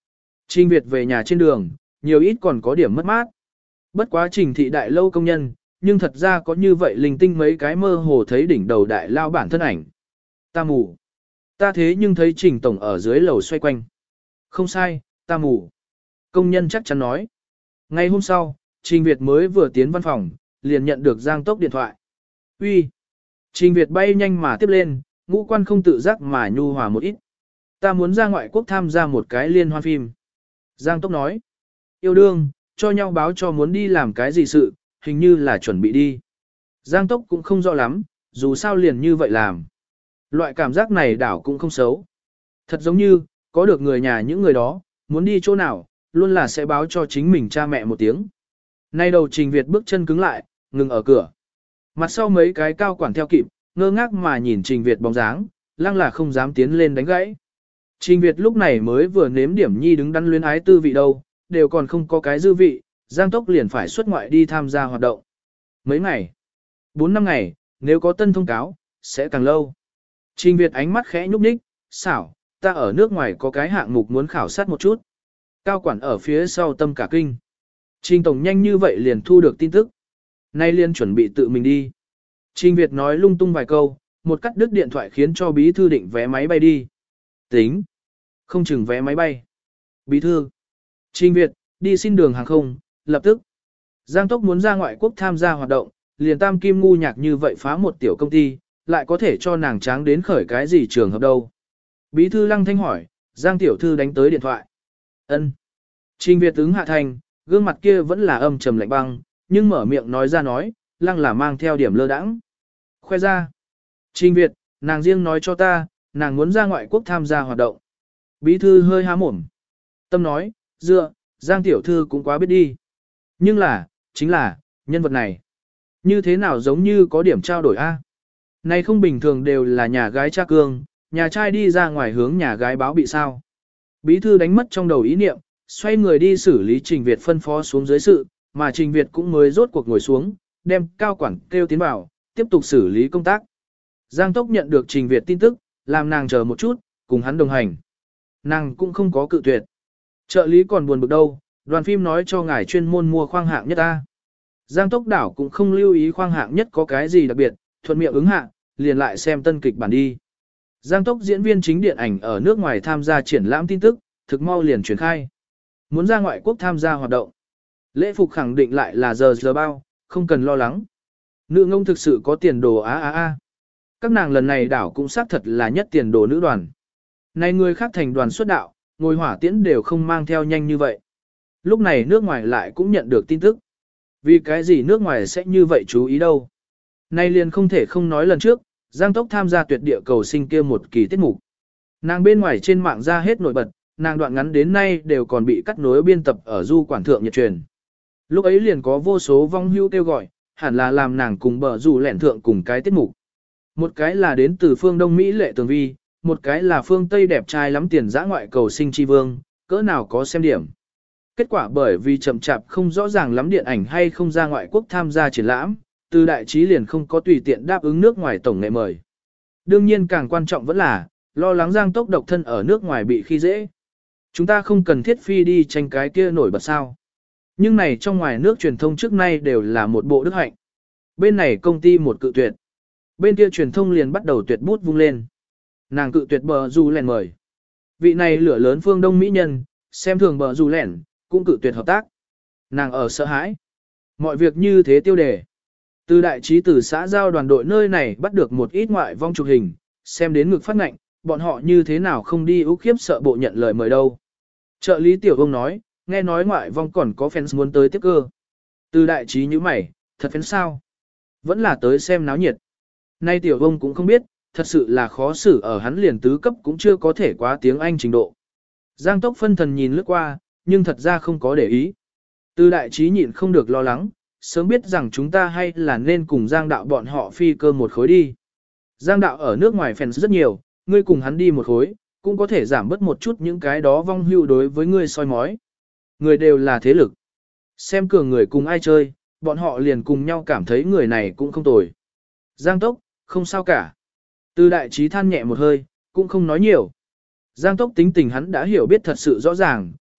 Trình Việt về nhà trên đường, nhiều ít còn có điểm mất mát. Bất quá Trình thị đại lâu công nhân, nhưng thật ra có như vậy linh tinh mấy cái mơ hồ thấy đỉnh đầu đại lao bản thân ảnh. Ta mù. Ta thế nhưng thấy Trình tổng ở dưới lầu xoay quanh. Không sai, ta mù. Công nhân chắc chắn nói. Ngay hôm sau, Trình Việt mới vừa tiến văn phòng, liền nhận được Giang Tốc điện thoại. Uy. Trình Việt bay nhanh mà tiếp lên, ngũ quan không tự giác mà nhu hòa một ít. Ta muốn ra ngoại quốc tham gia một cái liên hoan phim. Giang Tốc nói. Yêu đương, cho nhau báo cho muốn đi làm cái gì sự, hình như là chuẩn bị đi. Giang Tốc cũng không rõ lắm, dù sao liền như vậy làm. Loại cảm giác này đảo cũng không xấu. Thật giống như, có được người nhà những người đó, muốn đi chỗ nào, luôn là sẽ báo cho chính mình cha mẹ một tiếng. Nay đầu Trình Việt bước chân cứng lại, ngừng ở cửa. Mặt sau mấy cái cao quản theo kịp, ngơ ngác mà nhìn Trình Việt bóng dáng, lăng là không dám tiến lên đánh gãy. Trình Việt lúc này mới vừa nếm điểm nhi đứng đắn luyến ái tư vị đâu, đều còn không có cái dư vị, Giang Tốc liền phải xuất ngoại đi tham gia hoạt động. Mấy ngày, 4-5 ngày, nếu có tân thông cáo, sẽ càng lâu. Trình Việt ánh mắt khẽ nhúc nhích, xảo, ta ở nước ngoài có cái hạng mục muốn khảo sát một chút. Cao quản ở phía sau tâm cả kinh. Trình tổng nhanh như vậy liền thu được tin tức. Nay liền chuẩn bị tự mình đi. Trình Việt nói lung tung vài câu, một cắt đứt điện thoại khiến cho bí thư định vé máy bay đi. Tính. Không chừng vé máy bay. Bí thư. Trình Việt, đi xin đường hàng không, lập tức. Giang Tốc muốn ra ngoại quốc tham gia hoạt động, liền tam kim ngu nhạc như vậy phá một tiểu công ty, lại có thể cho nàng tráng đến khởi cái gì trường hợp đâu. Bí thư Lăng Thanh hỏi, Giang tiểu thư đánh tới điện thoại. Ân. Trình Việt ứng hạ thành, gương mặt kia vẫn là âm trầm lạnh băng, nhưng mở miệng nói ra nói, Lăng là mang theo điểm lơ đãng. Khoe ra. Trình Việt, nàng riêng nói cho ta, nàng muốn ra ngoại quốc tham gia hoạt động. Bí thư hơi há mồm. Tâm nói, dựa, Giang tiểu thư cũng quá biết đi. Nhưng là, chính là, nhân vật này. Như thế nào giống như có điểm trao đổi a? Này không bình thường đều là nhà gái cha cương, nhà trai đi ra ngoài hướng nhà gái báo bị sao. Bí thư đánh mất trong đầu ý niệm, xoay người đi xử lý Trình Việt phân phó xuống dưới sự, mà Trình Việt cũng mới rốt cuộc ngồi xuống, đem cao quản kêu tiến vào, tiếp tục xử lý công tác. Giang Tốc nhận được Trình Việt tin tức, làm nàng chờ một chút, cùng hắn đồng hành. Nàng cũng không có cự tuyệt. Trợ lý còn buồn bực đâu, đoàn phim nói cho ngài chuyên môn mua khoang hạng nhất ta. Giang Tốc đảo cũng không lưu ý khoang hạng nhất có cái gì đặc biệt, thuận miệng ứng hạ, liền lại xem tân kịch bản đi. Giang Tốc diễn viên chính điện ảnh ở nước ngoài tham gia triển lãm tin tức, thực mau liền truyền khai. Muốn ra ngoại quốc tham gia hoạt động. Lễ phục khẳng định lại là giờ bao, không cần lo lắng. Nữ ngông thực sự có tiền đồ a. Các nàng lần này đảo cũng xác thật là nhất tiền đồ nữ đoàn. Này người khác thành đoàn xuất đạo, ngồi hỏa tiễn đều không mang theo nhanh như vậy. Lúc này nước ngoài lại cũng nhận được tin tức. Vì cái gì nước ngoài sẽ như vậy chú ý đâu. Nay liền không thể không nói lần trước, Giang Tốc tham gia tuyệt địa cầu sinh kia một kỳ tiết mục. Nàng bên ngoài trên mạng ra hết nổi bật, nàng đoạn ngắn đến nay đều còn bị cắt nối biên tập ở du quản thượng nhiệt truyền. Lúc ấy liền có vô số vong hưu kêu gọi, hẳn là làm nàng cùng bờ rủ lẻn thượng cùng cái tiết mục. Một cái là đến từ phương Đông Mỹ Lệ Tường Vi, một cái là phương Tây đẹp trai lắm tiền dã ngoại cầu sinh chi vương, cỡ nào có xem điểm. Kết quả bởi vì chậm chạp không rõ ràng lắm điện ảnh hay không ra ngoại quốc tham gia triển lãm, từ đại trí liền không có tùy tiện đáp ứng nước ngoài tổng nghệ mời. Đương nhiên càng quan trọng vẫn là, lo lắng Giang Tốc độc thân ở nước ngoài bị khi dễ. Chúng ta không cần thiết phi đi tranh cái kia nổi bật sao. Nhưng này trong ngoài nước truyền thông trước nay đều là một bộ đức hạnh. Bên này công ty một cự tuyệt. Bên kia truyền thông liền bắt đầu tuyệt bút vung lên. Nàng cự tuyệt bờ dù lẻn mời. Vị này lửa lớn phương Đông Mỹ nhân, xem thường bờ dù lẻn, cũng cự tuyệt hợp tác. Nàng ở sợ hãi. Mọi việc như thế tiêu đề. Từ đại trí từ xã giao đoàn đội nơi này bắt được một ít ngoại vong chụp hình, xem đến ngực phát ngạnh, bọn họ như thế nào không đi úc khiếp sợ bộ nhận lời mời đâu. Trợ lý tiểu ông nói, nghe nói ngoại vong còn có fans muốn tới tiếp cơ. Từ đại trí như mày, thật fans sao? Vẫn là tới xem náo nhiệt. Nay tiểu ông cũng không biết, thật sự là khó xử ở hắn liền tứ cấp cũng chưa có thể quá tiếng Anh trình độ. Giang Tốc phân thần nhìn lướt qua, nhưng thật ra không có để ý. Từ đại trí nhịn không được lo lắng, sớm biết rằng chúng ta hay là nên cùng Giang đạo bọn họ phi cơ một khối đi. Giang đạo ở nước ngoài fans rất nhiều, ngươi cùng hắn đi một khối, cũng có thể giảm bớt một chút những cái đó vong hưu đối với ngươi soi mói. Người đều là thế lực. Xem cường người cùng ai chơi, bọn họ liền cùng nhau cảm thấy người này cũng không tồi. Giang Tốc, không sao cả. Từ đại trí than nhẹ một hơi, cũng không nói nhiều. Giang Tốc tính tình hắn đã hiểu biết thật sự rõ ràng,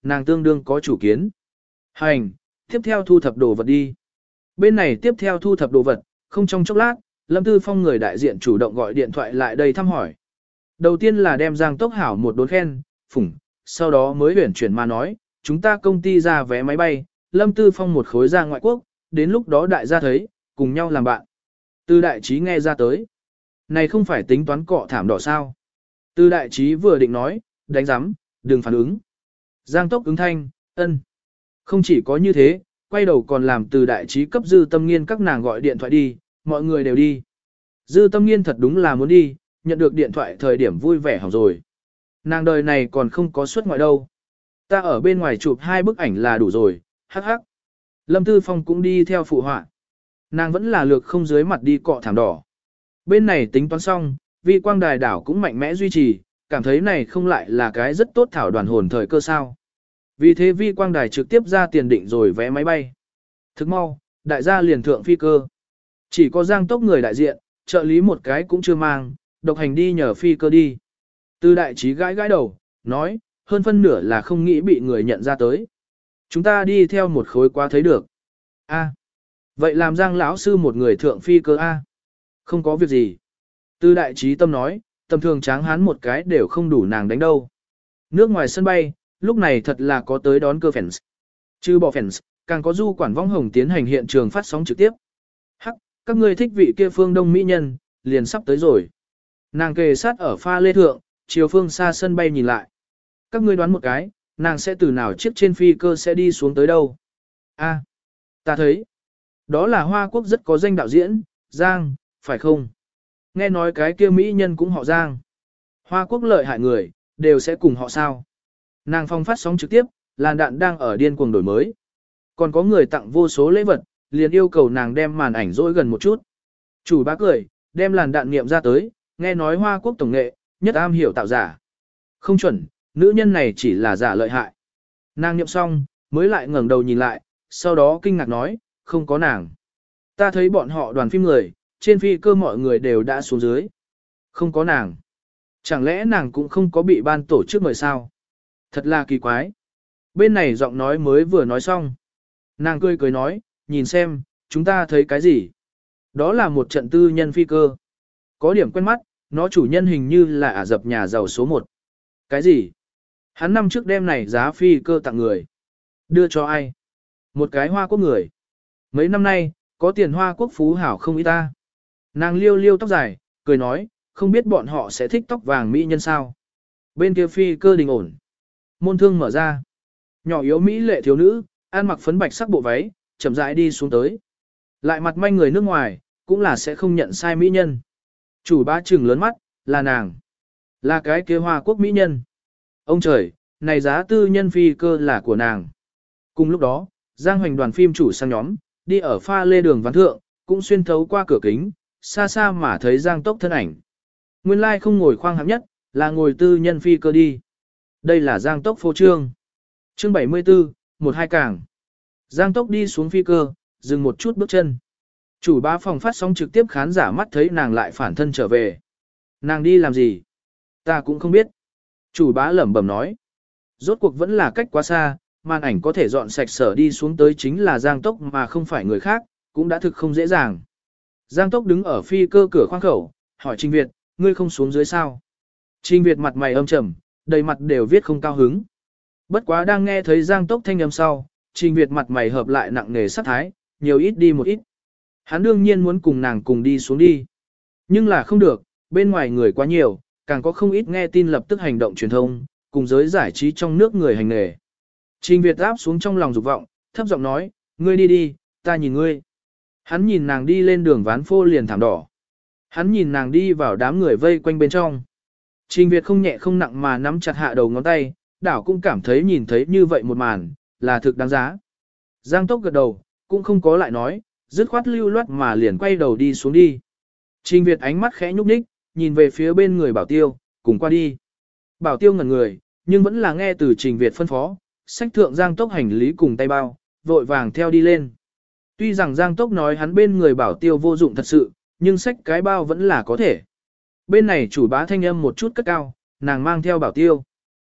nàng tương đương có chủ kiến. Hành, tiếp theo thu thập đồ vật đi. Bên này tiếp theo thu thập đồ vật, không trong chốc lát, Lâm Tư Phong người đại diện chủ động gọi điện thoại lại đây thăm hỏi. Đầu tiên là đem Giang Tốc Hảo một đốn khen, phủng, sau đó mới huyển chuyển mà nói, chúng ta công ty ra vé máy bay, Lâm Tư Phong một khối ra ngoại quốc, đến lúc đó đại gia thấy, cùng nhau làm bạn. Từ đại trí nghe ra tới. Này không phải tính toán cọ thảm đỏ sao. Từ đại trí vừa định nói, đánh giám, đừng phản ứng. Giang Tốc ứng thanh, ân. Không chỉ có như thế, quay đầu còn làm từ đại trí cấp Dư Tâm Nghiên các nàng gọi điện thoại đi, mọi người đều đi. Dư Tâm Nghiên thật đúng là muốn đi, nhận được điện thoại thời điểm vui vẻ hỏng rồi. Nàng đời này còn không có xuất ngoại đâu. Ta ở bên ngoài chụp 2 bức ảnh là đủ rồi, hắc hắc. Lâm Tư Phong cũng đi theo phụ họa. Nàng vẫn là lược không dưới mặt đi cọ thảm đỏ. Bên này tính toán xong, Vi Quang Đài đảo cũng mạnh mẽ duy trì, cảm thấy này không lại là cái rất tốt thảo đoàn hồn thời cơ sao. Vì thế Vi Quang Đài trực tiếp ra tiền định rồi vé máy bay. Thức mau, đại gia liền thượng phi cơ. Chỉ có Giang Tốc người đại diện, trợ lý một cái cũng chưa mang, độc hành đi nhờ phi cơ đi. Từ đại trí gãi gãi đầu, nói, hơn phân nửa là không nghĩ bị người nhận ra tới. Chúng ta đi theo một khối quá thấy được. A. Vậy làm Giang lão sư một người thượng phi cơ A. Không có việc gì. Từ đại trí tâm nói, tầm thường tráng hán một cái đều không đủ nàng đánh đâu. Nước ngoài sân bay, lúc này thật là có tới đón cơ fans. Chứ bỏ fans, càng có du quản vong hồng tiến hành hiện trường phát sóng trực tiếp. Hắc, các ngươi thích vị kia phương đông mỹ nhân, liền sắp tới rồi. Nàng kề sát ở pha lê thượng, chiều phương xa sân bay nhìn lại. Các ngươi đoán một cái, nàng sẽ từ nào chiếc trên phi cơ sẽ đi xuống tới đâu? A, ta thấy. Đó là Hoa Quốc rất có danh đạo diễn, Giang, phải không? Nghe nói cái kia mỹ nhân cũng họ Giang. Hoa Quốc lợi hại người, đều sẽ cùng họ sao. Nàng phong phát sóng trực tiếp, làn đạn đang ở điên cuồng đổi mới. Còn có người tặng vô số lễ vật, liền yêu cầu nàng đem màn ảnh dỗi gần một chút. Chủ bá cười, đem làn đạn nghiệm ra tới, nghe nói Hoa Quốc tổng nghệ, nhất am hiểu tạo giả. Không chuẩn, nữ nhân này chỉ là giả lợi hại. Nàng nghiệm xong, mới lại ngẩng đầu nhìn lại, sau đó kinh ngạc nói, không có nàng. Ta thấy bọn họ đoàn phim người, trên phi cơ mọi người đều đã xuống dưới. Không có nàng. Chẳng lẽ nàng cũng không có bị ban tổ chức mời sao? Thật là kỳ quái. Bên này giọng nói mới vừa nói xong. Nàng cười cười nói, nhìn xem, chúng ta thấy cái gì? Đó là một trận tư nhân phi cơ. Có điểm quen mắt, nó chủ nhân hình như là Ả Rập nhà giàu số 1. Cái gì? Hắn năm trước đêm này giá phi cơ tặng người. Đưa cho ai? Một cái Hoa Quốc người. Mấy năm nay, có tiền Hoa Quốc phú hảo không ít ta. Nàng liêu liêu tóc dài, cười nói, không biết bọn họ sẽ thích tóc vàng mỹ nhân sao. Bên kia phi cơ đình ổn. Môn thương mở ra. Nhỏ yếu mỹ lệ thiếu nữ, ăn mặc phấn bạch sắc bộ váy, chậm rãi đi xuống tới. Lại mặt manh người nước ngoài, cũng là sẽ không nhận sai mỹ nhân. Chủ bá trừng lớn mắt, là nàng. Là cái kia Hoa Quốc mỹ nhân. Ông trời, này giá tư nhân phi cơ là của nàng. Cùng lúc đó, Giang Hoành đoàn phim chủ sang nhóm, đi ở pha lê đường ván thượng, cũng xuyên thấu qua cửa kính, xa xa mà thấy Giang Tốc thân ảnh. Nguyên lai không ngồi khoang hạng nhất, là ngồi tư nhân phi cơ đi. Đây là Giang Tốc phô trương. Chương 74, 12 càng. Giang Tốc đi xuống phi cơ, dừng một chút bước chân. Chủ bá phòng phát sóng trực tiếp khán giả mắt thấy nàng lại phản thân trở về. Nàng đi làm gì? Ta cũng không biết. Chủ bá lẩm bẩm nói. Rốt cuộc vẫn là cách quá xa, màn ảnh có thể dọn sạch sở đi xuống tới chính là Giang Tốc mà không phải người khác, cũng đã thực không dễ dàng. Giang Tốc đứng ở phi cơ cửa khoang khẩu, hỏi Trình Việt, ngươi không xuống dưới sao? Trình Việt mặt mày âm trầm, đầy mặt đều viết không cao hứng. Bất quá đang nghe thấy Giang Tốc thanh âm sau, Trình Việt mặt mày hợp lại nặng nề sát thái, nhiều ít đi một ít. Hắn đương nhiên muốn cùng nàng cùng đi xuống đi. Nhưng là không được, bên ngoài người quá nhiều, càng có không ít nghe tin lập tức hành động truyền thông, cùng giới giải trí trong nước người hành nghề. Trình Việt áp xuống trong lòng dục vọng, thấp giọng nói, ngươi đi đi, ta nhìn ngươi. Hắn nhìn nàng đi lên đường ván phô liền thảm đỏ. Hắn nhìn nàng đi vào đám người vây quanh bên trong. Trình Việt không nhẹ không nặng mà nắm chặt hạ đầu ngón tay, đảo cũng cảm thấy nhìn thấy như vậy một màn, là thực đáng giá. Giang Tốc gật đầu, cũng không có lại nói, dứt khoát lưu loát mà liền quay đầu đi xuống đi. Trình Việt ánh mắt khẽ nhúc nhích, nhìn về phía bên người Bảo Tiêu, cùng qua đi. Bảo Tiêu ngẩn người, nhưng vẫn là nghe từ Trình Việt phân phó, xách thượng Giang Tốc hành lý cùng tay bao, vội vàng theo đi lên. Tuy rằng Giang Tốc nói hắn bên người Bảo Tiêu vô dụng thật sự, nhưng xách cái bao vẫn là có thể. Bên này chủ bá thanh âm một chút cất cao, nàng mang theo Bảo Tiêu.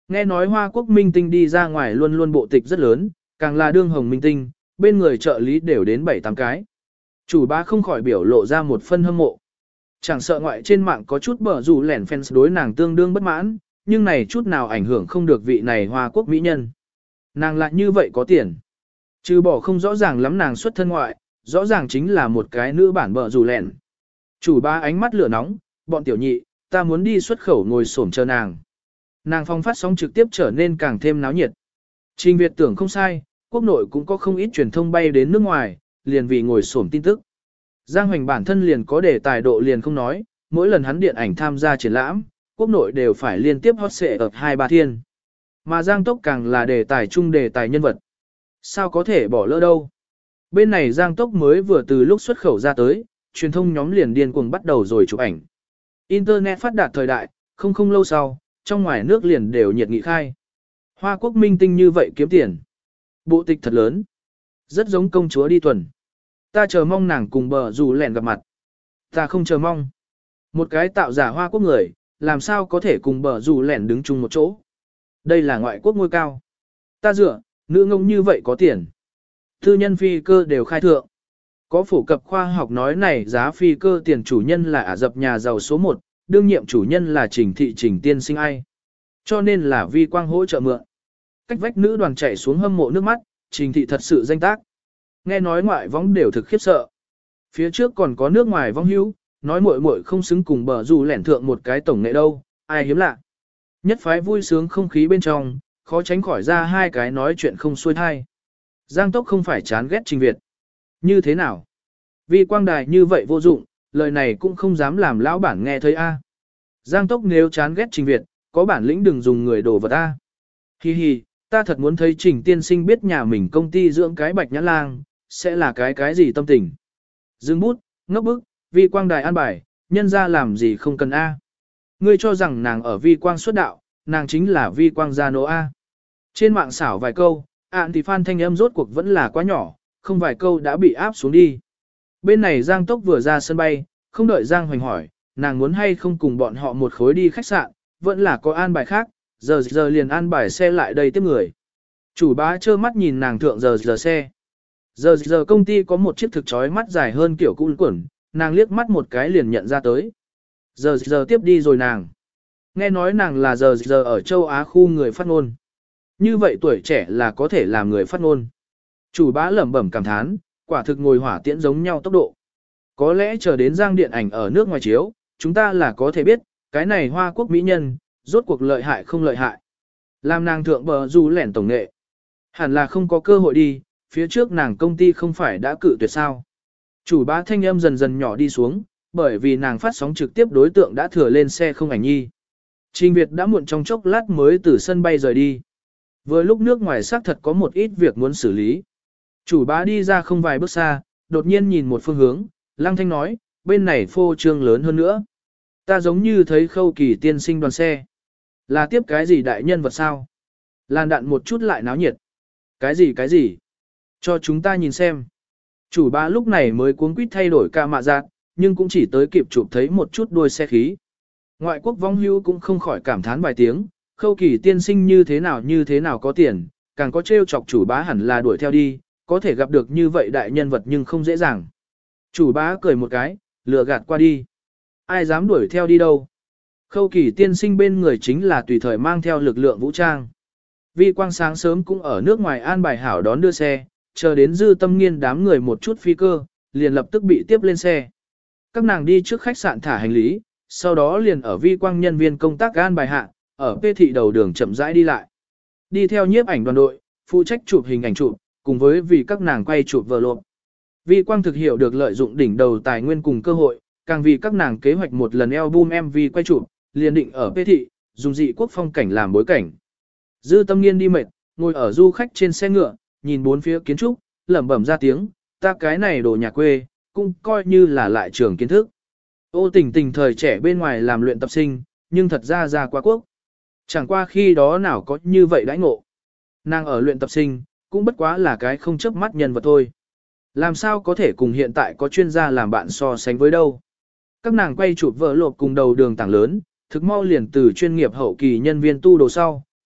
Nghe nói Hoa Quốc minh tinh đi ra ngoài luôn luôn bộ tịch rất lớn, càng là đương hồng minh tinh, bên người trợ lý đều đến 7-8 cái. Chủ bá không khỏi biểu lộ ra một phân hâm mộ. Chẳng sợ ngoại trên mạng có chút bở rủ lẻn fans đối nàng tương đương bất mãn, nhưng này chút nào ảnh hưởng không được vị này Hoa Quốc mỹ nhân. Nàng lại như vậy có tiền. Trừ bỏ không rõ ràng lắm nàng xuất thân ngoại, rõ ràng chính là một cái nữ bản bở rủ lẻn. Chủ bá ánh mắt lửa nóng, bọn tiểu nhị, ta muốn đi xuất khẩu ngồi xổm chờ nàng. Nàng phong phát sóng trực tiếp trở nên càng thêm náo nhiệt. Trình Việt tưởng không sai, quốc nội cũng có không ít truyền thông bay đến nước ngoài, liền vì ngồi xổm tin tức. Giang Hoành bản thân liền có đề tài độ liền không nói, mỗi lần hắn điện ảnh tham gia triển lãm, quốc nội đều phải liên tiếp hot xệ ập 2-3 thiên. Mà Giang Tốc càng là đề tài chung đề tài nhân vật. Sao có thể bỏ lỡ đâu? Bên này Giang Tốc mới vừa từ lúc xuất khẩu ra tới, truyền thông nhóm liền điên cuồng bắt đầu rồi chụp ảnh. Internet phát đạt thời đại, không lâu sau, trong ngoài nước liền đều nhiệt nghị khai. Hoa Quốc minh tinh như vậy kiếm tiền. Bộ tịch thật lớn. Rất giống công chúa đi tuần. Ta chờ mong nàng cùng bờ rủ lẻn gặp mặt. Ta không chờ mong. Một cái tạo giả Hoa Quốc người, làm sao có thể cùng bờ rủ lẻn đứng chung một chỗ. Đây là ngoại quốc ngôi cao. Ta dựa, nữ ngông như vậy có tiền. Thư nhân phi cơ đều khai thượng. Có phổ cập khoa học nói này giá phi cơ tiền chủ nhân là Ả Rập nhà giàu số 1, đương nhiệm chủ nhân là Trình tiên sinh ai. Cho nên là Vi Quang hỗ trợ mượn. Cách vách nữ đoàn chạy xuống hâm mộ nước mắt, Trình thị thật sự danh tác. Nghe nói ngoại võng đều thực khiếp sợ. Phía trước còn có nước ngoài vong hữu, nói muội muội không xứng cùng bờ dù lẻn thượng một cái tổng nghệ đâu, ai hiếm lạ. Nhất phái vui sướng không khí bên trong, khó tránh khỏi ra hai cái nói chuyện không xuôi thai. Giang Tốc không phải chán ghét Trình Việt. Như thế nào? Vi Quang đài như vậy vô dụng, lời này cũng không dám làm lão bản nghe thấy a. Giang Tốc nếu chán ghét Trình Việt, có bản lĩnh đừng dùng người đổ vật a. Hi hi, ta thật muốn thấy Trình tiên sinh biết nhà mình công ty dưỡng cái bạch nhãn lang, sẽ là cái gì tâm tình. Dương bút, ngốc bức, Vi Quang đài an bài, nhân ra làm gì không cần a. Ngươi cho rằng nàng ở Vi Quang xuất đạo, nàng chính là Vi Quang gia nô a. Trên mạng xảo vài câu, ạn thì fan thanh âm rốt cuộc vẫn là quá nhỏ, không vài câu đã bị áp xuống đi. Bên này Giang Tốc vừa ra sân bay, không đợi Giang Hoành hỏi, nàng muốn hay không cùng bọn họ một khối đi khách sạn, vẫn là có an bài khác, giờ liền an bài xe lại đây tiếp người. Chủ bá trơ mắt nhìn nàng thượng giờ xe. Giờ công ty có một chiếc thực chói mắt dài hơn kiểu cun quẩn, nàng liếc mắt một cái liền nhận ra tới. Giờ tiếp đi rồi nàng. Nghe nói nàng là giờ ở châu Á khu người phát ngôn. Như vậy tuổi trẻ là có thể làm người phát ngôn. Chủ bá lẩm bẩm cảm thán, quả thực ngồi hỏa tiễn giống nhau tốc độ. Có lẽ chờ đến Giang điện ảnh ở nước ngoài chiếu, chúng ta là có thể biết, cái này Hoa Quốc mỹ nhân, rốt cuộc lợi hại không lợi hại. Làm nàng thượng bờ dù lẻn tổng nghệ. Hẳn là không có cơ hội đi, phía trước nàng công ty không phải đã cự tuyệt sao. Chủ bá thanh âm dần dần nhỏ đi xuống, bởi vì nàng phát sóng trực tiếp đối tượng đã thừa lên xe không ảnh nhi. Trình Việt đã muộn trong chốc lát mới từ sân bay rời đi. Vừa lúc nước ngoài xác thật có một ít việc muốn xử lý. Chủ bá đi ra không vài bước xa, đột nhiên nhìn một phương hướng, Lăng Thanh nói, bên này phô trương lớn hơn nữa. Ta giống như thấy Khâu Kỳ tiên sinh đoàn xe. Là tiếp cái gì đại nhân vật sao? Làn đạn một chút lại náo nhiệt. Cái gì? Cho chúng ta nhìn xem. Chủ bá lúc này mới cuống quýt thay đổi ca mạ giác, nhưng cũng chỉ tới kịp chụp thấy một chút đuôi xe khí. Ngoại quốc vong hưu cũng không khỏi cảm thán vài tiếng, Khâu Kỳ tiên sinh như thế nào có tiền, càng có trêu chọc chủ bá hẳn là đuổi theo đi, có thể gặp được như vậy đại nhân vật nhưng không dễ dàng. Chủ bá cười một cái, lừa gạt qua đi. Ai dám đuổi theo đi đâu. Khâu Kỳ tiên sinh bên người chính là tùy thời mang theo lực lượng vũ trang. Vi Quang sáng sớm cũng ở nước ngoài an bài hảo đón đưa xe, chờ đến Dư Tâm Nghiên đám người một chút phi cơ, liền lập tức bị tiếp lên xe. Các nàng đi trước khách sạn thả hành lý, sau đó liền ở Vi Quang nhân viên công tác an bài hạ, ở P thị đầu đường chậm rãi đi lại. Đi theo nhiếp ảnh đoàn đội, phụ trách chụp hình ảnh chụp, cùng với vì các nàng quay chụp vợ lộp. Vi Quang thực hiểu được lợi dụng đỉnh đầu tài nguyên cùng cơ hội, càng vì các nàng kế hoạch một lần album MV quay chụp, liền định ở P thị, dùng dị quốc phong cảnh làm bối cảnh. Dư Tâm Nghiên đi mệt, ngồi ở du khách trên xe ngựa, nhìn bốn phía kiến trúc, lẩm bẩm ra tiếng, ta cái này đồ nhà quê, cũng coi như là lại trường kiến thức. Ô Tình thời trẻ bên ngoài làm luyện tập sinh, nhưng thật ra quá quốc. Chẳng qua khi đó nào có như vậy đãi ngộ. Nàng ở luyện tập sinh, cũng bất quá là cái không chớp mắt nhân vật thôi. Làm sao có thể cùng hiện tại có chuyên gia làm bạn so sánh với đâu. Các nàng quay chụp vợ lộp cùng đầu đường tảng lớn, thực mau liền từ chuyên nghiệp hậu kỳ nhân viên tu đồ sau,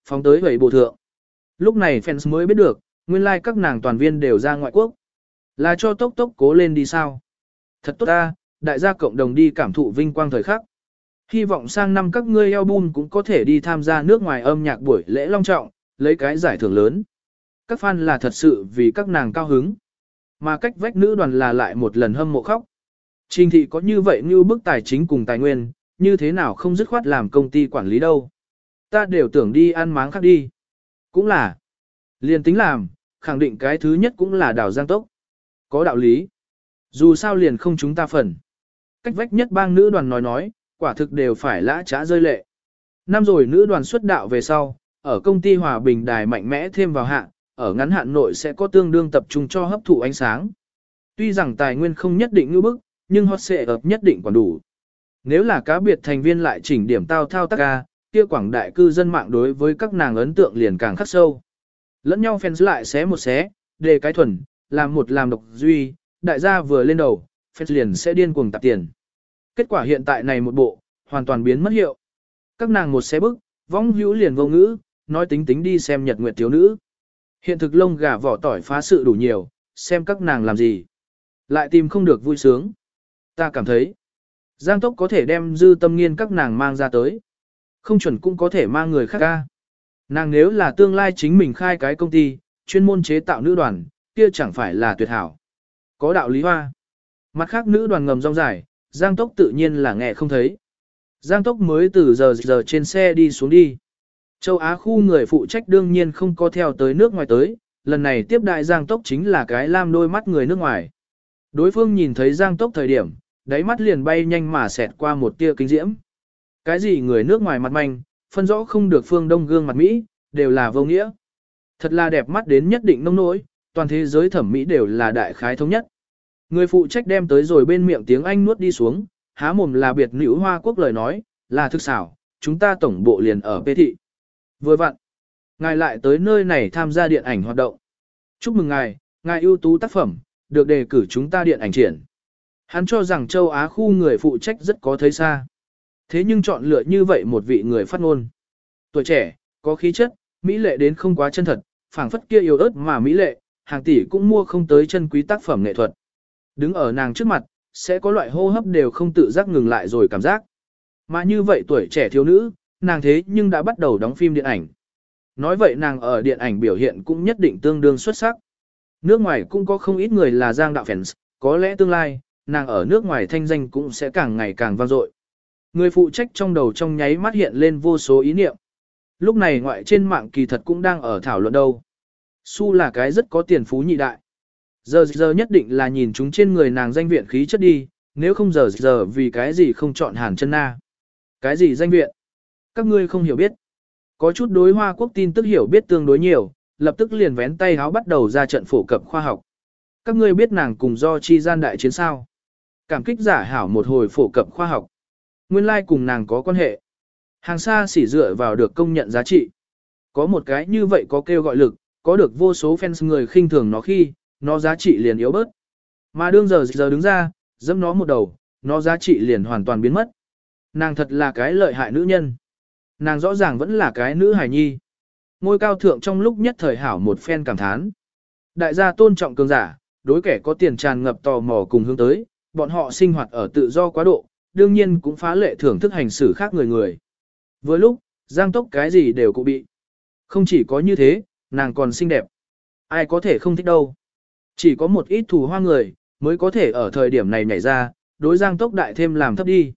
phóng tới vậy bộ thượng. Lúc này fans mới biết được, nguyên lai like các nàng toàn viên đều ra ngoại quốc. Là cho tốc tốc cố lên đi sao? Thật tốt ta, đại gia cộng đồng đi cảm thụ vinh quang thời khắc. Hy vọng sang năm các ngươi album cũng có thể đi tham gia nước ngoài âm nhạc buổi lễ long trọng, lấy cái giải thưởng lớn. Các fan là thật sự vì các nàng cao hứng. Mà cách vách nữ đoàn là lại một lần hâm mộ khóc. Trình thị có như vậy như bức tài chính cùng tài nguyên, như thế nào không dứt khoát làm công ty quản lý đâu. Ta đều tưởng đi ăn máng khác đi. Cũng là. Liền tính làm, khẳng định cái thứ nhất cũng là đảo Giang Tốc. Có đạo lý. Dù sao liền không chúng ta phần. Cách vách nhất bang nữ đoàn nói, quả thực đều phải lã trá rơi lệ. Năm rồi nữ đoàn xuất đạo về sau, ở công ty Hòa Bình Đài mạnh mẽ thêm vào hạ, ở ngắn hạn nội sẽ có tương đương tập trung cho hấp thụ ánh sáng. Tuy rằng tài nguyên không nhất định như bức, nhưng hot sẽ ập nhất định còn đủ. Nếu là cá biệt thành viên lại chỉnh điểm tao thao tác ca, kia quảng đại cư dân mạng đối với các nàng ấn tượng liền càng khắc sâu. Lẫn nhau fans lại xé một xé, đề cái thuần, làm một làm độc duy, đại gia vừa lên đầu, fans liền sẽ điên cuồng tạp tiền. Kết quả hiện tại này một bộ, hoàn toàn biến mất hiệu. Các nàng một xé bức, vong hữu liền vô ngữ, nói tính tính đi xem nhật nguyệt thiếu nữ. Hiện thực lông gà vỏ tỏi phá sự đủ nhiều, xem các nàng làm gì. Lại tìm không được vui sướng. Ta cảm thấy, Giang Tốc có thể đem dư tâm nghiên các nàng mang ra tới. Không chuẩn cũng có thể mang người khác ca. Nàng nếu là tương lai chính mình khai cái công ty, chuyên môn chế tạo nữ đoàn, kia chẳng phải là tuyệt hảo. Có đạo lý hoa. Mặt khác nữ đoàn ngầm rong dài, Giang Tốc tự nhiên là nghe không thấy. Giang Tốc mới từ giờ trên xe đi xuống đi. Châu Á khu người phụ trách đương nhiên không có theo tới nước ngoài tới, lần này tiếp đại Giang Tốc chính là cái lam đôi mắt người nước ngoài. Đối phương nhìn thấy Giang Tốc thời điểm, đáy mắt liền bay nhanh mà xẹt qua một tia kinh diễm. Cái gì người nước ngoài mặt manh, phân rõ không được phương Đông gương mặt Mỹ, đều là vô nghĩa. Thật là đẹp mắt đến nhất định nông nỗi, toàn thế giới thẩm mỹ đều là đại khái thống nhất. Người phụ trách đem tới rồi bên miệng tiếng Anh nuốt đi xuống, há mồm là biệt nữ Hoa Quốc lời nói, là thực xảo, chúng ta tổng bộ liền ở Pê Thị. Vừa vặn, ngài lại tới nơi này tham gia điện ảnh hoạt động. Chúc mừng ngài ưu tú tác phẩm, được đề cử chúng ta điện ảnh triển. Hắn cho rằng châu Á khu người phụ trách rất có thấy xa. Thế nhưng chọn lựa như vậy một vị người phát ngôn. Tuổi trẻ, có khí chất, mỹ lệ đến không quá chân thật, phảng phất kia yếu ớt mà mỹ lệ, hàng tỷ cũng mua không tới chân quý tác phẩm nghệ thuật. Đứng ở nàng trước mặt, sẽ có loại hô hấp đều không tự giác ngừng lại rồi cảm giác. Mà như vậy tuổi trẻ thiếu nữ, nàng thế nhưng đã bắt đầu đóng phim điện ảnh. Nói vậy nàng ở điện ảnh biểu hiện cũng nhất định tương đương xuất sắc. Nước ngoài cũng có không ít người là Giang đạo fans, có lẽ tương lai, nàng ở nước ngoài thanh danh cũng sẽ càng ngày càng vang dội. Người phụ trách trong đầu trong nháy mắt hiện lên vô số ý niệm. Lúc này ngoại trên mạng kỳ thật cũng đang ở thảo luận đâu. Su là cái rất có tiền phú nhị đại. Giờ nhất định là nhìn chúng trên người nàng danh viện khí chất đi, nếu không giờ vì cái gì không chọn Hàn Chân Na. Cái gì danh viện? Các ngươi không hiểu biết. Có chút đối Hoa Quốc tin tức hiểu biết tương đối nhiều, lập tức liền vén tay háo bắt đầu ra trận phổ cập khoa học. Các ngươi biết nàng cùng do chi gian đại chiến sao? Cảm kích giả hảo một hồi phổ cập khoa học. Nguyên lai cùng nàng có quan hệ. Hàng xa xỉ dựa vào được công nhận giá trị. Có một cái như vậy có kêu gọi lực, có được vô số fans người khinh thường nó khi, nó giá trị liền yếu bớt. Mà đương giờ đứng ra, dẫm nó một đầu, nó giá trị liền hoàn toàn biến mất. Nàng thật là cái lợi hại nữ nhân. Nàng rõ ràng vẫn là cái nữ hài nhi. Ngôi cao thượng trong lúc nhất thời hảo một phen cảm thán. Đại gia tôn trọng cường giả, đối kẻ có tiền tràn ngập tò mò cùng hướng tới, bọn họ sinh hoạt ở tự do quá độ, đương nhiên cũng phá lệ thưởng thức hành xử khác người. Vừa lúc, Giang Tốc cái gì đều cụ bị. Không chỉ có như thế, nàng còn xinh đẹp. Ai có thể không thích đâu. Chỉ có một ít thù hoa người, mới có thể ở thời điểm này nhảy ra, đối Giang Tốc đại thêm làm thấp đi.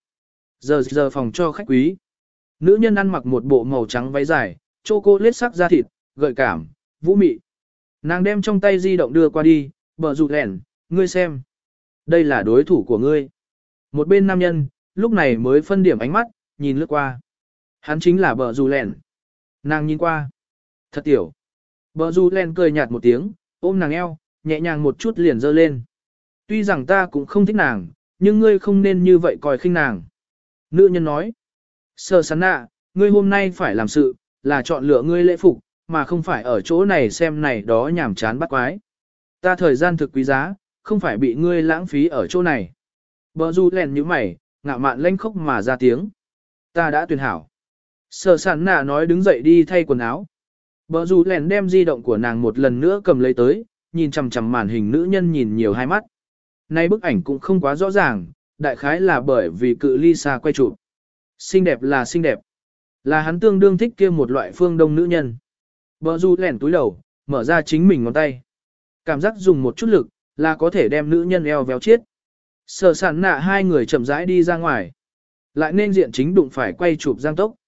Giờ phòng cho khách quý. Nữ nhân ăn mặc một bộ màu trắng váy dài, chocolate sắc da thịt, gợi cảm, vũ mị. Nàng đem trong tay di động đưa qua đi, bờ rụt lẻn, ngươi xem. Đây là đối thủ của ngươi. Một bên nam nhân, lúc này mới phân điểm ánh mắt, nhìn lướt qua. Hắn chính là bờ rụt lẻn. Nàng nhìn qua. Thật tiểu. Bờ rụt lẻn cười nhạt một tiếng, ôm nàng eo, nhẹ nhàng một chút liền giơ lên. Tuy rằng ta cũng không thích nàng, nhưng ngươi không nên như vậy coi khinh nàng. Nữ nhân nói. Sở sán nạ, ngươi hôm nay phải làm sự, là chọn lựa ngươi lễ phục, mà không phải ở chỗ này xem này đó nhảm chán bắt quái. Ta thời gian thực quý giá, không phải bị ngươi lãng phí ở chỗ này. Bờ du lèn như mày, ngạo mạn lanh khóc mà ra tiếng. Ta đã tuyển hảo. Sở sản nạ nói đứng dậy đi thay quần áo. Bờ rủ lẻn đem di động của nàng một lần nữa cầm lấy tới, nhìn chằm chằm màn hình nữ nhân nhìn nhiều hai mắt. Nay bức ảnh cũng không quá rõ ràng, đại khái là bởi vì cự ly xa quay chụp. Xinh đẹp là xinh đẹp. Là hắn tương đương thích kia một loại phương đông nữ nhân. Bờ rủ lẻn túi đầu, mở ra chính mình ngón tay. Cảm giác dùng một chút lực, là có thể đem nữ nhân eo véo chết. Sở sản nạ hai người chậm rãi đi ra ngoài. Lại nên diện chính đụng phải quay chụp Giang Tốc.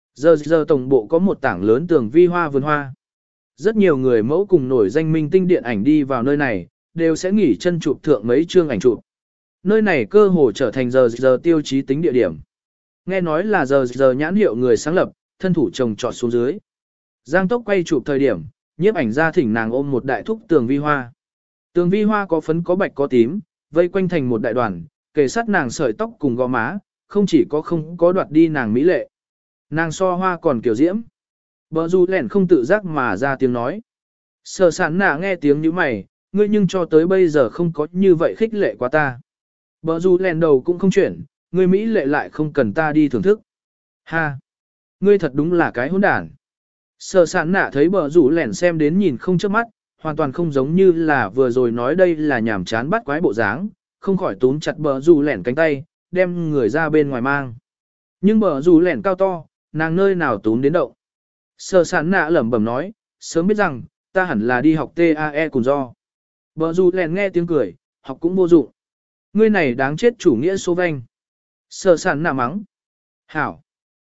Giờ tổng bộ có một tảng lớn tường vi hoa vườn hoa. Rất nhiều người mẫu cùng nổi danh minh tinh điện ảnh đi vào nơi này, đều sẽ nghỉ chân chụp thượng mấy chương ảnh chụp. Nơi này cơ hồ trở thành giờ tiêu chí tính địa điểm. Nghe nói là giờ nhãn hiệu người sáng lập, thân thủ trồng trọt xuống dưới. Giang Tốc quay chụp thời điểm, nhiếp ảnh ra thỉnh nàng ôm một đại thúc tường vi hoa. Tường vi hoa có phấn có bạch có tím, vây quanh thành một đại đoàn, kề sát nàng sợi tóc cùng gò má, không chỉ có không có đoạt đi nàng mỹ lệ. Nàng so hoa còn kiểu diễm. Bờ du lẻn không tự giác mà ra tiếng nói. Sở sản nạ nghe tiếng như mày, ngươi nhưng cho tới bây giờ không có như vậy khích lệ quá ta. Bờ du lẻn đầu cũng không chuyển, ngươi mỹ lệ lại không cần ta đi thưởng thức. Ha! Ngươi thật đúng là cái hỗn đản. Sở sản nạ thấy bờ du lẻn xem đến nhìn không chớp mắt, hoàn toàn không giống như là vừa rồi nói đây là nhảm chán bắt quái bộ dáng, không khỏi túm chặt bờ du lẻn cánh tay, đem người ra bên ngoài mang. Nhưng bờ du lẻn cao to, nàng nơi nào túm đến động. Sở sản nạ lẩm bẩm nói, sớm biết rằng, ta hẳn là đi học TAE cùng do. Bờ du lẻn nghe tiếng cười, học cũng vô dụng. Ngươi này đáng chết chủ nghĩa số vanh. Sở sản nạ mắng. Hảo.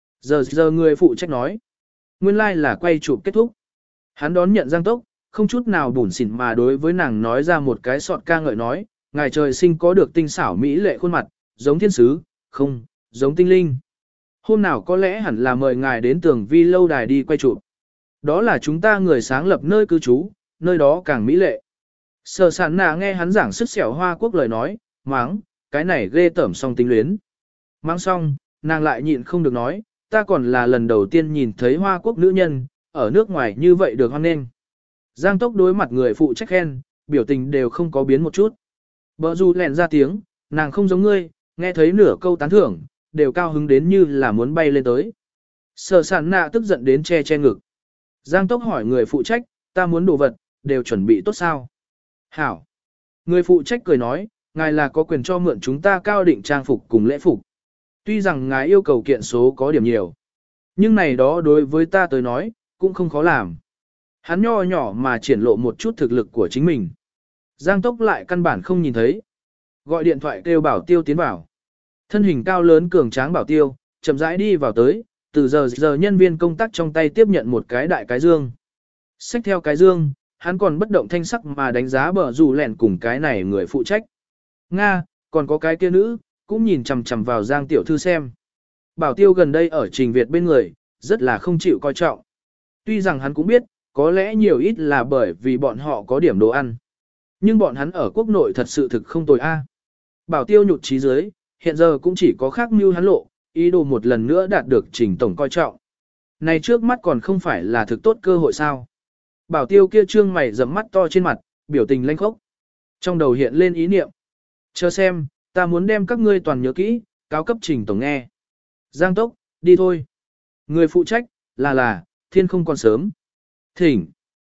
Giờ người phụ trách nói. Nguyên lai là quay chụp kết thúc. Hắn đón nhận Giang Tốc, không chút nào bủn xỉn mà đối với nàng nói ra một cái sọt ca ngợi nói, ngài trời sinh có được tinh xảo mỹ lệ khuôn mặt, giống thiên sứ, không, giống tinh linh. Hôm nào có lẽ hẳn là mời ngài đến tường vi lâu đài đi quay chụp. Đó là chúng ta người sáng lập nơi cư trú, nơi đó càng mỹ lệ. Sở sản nạ nghe hắn giảng sức sẹo Hoa Quốc lời nói, máng, cái này ghê tởm song tính luyến. Máng xong, nàng lại nhịn không được nói, ta còn là lần đầu tiên nhìn thấy Hoa Quốc nữ nhân, ở nước ngoài như vậy được hoan nghênh. Giang Tốc đối mặt người phụ trách khen, biểu tình đều không có biến một chút. Bờ du lèn ra tiếng, nàng không giống ngươi, nghe thấy nửa câu tán thưởng, đều cao hứng đến như là muốn bay lên tới. Sở sản nạ tức giận đến che ngực. Giang Tốc hỏi người phụ trách, ta muốn đồ vật, đều chuẩn bị tốt sao? Hảo. Người phụ trách cười nói, ngài là có quyền cho mượn chúng ta cao định trang phục cùng lễ phục. Tuy rằng ngài yêu cầu kiện số có điểm nhiều, nhưng này đó đối với ta tới nói, cũng không khó làm. Hắn nho nhỏ mà triển lộ một chút thực lực của chính mình. Giang Tốc lại căn bản không nhìn thấy. Gọi điện thoại kêu Bảo Tiêu tiến vào. Thân hình cao lớn cường tráng Bảo Tiêu, chậm rãi đi vào tới, từ giờ nhân viên công tác trong tay tiếp nhận một cái đại cái dương. Xách theo cái dương, hắn còn bất động thanh sắc mà đánh giá bờ rủ lẻn cùng cái này người phụ trách. Nga, còn có cái kia nữ, cũng nhìn chằm chằm vào Giang tiểu thư xem. Bảo Tiêu gần đây ở Trình Việt bên người, rất là không chịu coi trọng. Tuy rằng hắn cũng biết, có lẽ nhiều ít là bởi vì bọn họ có điểm đồ ăn. Nhưng bọn hắn ở quốc nội thật sự thực không tồi a. Bảo Tiêu nhụt chí dưới, hiện giờ cũng chỉ có khác mưu hắn lộ, ý đồ một lần nữa đạt được Trình tổng coi trọng. Này trước mắt còn không phải là thực tốt cơ hội sao. Bảo Tiêu kia trương mày rậm mắt to trên mặt, biểu tình lanh khốc. Trong đầu hiện lên ý niệm. Chờ xem, ta muốn đem các ngươi toàn nhớ kỹ, cáo cấp Trình tổng nghe. Giang Tốc, đi thôi. Người phụ trách, là, thiên không còn sớm. Thỉnh.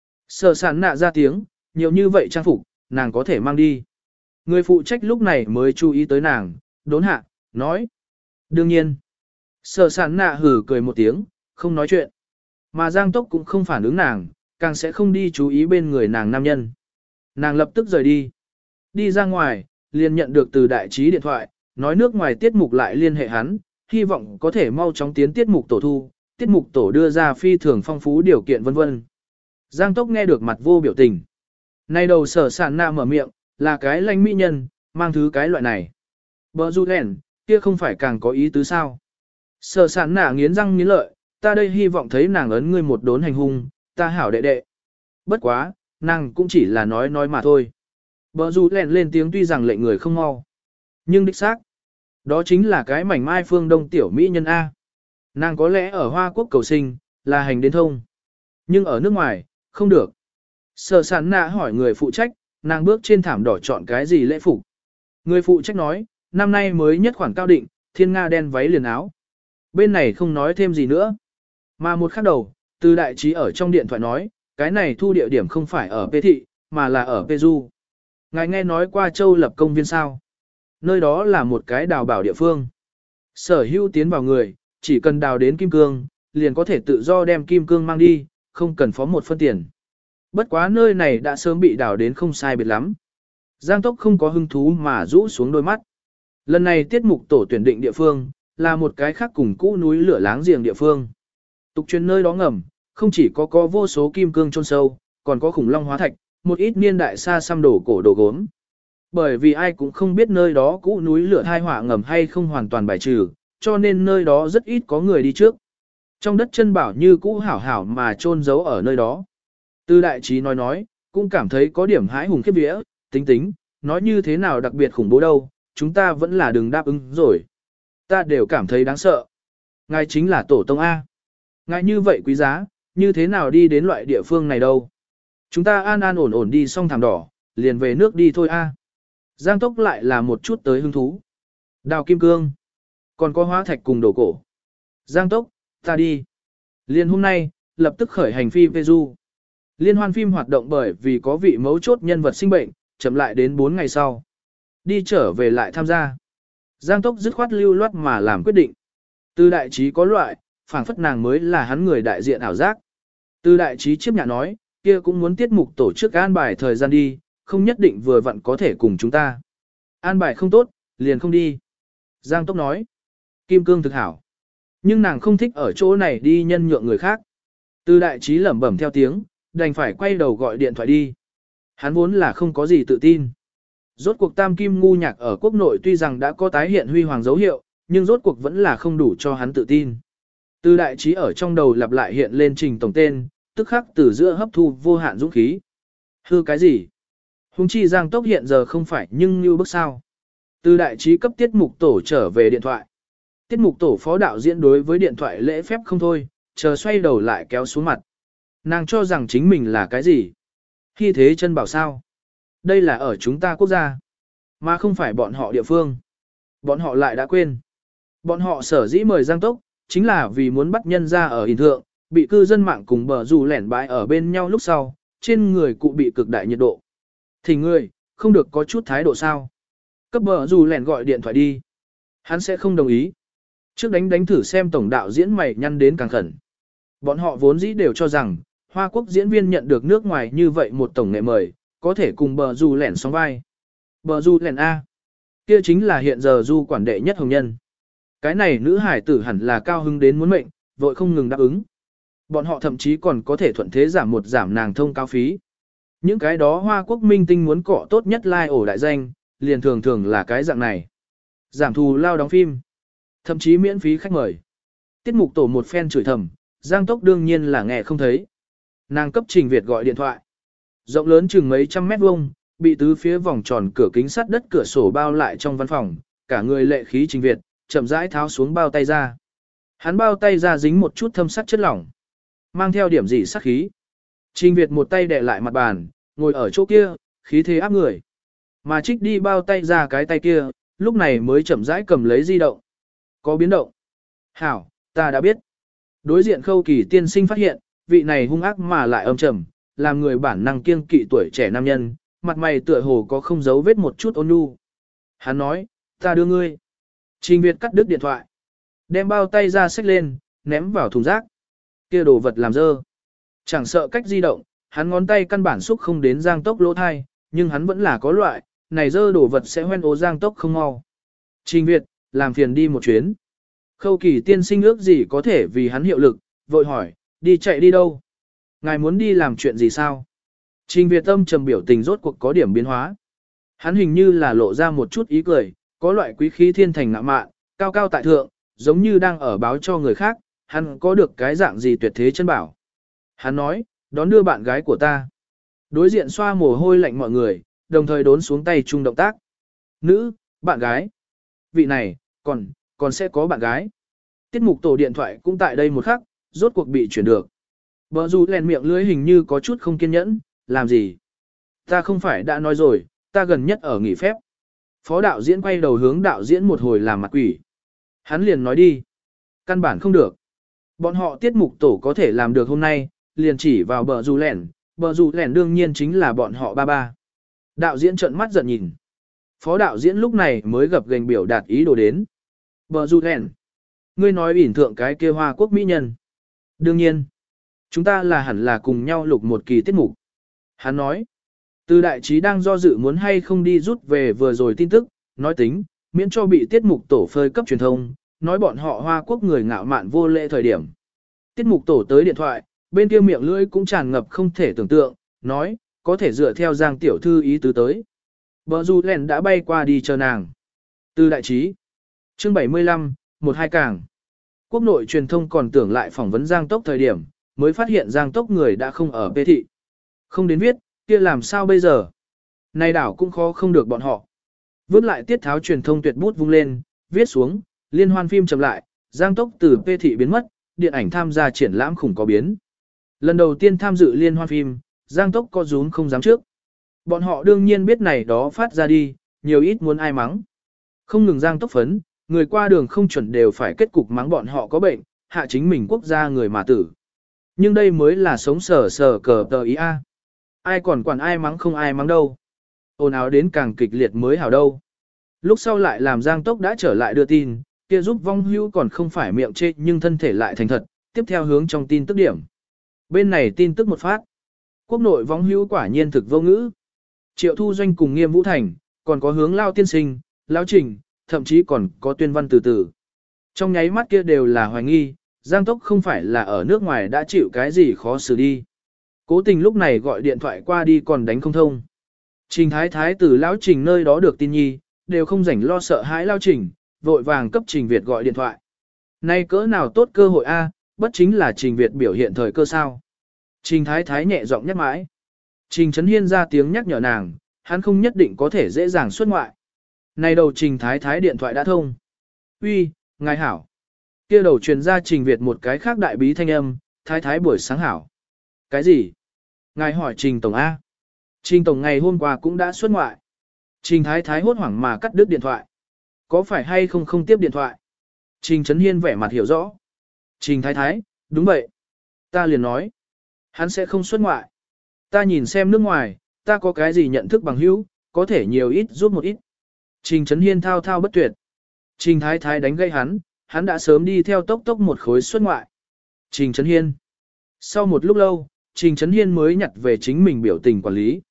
Sở sản nạ ra tiếng, nhiều như vậy trang phục, nàng có thể mang đi. Người phụ trách lúc này mới chú ý tới nàng, đốn hạ, nói. Đương nhiên. Sở sản nạ hử cười một tiếng, không nói chuyện. Mà Giang Tốc cũng không phản ứng nàng, càng sẽ không đi chú ý bên người nàng nam nhân. Nàng lập tức rời đi. Đi ra ngoài, liền nhận được từ đại trí điện thoại, nói nước ngoài tiết mục lại liên hệ hắn, hy vọng có thể mau chóng tiến tiết mục tổ thu, tiết mục tổ đưa ra phi thường phong phú điều kiện vân vân. Giang Tốc nghe được mặt vô biểu tình. Nay đầu sở sản nạ mở miệng, là cái lanh mỹ nhân, mang thứ cái loại này. Bờ du lẻn, kia không phải càng có ý tứ sao. Sở sản nạ nghiến răng nghiến lợi, ta đây hy vọng thấy nàng ấn ngươi một đốn hành hung, ta hảo đệ đệ. Bất quá, nàng cũng chỉ là nói mà thôi. Bờ du lẻn lên tiếng tuy rằng lệnh người không mau. Nhưng đích xác, đó chính là cái mảnh mai phương đông tiểu mỹ nhân A. Nàng có lẽ ở Hoa Quốc cầu sinh, là hành đến thông. Nhưng ở nước ngoài, không được. Sở sản nạ hỏi người phụ trách, nàng bước trên thảm đỏ chọn cái gì lễ phục. Người phụ trách nói, năm nay mới nhất khoản cao định, thiên nga đen váy liền áo. Bên này không nói thêm gì nữa. Mà một khắc đầu, Từ đại trí ở trong điện thoại nói, cái này thu địa điểm không phải ở P thị, mà là ở P Du. Ngài nghe nói qua Châu Lập công viên sao? Nơi đó là một cái đào bảo địa phương. Sở hữu tiến vào người, chỉ cần đào đến kim cương, liền có thể tự do đem kim cương mang đi, không cần phó một phân tiền. Bất quá nơi này đã sớm bị đào đến không sai biệt lắm. Giang Tốc không có hứng thú mà rũ xuống đôi mắt. Lần này tiết mục tổ tuyển định địa phương, là một cái khác cùng cũ núi lửa láng giềng địa phương. Tục truyền nơi đó ngầm, không chỉ có vô số kim cương chôn sâu, còn có khủng long hóa thạch, một ít niên đại xa xăm đổ cổ đồ gốm. Bởi vì ai cũng không biết nơi đó cũ núi lửa thai hỏa ngầm hay không hoàn toàn bài trừ, cho nên nơi đó rất ít có người đi trước. Trong đất chân bảo như cũ hảo hảo mà chôn giấu ở nơi đó. Từ đại trí nói, cũng cảm thấy có điểm hãi hùng khiếp vía, tính, nói như thế nào đặc biệt khủng bố đâu, chúng ta vẫn là đừng đáp ứng rồi. Ta đều cảm thấy đáng sợ. Ngài chính là tổ tông A. Ngài như vậy quý giá, như thế nào đi đến loại địa phương này đâu. Chúng ta an an ổn đi xong thảm đỏ, liền về nước đi thôi A. Giang Tốc lại là một chút tới hứng thú. Đào kim cương. Còn có hóa thạch cùng đồ cổ. Giang Tốc, ta đi. Liên hôm nay, lập tức khởi hành phi về du. Liên hoan phim hoạt động bởi vì có vị mấu chốt nhân vật sinh bệnh, chậm lại đến 4 ngày sau. Đi trở về lại tham gia. Giang Tốc dứt khoát lưu loát mà làm quyết định. Từ đại trí có loại, phảng phất nàng mới là hắn người đại diện ảo giác. Từ đại trí chiếp nhạ nói, kia cũng muốn tiết mục tổ chức an bài thời gian đi, không nhất định vừa vặn có thể cùng chúng ta. An bài không tốt, liền không đi. Giang Tốc nói, kim cương thực hảo. Nhưng nàng không thích ở chỗ này đi nhân nhượng người khác. Từ đại trí lẩm bẩm theo tiếng, đành phải quay đầu gọi điện thoại đi. Hắn vốn là không có gì tự tin. Rốt cuộc tam kim ngu nhạc ở quốc nội tuy rằng đã có tái hiện huy hoàng dấu hiệu, nhưng rốt cuộc vẫn là không đủ cho hắn tự tin. Từ đại trí ở trong đầu lặp lại hiện lên Trình tổng tên, tức khắc từ giữa hấp thu vô hạn dũng khí. Hư cái gì? Hùng chi Giang Tốc hiện giờ không phải nhưng như bức sao. Từ đại trí cấp tiết mục tổ trở về điện thoại. Tiết mục tổ phó đạo diễn đối với điện thoại lễ phép không thôi, chờ xoay đầu lại kéo xuống mặt. Nàng cho rằng chính mình là cái gì? Khi thế chân bảo sao? Đây là ở chúng ta quốc gia, mà không phải bọn họ địa phương. Bọn họ lại đã quên. Bọn họ sở dĩ mời Giang Tốc, chính là vì muốn bắt nhân ra ở hình thượng, bị cư dân mạng cùng bờ dù lẻn bãi ở bên nhau lúc sau, trên người cụ bị cực đại nhiệt độ. Thì người, không được có chút thái độ sao? Cấp bờ dù lẻn gọi điện thoại đi. Hắn sẽ không đồng ý. Trước đánh thử xem tổng đạo diễn mày nhăn đến càng khẩn. Bọn họ vốn dĩ đều cho rằng, Hoa Quốc diễn viên nhận được nước ngoài như vậy một tổng nghệ mời, có thể cùng bờ dù lẻn song vai. Bờ dù lẻn A. Kia chính là hiện giờ du quản đệ nhất hồng nhân. Cái này nữ hải tử hẳn là cao hứng đến muốn mệnh, vội không ngừng đáp ứng. Bọn họ thậm chí còn có thể thuận thế giảm nàng thông cao phí. Những cái đó Hoa Quốc minh tinh muốn cọ tốt nhất ổ đại danh, liền thường là cái dạng này. Giảm thù lao đóng phim. Thậm chí miễn phí khách mời. Tiết mục tổ một phen chửi thầm, Giang Tốc đương nhiên là nghe không thấy. Nàng cấp Trình Việt gọi điện thoại. Rộng lớn chừng mấy trăm mét vuông, bị tứ phía vòng tròn cửa kính sắt đất cửa sổ bao lại trong văn phòng, cả người lệ khí Trình Việt, chậm rãi tháo xuống bao tay ra. Hắn bao tay ra dính một chút thâm sắc chất lỏng, mang theo điểm gì sắc khí. Trình Việt một tay đè lại mặt bàn, ngồi ở chỗ kia, khí thế áp người. Mà Trích đi bao tay ra cái tay kia, lúc này mới chậm rãi cầm lấy di động. Có biến động. Hảo, ta đã biết. Đối diện Khâu Kỳ tiên sinh phát hiện, vị này hung ác mà lại âm trầm, làm người bản năng kiêng kỵ tuổi trẻ nam nhân, mặt mày tựa hồ có không giấu vết một chút ôn nhu. Hắn nói, ta đưa ngươi. Trình Việt cắt đứt điện thoại. Đem bao tay ra xách lên, ném vào thùng rác. Kia đồ vật làm dơ. Chẳng sợ cách di động, hắn ngón tay căn bản xúc không đến Giang Tốc lỗ thai, nhưng hắn vẫn là có loại, này dơ đồ vật sẽ hoen ố Giang Tốc không mau. Trình Việt, làm phiền đi một chuyến. Khâu Kỳ tiên sinh ước gì có thể vì hắn hiệu lực, vội hỏi, đi chạy đi đâu? Ngài muốn đi làm chuyện gì sao? Trình Việt âm trầm biểu tình rốt cuộc có điểm biến hóa. Hắn hình như là lộ ra một chút ý cười, có loại quý khí thiên thành ngạ mạn, cao cao tại thượng, giống như đang ở báo cho người khác, hắn có được cái dạng gì tuyệt thế chân bảo. Hắn nói, đón đưa bạn gái của ta. Đối diện xoa mồ hôi lạnh mọi người, đồng thời đốn xuống tay chung động tác. Nữ, bạn gái. Vị này, còn sẽ có bạn gái. Tiết mục tổ điện thoại cũng tại đây một khắc, rốt cuộc bị chuyển được. Bờ dù lèn miệng lưới hình như có chút không kiên nhẫn, làm gì? Ta không phải đã nói rồi, ta gần nhất ở nghỉ phép. Phó đạo diễn quay đầu hướng đạo diễn một hồi làm mặt quỷ. Hắn liền nói đi. Căn bản không được. Bọn họ tiết mục tổ có thể làm được hôm nay, liền chỉ vào bờ rủ lẻn đương nhiên chính là bọn họ ba ba. Đạo diễn trợn mắt giận nhìn. Phó đạo diễn lúc này mới gập gành biểu đạt ý đồ đến. Bờ rủ lẻn, ngươi nói ỉn thượng cái kia Hoa Quốc mỹ nhân. Đương nhiên, chúng ta là hẳn là cùng nhau lục một kỳ tiết mục. Hắn nói, từ đại trí đang do dự muốn hay không đi rút về vừa rồi tin tức, nói tính, miễn cho bị tiết mục tổ phơi cấp truyền thông, nói bọn họ Hoa Quốc người ngạo mạn vô lễ thời điểm. Tiết mục tổ tới điện thoại, bên kia miệng lưỡi cũng tràn ngập không thể tưởng tượng, nói, có thể dựa theo Giang tiểu thư ý tứ tới. Bờ Du Lèn đã bay qua đi chờ nàng. Từ đại trí. Chương 75, 12 càng. Quốc nội truyền thông còn tưởng lại phỏng vấn Giang Tốc thời điểm, mới phát hiện Giang Tốc người đã không ở Pê Thị. Không đến viết, kia làm sao bây giờ? Này đảo cũng khó không được bọn họ. Vớt lại tiết tháo truyền thông tuyệt bút vung lên, viết xuống, liên hoan phim chậm lại, Giang Tốc từ Pê Thị biến mất, điện ảnh tham gia triển lãm khủng có biến. Lần đầu tiên tham dự liên hoan phim, Giang Tốc có rúm không dám trước. Bọn họ đương nhiên biết này đó phát ra đi, nhiều ít muốn ai mắng. Không ngừng Giang Tốc phấn, người qua đường không chuẩn đều phải kết cục mắng bọn họ có bệnh, hạ chính mình quốc gia người mà tử. Nhưng đây mới là sống sờ cờ tờ ý a. Ai còn quản ai mắng không ai mắng đâu. Ồn ào đến càng kịch liệt mới hảo đâu. Lúc sau lại làm Giang Tốc đã trở lại đưa tin, kia giúp vong hưu còn không phải miệng chê nhưng thân thể lại thành thật, tiếp theo hướng trong tin tức điểm. Bên này tin tức một phát. Quốc nội vong hưu quả nhiên thực vô ngữ. Triệu Thu Doanh cùng Nghiêm Vũ Thành, còn có hướng Lao Tiên Sinh, Lao Trình, thậm chí còn có tuyên văn từ từ. Trong nháy mắt kia đều là hoài nghi, Giang Tốc không phải là ở nước ngoài đã chịu cái gì khó xử đi. Cố tình lúc này gọi điện thoại qua đi còn đánh không thông. Trình Thái Thái từ Lão Trình nơi đó được tin nhi, đều không rảnh lo sợ hãi Lao Trình, vội vàng cấp Trình Việt gọi điện thoại. Nay cỡ nào tốt cơ hội a, bất chính là Trình Việt biểu hiện thời cơ sao. Trình Thái Thái nhẹ giọng nhắc mãi. Trình Trấn Hiên ra tiếng nhắc nhở nàng, hắn không nhất định có thể dễ dàng xuất ngoại. Này đầu Trình Thái Thái điện thoại đã thông. Uy, ngài hảo. Kia đầu truyền ra Trình Việt một cái khác đại bí thanh âm, Thái Thái buổi sáng hảo. Cái gì? Ngài hỏi Trình Tổng A. Trình Tổng ngày hôm qua cũng đã xuất ngoại. Trình Thái Thái hốt hoảng mà cắt đứt điện thoại. Có phải hay không không tiếp điện thoại? Trình Trấn Hiên vẻ mặt hiểu rõ. Trình Thái Thái, đúng vậy. Ta liền nói. Hắn sẽ không xuất ngoại. Ta nhìn xem nước ngoài, ta có cái gì nhận thức bằng hữu, có thể nhiều ít giúp một ít. Trình Trấn Hiên thao thao bất tuyệt. Trình Thái Thái đánh gây hắn đã sớm đi theo tốc tốc một khối xuất ngoại. Trình Trấn Hiên. Sau một lúc lâu, Trình Trấn Hiên mới nhặt về chính mình biểu tình quản lý.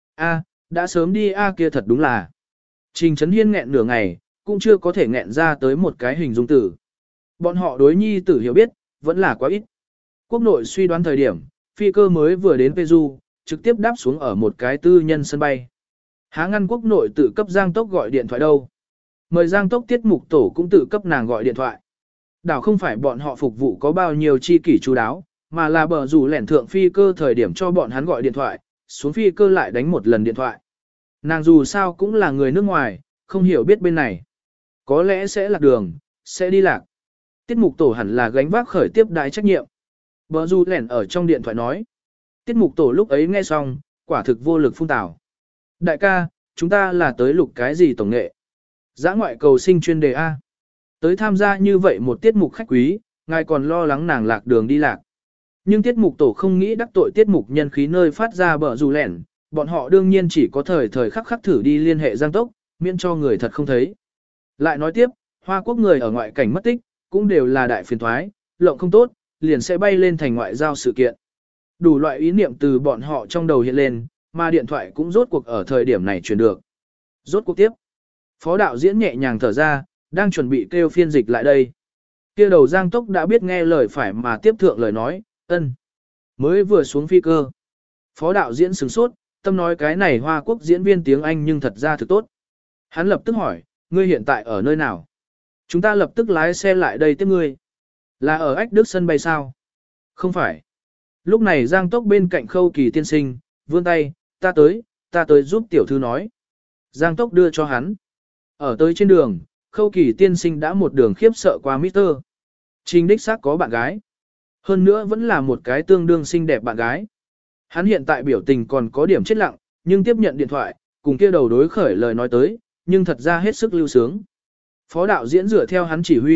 Đã sớm đi kia thật đúng là. Trình Trấn Hiên nghẹn nửa ngày, cũng chưa có thể nghẹn ra tới một cái hình dung tử. Bọn họ đối nhi tử hiểu biết, vẫn là quá ít. Quốc nội suy đoán thời điểm, phi cơ mới vừa đến Peru, trực tiếp đáp xuống ở một cái tư nhân sân bay. Há ngăn quốc nội tự cấp Giang Tốc gọi điện thoại đâu. Mời Giang Tốc tiết mục tổ cũng tự cấp nàng gọi điện thoại. Đảo không phải bọn họ phục vụ có bao nhiêu chi kỷ chú đáo, mà là bờ rủ lẻn thượng phi cơ thời điểm cho bọn hắn gọi điện thoại, xuống phi cơ lại đánh một lần điện thoại. Nàng dù sao cũng là người nước ngoài, không hiểu biết bên này. Có lẽ sẽ lạc đường, sẽ đi lạc. Tiết mục tổ hẳn là gánh vác khởi tiếp đại trách nhiệm. Bờ rủ lẻn ở trong điện thoại nói. Tiết mục tổ lúc ấy nghe xong, quả thực vô lực phun tào. Đại ca, chúng ta là tới lục cái gì tổng nghệ? Giã ngoại cầu sinh chuyên đề A. Tới tham gia như vậy một tiết mục khách quý, ngài còn lo lắng nàng lạc đường đi lạc. Nhưng tiết mục tổ không nghĩ đắc tội tiết mục nhân khí nơi phát ra bờ rủ lẻn, bọn họ đương nhiên chỉ có thời khắc khắc thử đi liên hệ Giang Tốc, miễn cho người thật không thấy. Lại nói tiếp, Hoa Quốc người ở ngoại cảnh mất tích, cũng đều là đại phiền thoái, lộng không tốt, liền sẽ bay lên thành ngoại giao sự kiện. Đủ loại ý niệm từ bọn họ trong đầu hiện lên, mà điện thoại cũng rốt cuộc ở thời điểm này truyền được. Rốt cuộc tiếp. Phó đạo diễn nhẹ nhàng thở ra, đang chuẩn bị kêu phiên dịch lại đây. Kia đầu Giang Tốc đã biết nghe lời phải mà tiếp thượng lời nói, ân. Mới vừa xuống phi cơ. Phó đạo diễn sửng sốt, tâm nói cái này Hoa Quốc diễn viên tiếng Anh nhưng thật ra thực tốt. Hắn lập tức hỏi, ngươi hiện tại ở nơi nào? Chúng ta lập tức lái xe lại đây tiếp ngươi. Là ở Ách Đức sân bay sao? Không phải. Lúc này Giang Tốc bên cạnh Khâu Kỳ tiên sinh, vươn tay, ta tới giúp tiểu thư nói. Giang Tốc đưa cho hắn. Ở tới trên đường, Khâu Kỳ tiên sinh đã một đường khiếp sợ qua Mr. Trình đích xác có bạn gái. Hơn nữa vẫn là một cái tương đương xinh đẹp bạn gái. Hắn hiện tại biểu tình còn có điểm chết lặng, nhưng tiếp nhận điện thoại, cùng kia đầu đối khởi lời nói tới, nhưng thật ra hết sức lưu sướng. Phó đạo diễn dựa theo hắn chỉ huy,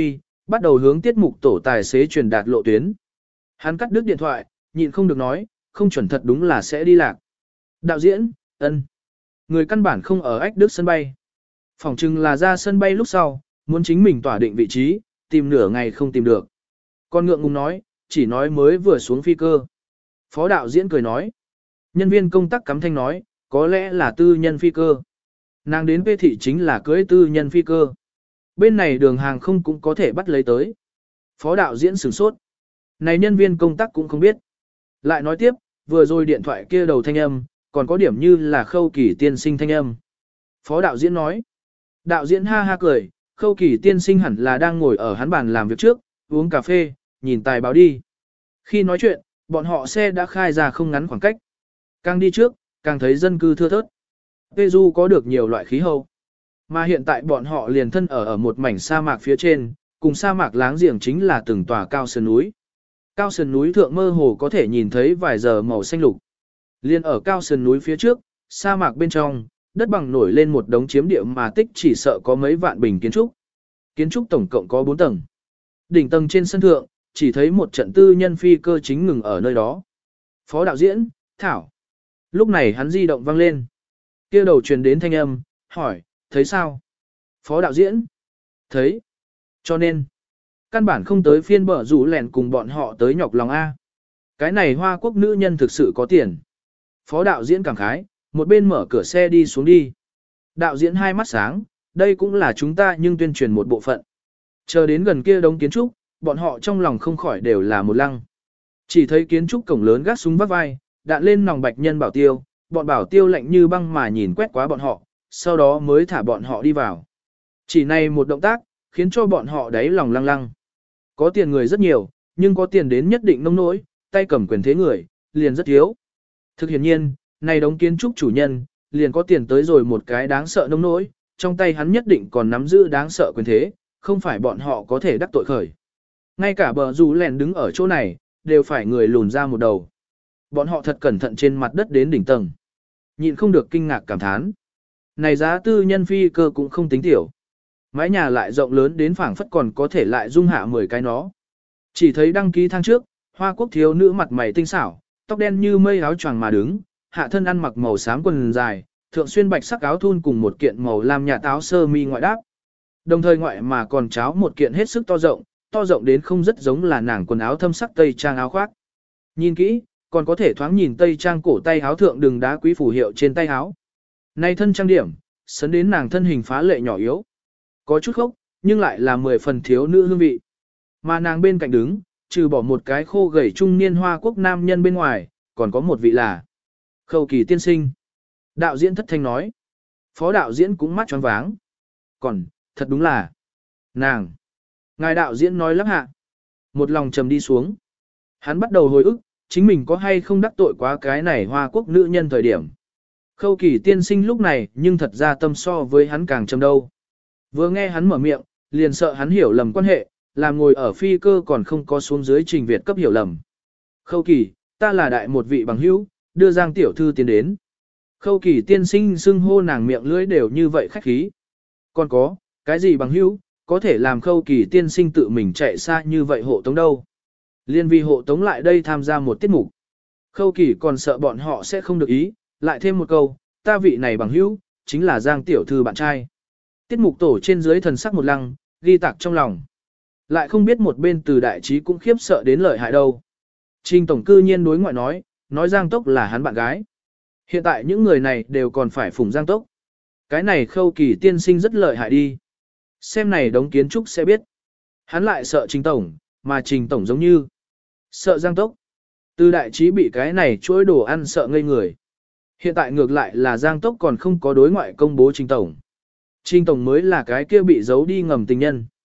bắt đầu hướng tiết mục tổ tài xế truyền đạt lộ tuyến. Hắn cắt đứt điện thoại, nhịn không được nói, không chuẩn thật đúng là sẽ đi lạc. Đạo diễn, ân. Người căn bản không ở Ách Đức sân bay. Phỏng chừng là ra sân bay lúc sau, muốn chính mình tỏa định vị trí, tìm nửa ngày không tìm được. Con ngượng ngùng nói, chỉ nói mới vừa xuống phi cơ. Phó đạo diễn cười nói. Nhân viên công tác cắm thanh nói, có lẽ là tư nhân phi cơ. Nàng đến P thị chính là cưới tư nhân phi cơ. Bên này đường hàng không cũng có thể bắt lấy tới. Phó đạo diễn sửng sốt. Này nhân viên công tác cũng không biết. Lại nói tiếp, vừa rồi điện thoại kia đầu thanh âm, còn có điểm như là Khâu Kỳ tiên sinh thanh âm. Phó đạo diễn nói. Đạo diễn ha ha cười, Khâu Kỳ tiên sinh hẳn là đang ngồi ở hắn bàn làm việc trước, uống cà phê, nhìn tài báo đi. Khi nói chuyện, bọn họ xe đã khai ra không ngắn khoảng cách. Càng đi trước, càng thấy dân cư thưa thớt. Peru có được nhiều loại khí hậu. Mà hiện tại bọn họ liền thân ở một mảnh sa mạc phía trên, cùng sa mạc láng giềng chính là từng tòa cao sườn núi. Cao sườn núi thượng mơ hồ có thể nhìn thấy vài giờ màu xanh lục. Liên ở cao sườn núi phía trước, sa mạc bên trong, đất bằng nổi lên một đống chiếm địa mà tích chỉ sợ có mấy vạn bình kiến trúc. Kiến trúc tổng cộng có 4 tầng. Đỉnh tầng trên sân thượng, chỉ thấy một trận tư nhân phi cơ chính ngừng ở nơi đó. Phó đạo diễn, Thảo. Lúc này hắn di động vang lên. Kia đầu truyền đến thanh âm, hỏi, thấy sao? Phó đạo diễn, thấy. Cho nên, căn bản không tới phiên bở rủ lẻn cùng bọn họ tới nhọc lòng A. Cái này Hoa Quốc nữ nhân thực sự có tiền. Phó đạo diễn cảm khái, một bên mở cửa xe đi xuống đi. Đạo diễn hai mắt sáng, đây cũng là chúng ta nhưng tuyên truyền một bộ phận. Chờ đến gần kia đống kiến trúc, bọn họ trong lòng không khỏi đều là một lăng. Chỉ thấy kiến trúc cổng lớn gác súng vắt vai, đạn lên nòng bạch nhân bảo tiêu, bọn bảo tiêu lạnh như băng mà nhìn quét quá bọn họ, sau đó mới thả bọn họ đi vào. Chỉ này một động tác, khiến cho bọn họ đáy lòng lăng lăng. Có tiền người rất nhiều, nhưng có tiền đến nhất định nông nỗi, tay cầm quyền thế người, liền rất thiếu. Thực hiện nhiên, này đống kiến trúc chủ nhân, liền có tiền tới rồi một cái đáng sợ nông nỗi, trong tay hắn nhất định còn nắm giữ đáng sợ quyền thế, không phải bọn họ có thể đắc tội khởi. Ngay cả bờ rủ lèn đứng ở chỗ này, đều phải người lùn ra một đầu. Bọn họ thật cẩn thận trên mặt đất đến đỉnh tầng. Nhịn không được kinh ngạc cảm thán. Này giá tư nhân phi cơ cũng không tính tiểu. Mái nhà lại rộng lớn đến phảng phất còn có thể lại dung hạ 10 cái nó. Chỉ thấy đăng ký thang trước, Hoa Quốc thiếu nữ mặt mày tinh xảo, tóc đen như mây áo choàng mà đứng, hạ thân ăn mặc màu xám quần dài, thượng xuyên bạch sắc áo thun cùng một kiện màu lam nhạt áo sơ mi ngoại đáp. Đồng thời ngoại mà còn cháo một kiện hết sức to rộng đến không rất giống là nàng quần áo thâm sắc tây trang áo khoác. Nhìn kỹ, còn có thể thoáng nhìn tây trang cổ tay áo thượng đường đá quý phù hiệu trên tay áo. Nay thân trang điểm, sấn đến nàng thân hình phá lệ nhỏ yếu. Có chút khốc, nhưng lại là 10 phần thiếu nữ hương vị. Mà nàng bên cạnh đứng, trừ bỏ một cái khô gầy trung niên Hoa Quốc nam nhân bên ngoài, còn có một vị là Khâu Kỳ tiên sinh. Đạo diễn thất thanh nói. Phó đạo diễn cũng mắt choáng váng. Còn, thật đúng là nàng. Ngài đạo diễn nói lắp hạ. Một lòng trầm đi xuống. Hắn bắt đầu hồi ức, chính mình có hay không đắc tội quá cái này Hoa Quốc nữ nhân thời điểm. Khâu Kỳ tiên sinh lúc này nhưng thật ra tâm so với hắn càng trầm đâu. Vừa nghe hắn mở miệng, liền sợ hắn hiểu lầm quan hệ, làm ngồi ở phi cơ còn không có xuống dưới trình Việt cấp hiểu lầm. Khâu Kỳ, ta là đại một vị bằng hữu, đưa Giang tiểu thư tiến đến. Khâu Kỳ tiên sinh xưng hô nàng miệng lưỡi đều như vậy khách khí. Còn có, cái gì bằng hữu, có thể làm Khâu Kỳ tiên sinh tự mình chạy xa như vậy hộ tống đâu. Liên vì hộ tống lại đây tham gia một tiết mục. Khâu Kỳ còn sợ bọn họ sẽ không được ý, lại thêm một câu, ta vị này bằng hữu, chính là Giang tiểu thư bạn trai. Tiết mục tổ trên dưới thần sắc một lăng, ghi tạc trong lòng. Lại không biết một bên từ đại trí cũng khiếp sợ đến lợi hại đâu. Trình tổng cư nhiên đối ngoại nói Giang Tốc là hắn bạn gái. Hiện tại những người này đều còn phải phụng Giang Tốc. Cái này Khâu Kỳ tiên sinh rất lợi hại đi. Xem này đống kiến trúc sẽ biết. Hắn lại sợ Trình tổng, mà Trình tổng giống như sợ Giang Tốc. Từ đại trí bị cái này chuỗi đồ ăn sợ ngây người. Hiện tại ngược lại là Giang Tốc còn không có đối ngoại công bố Trình tổng. Trình tổng mới là cái kia bị giấu đi ngầm tình nhân.